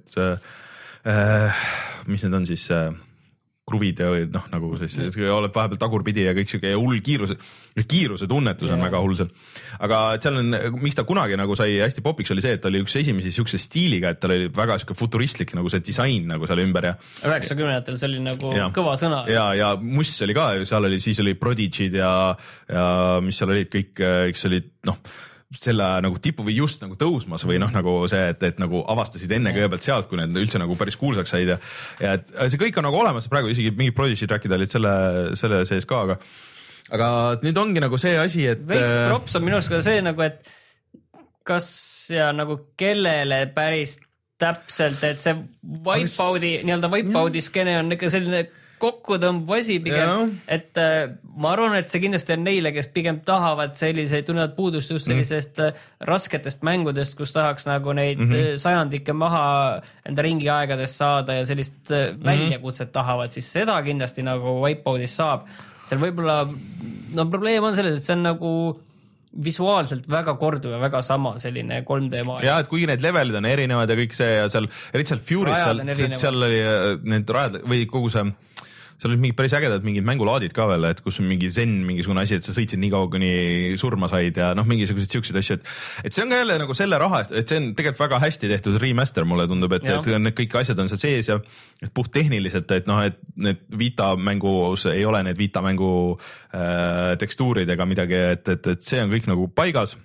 äh, mis need on siis äh, kruvid ja noh, nagu siis oled vahepeal tagurpidi ja kõik siuke ja hull kiiruse, kiiruse tunnetus on yeah. väga hull seal. aga seal on, miks ta kunagi nagu sai hästi popiks, oli see, et ta oli üks esimesi siukse stiiliga, et tal oli väga siuke futuristlik nagu see disain nagu seal ümber ja. üheksakümnendatel see oli nagu ja. kõva sõna. ja, ja muss oli ka, seal oli, siis oli Prodigy'd ja, ja mis seal olid kõik, eks olid noh, selle nagu tipu või just nagu tõusmas või noh, nagu see, et, et nagu avastasid enne kõigepealt sealt, kui need üldse nagu päris kuulsaks said ja, ja et see kõik on nagu olemas, praegu isegi mingid Prodigy track'id olid selle, selle sees ka, aga, aga nüüd ongi nagu see asi, et. Veits props on minu arust ka see nagu, et kas ja nagu kellele päris täpselt, et see Wipeout'i, nii-öelda Wipeout'i skeene on ikka selline kokkutõmb asi pigem, yeah. et äh, ma arvan, et see kindlasti on neile, kes pigem tahavad selliseid, tunnevad puudust just sellisest mm. rasketest mängudest, kus tahaks nagu neid mm -hmm. sajandikke maha enda ringi aegadest saada ja sellist mm -hmm. väljakutset tahavad, siis seda kindlasti nagu Wipeout'is saab. seal võib-olla, no probleem on selles, et see on nagu visuaalselt väga korduv ja väga sama selline kolm D maailm. Ja, et kuigi need levelid on erinevad ja kõik see ja seal, eriti seal Fury's, seal, seal oli need rajad või kogu see seal olid mingid päris ägedad mingid mängulaadid ka veel, et kus on mingi zen mingisugune asi, et sa sõitsid nii kaua, kuni surma said ja noh, mingisugused siuksed asju, et et see on ka jälle nagu selle raha eest, et see on tegelikult väga hästi tehtud remaster, mulle tundub, et, et need kõik asjad on seal sees ja puht tehniliselt, et noh, et need Vita mängus ei ole need Vita mängu äh, tekstuurid ega midagi, et, et, et see on kõik nagu paigas.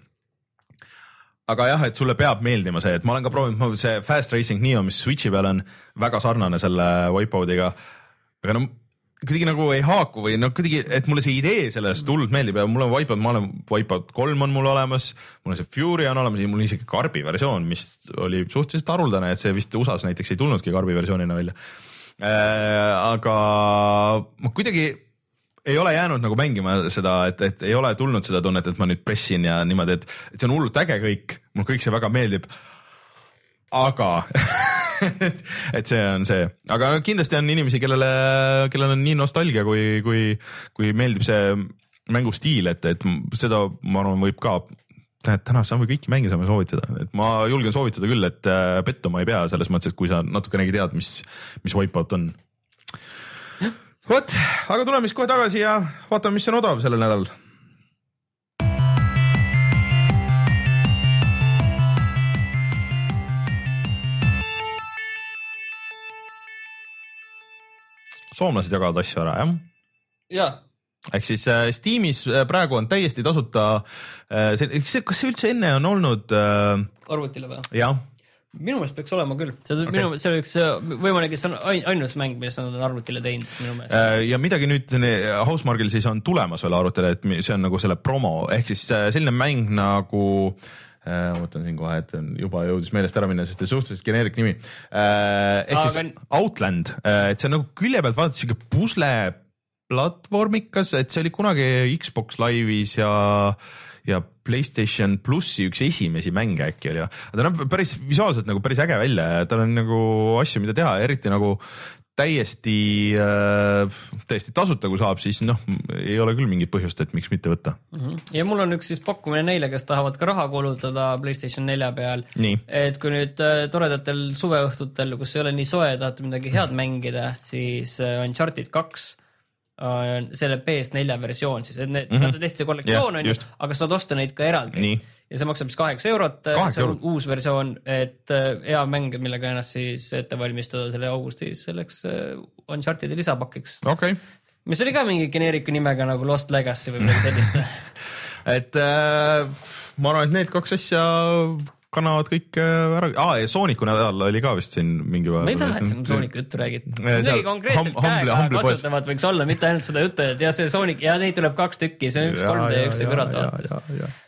aga jah, et sulle peab meeldima see, et ma olen ka proovinud, see Fast Racing Neo, mis Switchi peal on väga sarnane selle Wipeout'iga, aga no kuidagi nagu ei haaku või noh, kuidagi, et mulle see idee sellest hullult meeldib ja mul on Wipeout, ma olen Wipeout kolm on mul olemas, mul on see Fury on olemas ja mul on isegi karbi versioon, mis oli suhteliselt haruldane, et see vist U S A-s näiteks ei tulnudki karbi versioonina välja äh,. aga ma kuidagi ei ole jäänud nagu mängima seda, et, et ei ole tulnud seda tunnet, et ma nüüd pressin ja niimoodi, et, et see on hullult äge kõik, mul kõik see väga meeldib, aga et, et see on see, aga kindlasti on inimesi, kellele, kellel on nii nostalgia, kui, kui, kui meeldib see mängustiil, et, et seda ma arvan, võib ka, täna saame kõiki mänge saame soovitada, et ma julgen soovitada küll, et pettuma ei pea selles mõttes, et kui sa natukenegi tead, mis, mis Wipeout on. Vot, aga tuleme siis kohe tagasi ja vaatame, mis on odav sellel nädalal. Soomlased jagavad asju ära, jah? Jaa. Ehk siis äh, Steamis praegu on täiesti tasuta äh, see, kas see üldse enne on olnud äh, arvutile või? Jah. Minu meelest peaks olema küll. See, okay. minu, see oleks võimalik, et see on ainus mäng, mis on arvutile teinud minu meelest. Äh, ja midagi nüüd Housemarque'il siis on tulemas veel arvutile, et see on nagu selle promo, ehk siis selline mäng nagu ma mõtlen siin kohe, et juba jõudis meelest ära minna, sest suhteliselt geneerik nimi. Ehk Aa, siis aga... Outland, et see on nagu külje pealt vaadates siuke pusle platvormikas, et see oli kunagi Xbox Live'is ja, ja PlayStation plussi üks esimesi mänge äkki oli ja ta näeb päris visuaalselt nagu päris äge välja ja tal on nagu asju, mida teha, eriti nagu täiesti, täiesti tasuta, kui saab, siis noh, ei ole küll mingit põhjust, et miks mitte võtta. Ja mul on üks siis pakkumine neile, kes tahavad ka raha kulutada PlayStation nelja peal. Nii. Et kui nüüd toredatel suveõhtutel, kus ei ole nii soe, tahate midagi head mängida, siis Uncharted kaks selle P S nelja versioon siis, et need, mm -hmm. tehti see kollektsioon on ju, aga saad osta neid ka eraldi. Nii. Ja see maksab siis kaheksa eurot, see on uus versioon, et hea mäng, millega ennast siis ette valmistada selle augustis selleks Uncharted'i lisapakiks. Okay. Mis oli ka mingi geneeriku nimega nagu Lost Legacy või midagi sellist. et äh, ma arvan, et need kaks asja kannavad kõik ära. Aa, ja Sooniku nädal oli ka vist siin mingi päev. Ma ei taha, et see Sooniku juttu räägid. Midagi konkreetselt käega kasutavad võiks olla, mitte ainult seda juttu, et ja see Soonik, ja neid tuleb kaks tükki, see on üks kolm D ja üks kõrvalt vaates.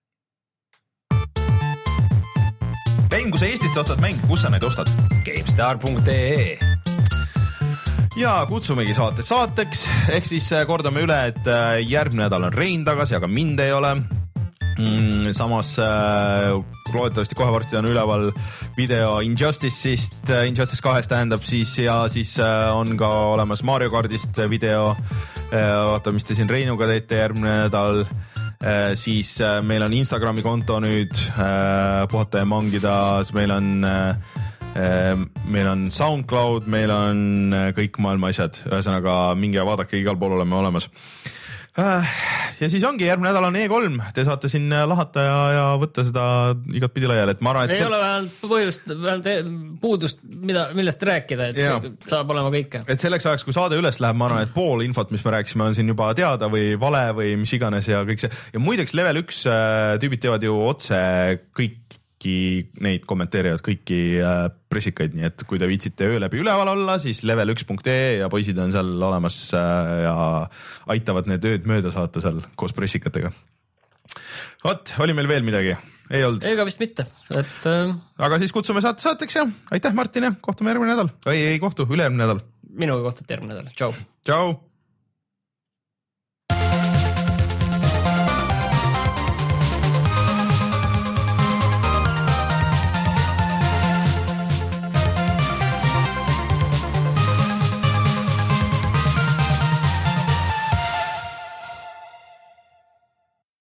Mäng, kui sa Eestist ostad mäng, kus sa neid ostad? GameStar punkt ee ja kutsumegi saate saateks, ehk siis kordame üle, et järgmine nädal on Rein tagasi, aga mind ei ole. Samas loodetavasti kohe varsti on üleval video Injustice'ist, Injustice kahest tähendab siis, ja siis on ka olemas Mario Kartist video. Vaata, mis te siin Reinuga teete järgmine nädal. Siis meil on Instagrami konto nüüd puhata ja mangida, meil on meil on SoundCloud, meil on kõik maailma asjad, ühesõnaga minge vaadake, igal pool oleme olemas. Ja siis ongi järgmine nädal on E kolm, te saate siin lahata ja, ja võtta seda igat pidi laiali, et ma arvan, et ei see... ole vähemalt põhjust, vähemalt puudust, mida, millest rääkida, et ja. Saab olema kõike. Et selleks ajaks, kui saade üles läheb, ma arvan, et pool infot, mis me rääkisime, on siin juba teada või vale või mis iganes ja kõik see. Ja muideks level üks tüübid teevad ju otse kõiki neid kommenteerivad, kõiki pressikaid, nii et kui te viitsite öö läbi üleval olla, siis level üks punkt ee ja poisid on seal olemas ja aitavad need ööd mööda saata seal koos pressikatega. Vot, oli meil veel midagi? Ei olnud? Ega vist mitte. Et, äh... aga siis kutsume saate saateks ja aitäh Martin ja kohtume järgmine nädal. Või ei kohtu, ülejärgmine nädal. Minuga kohtute järgmine nädal. Tšau. Tšau.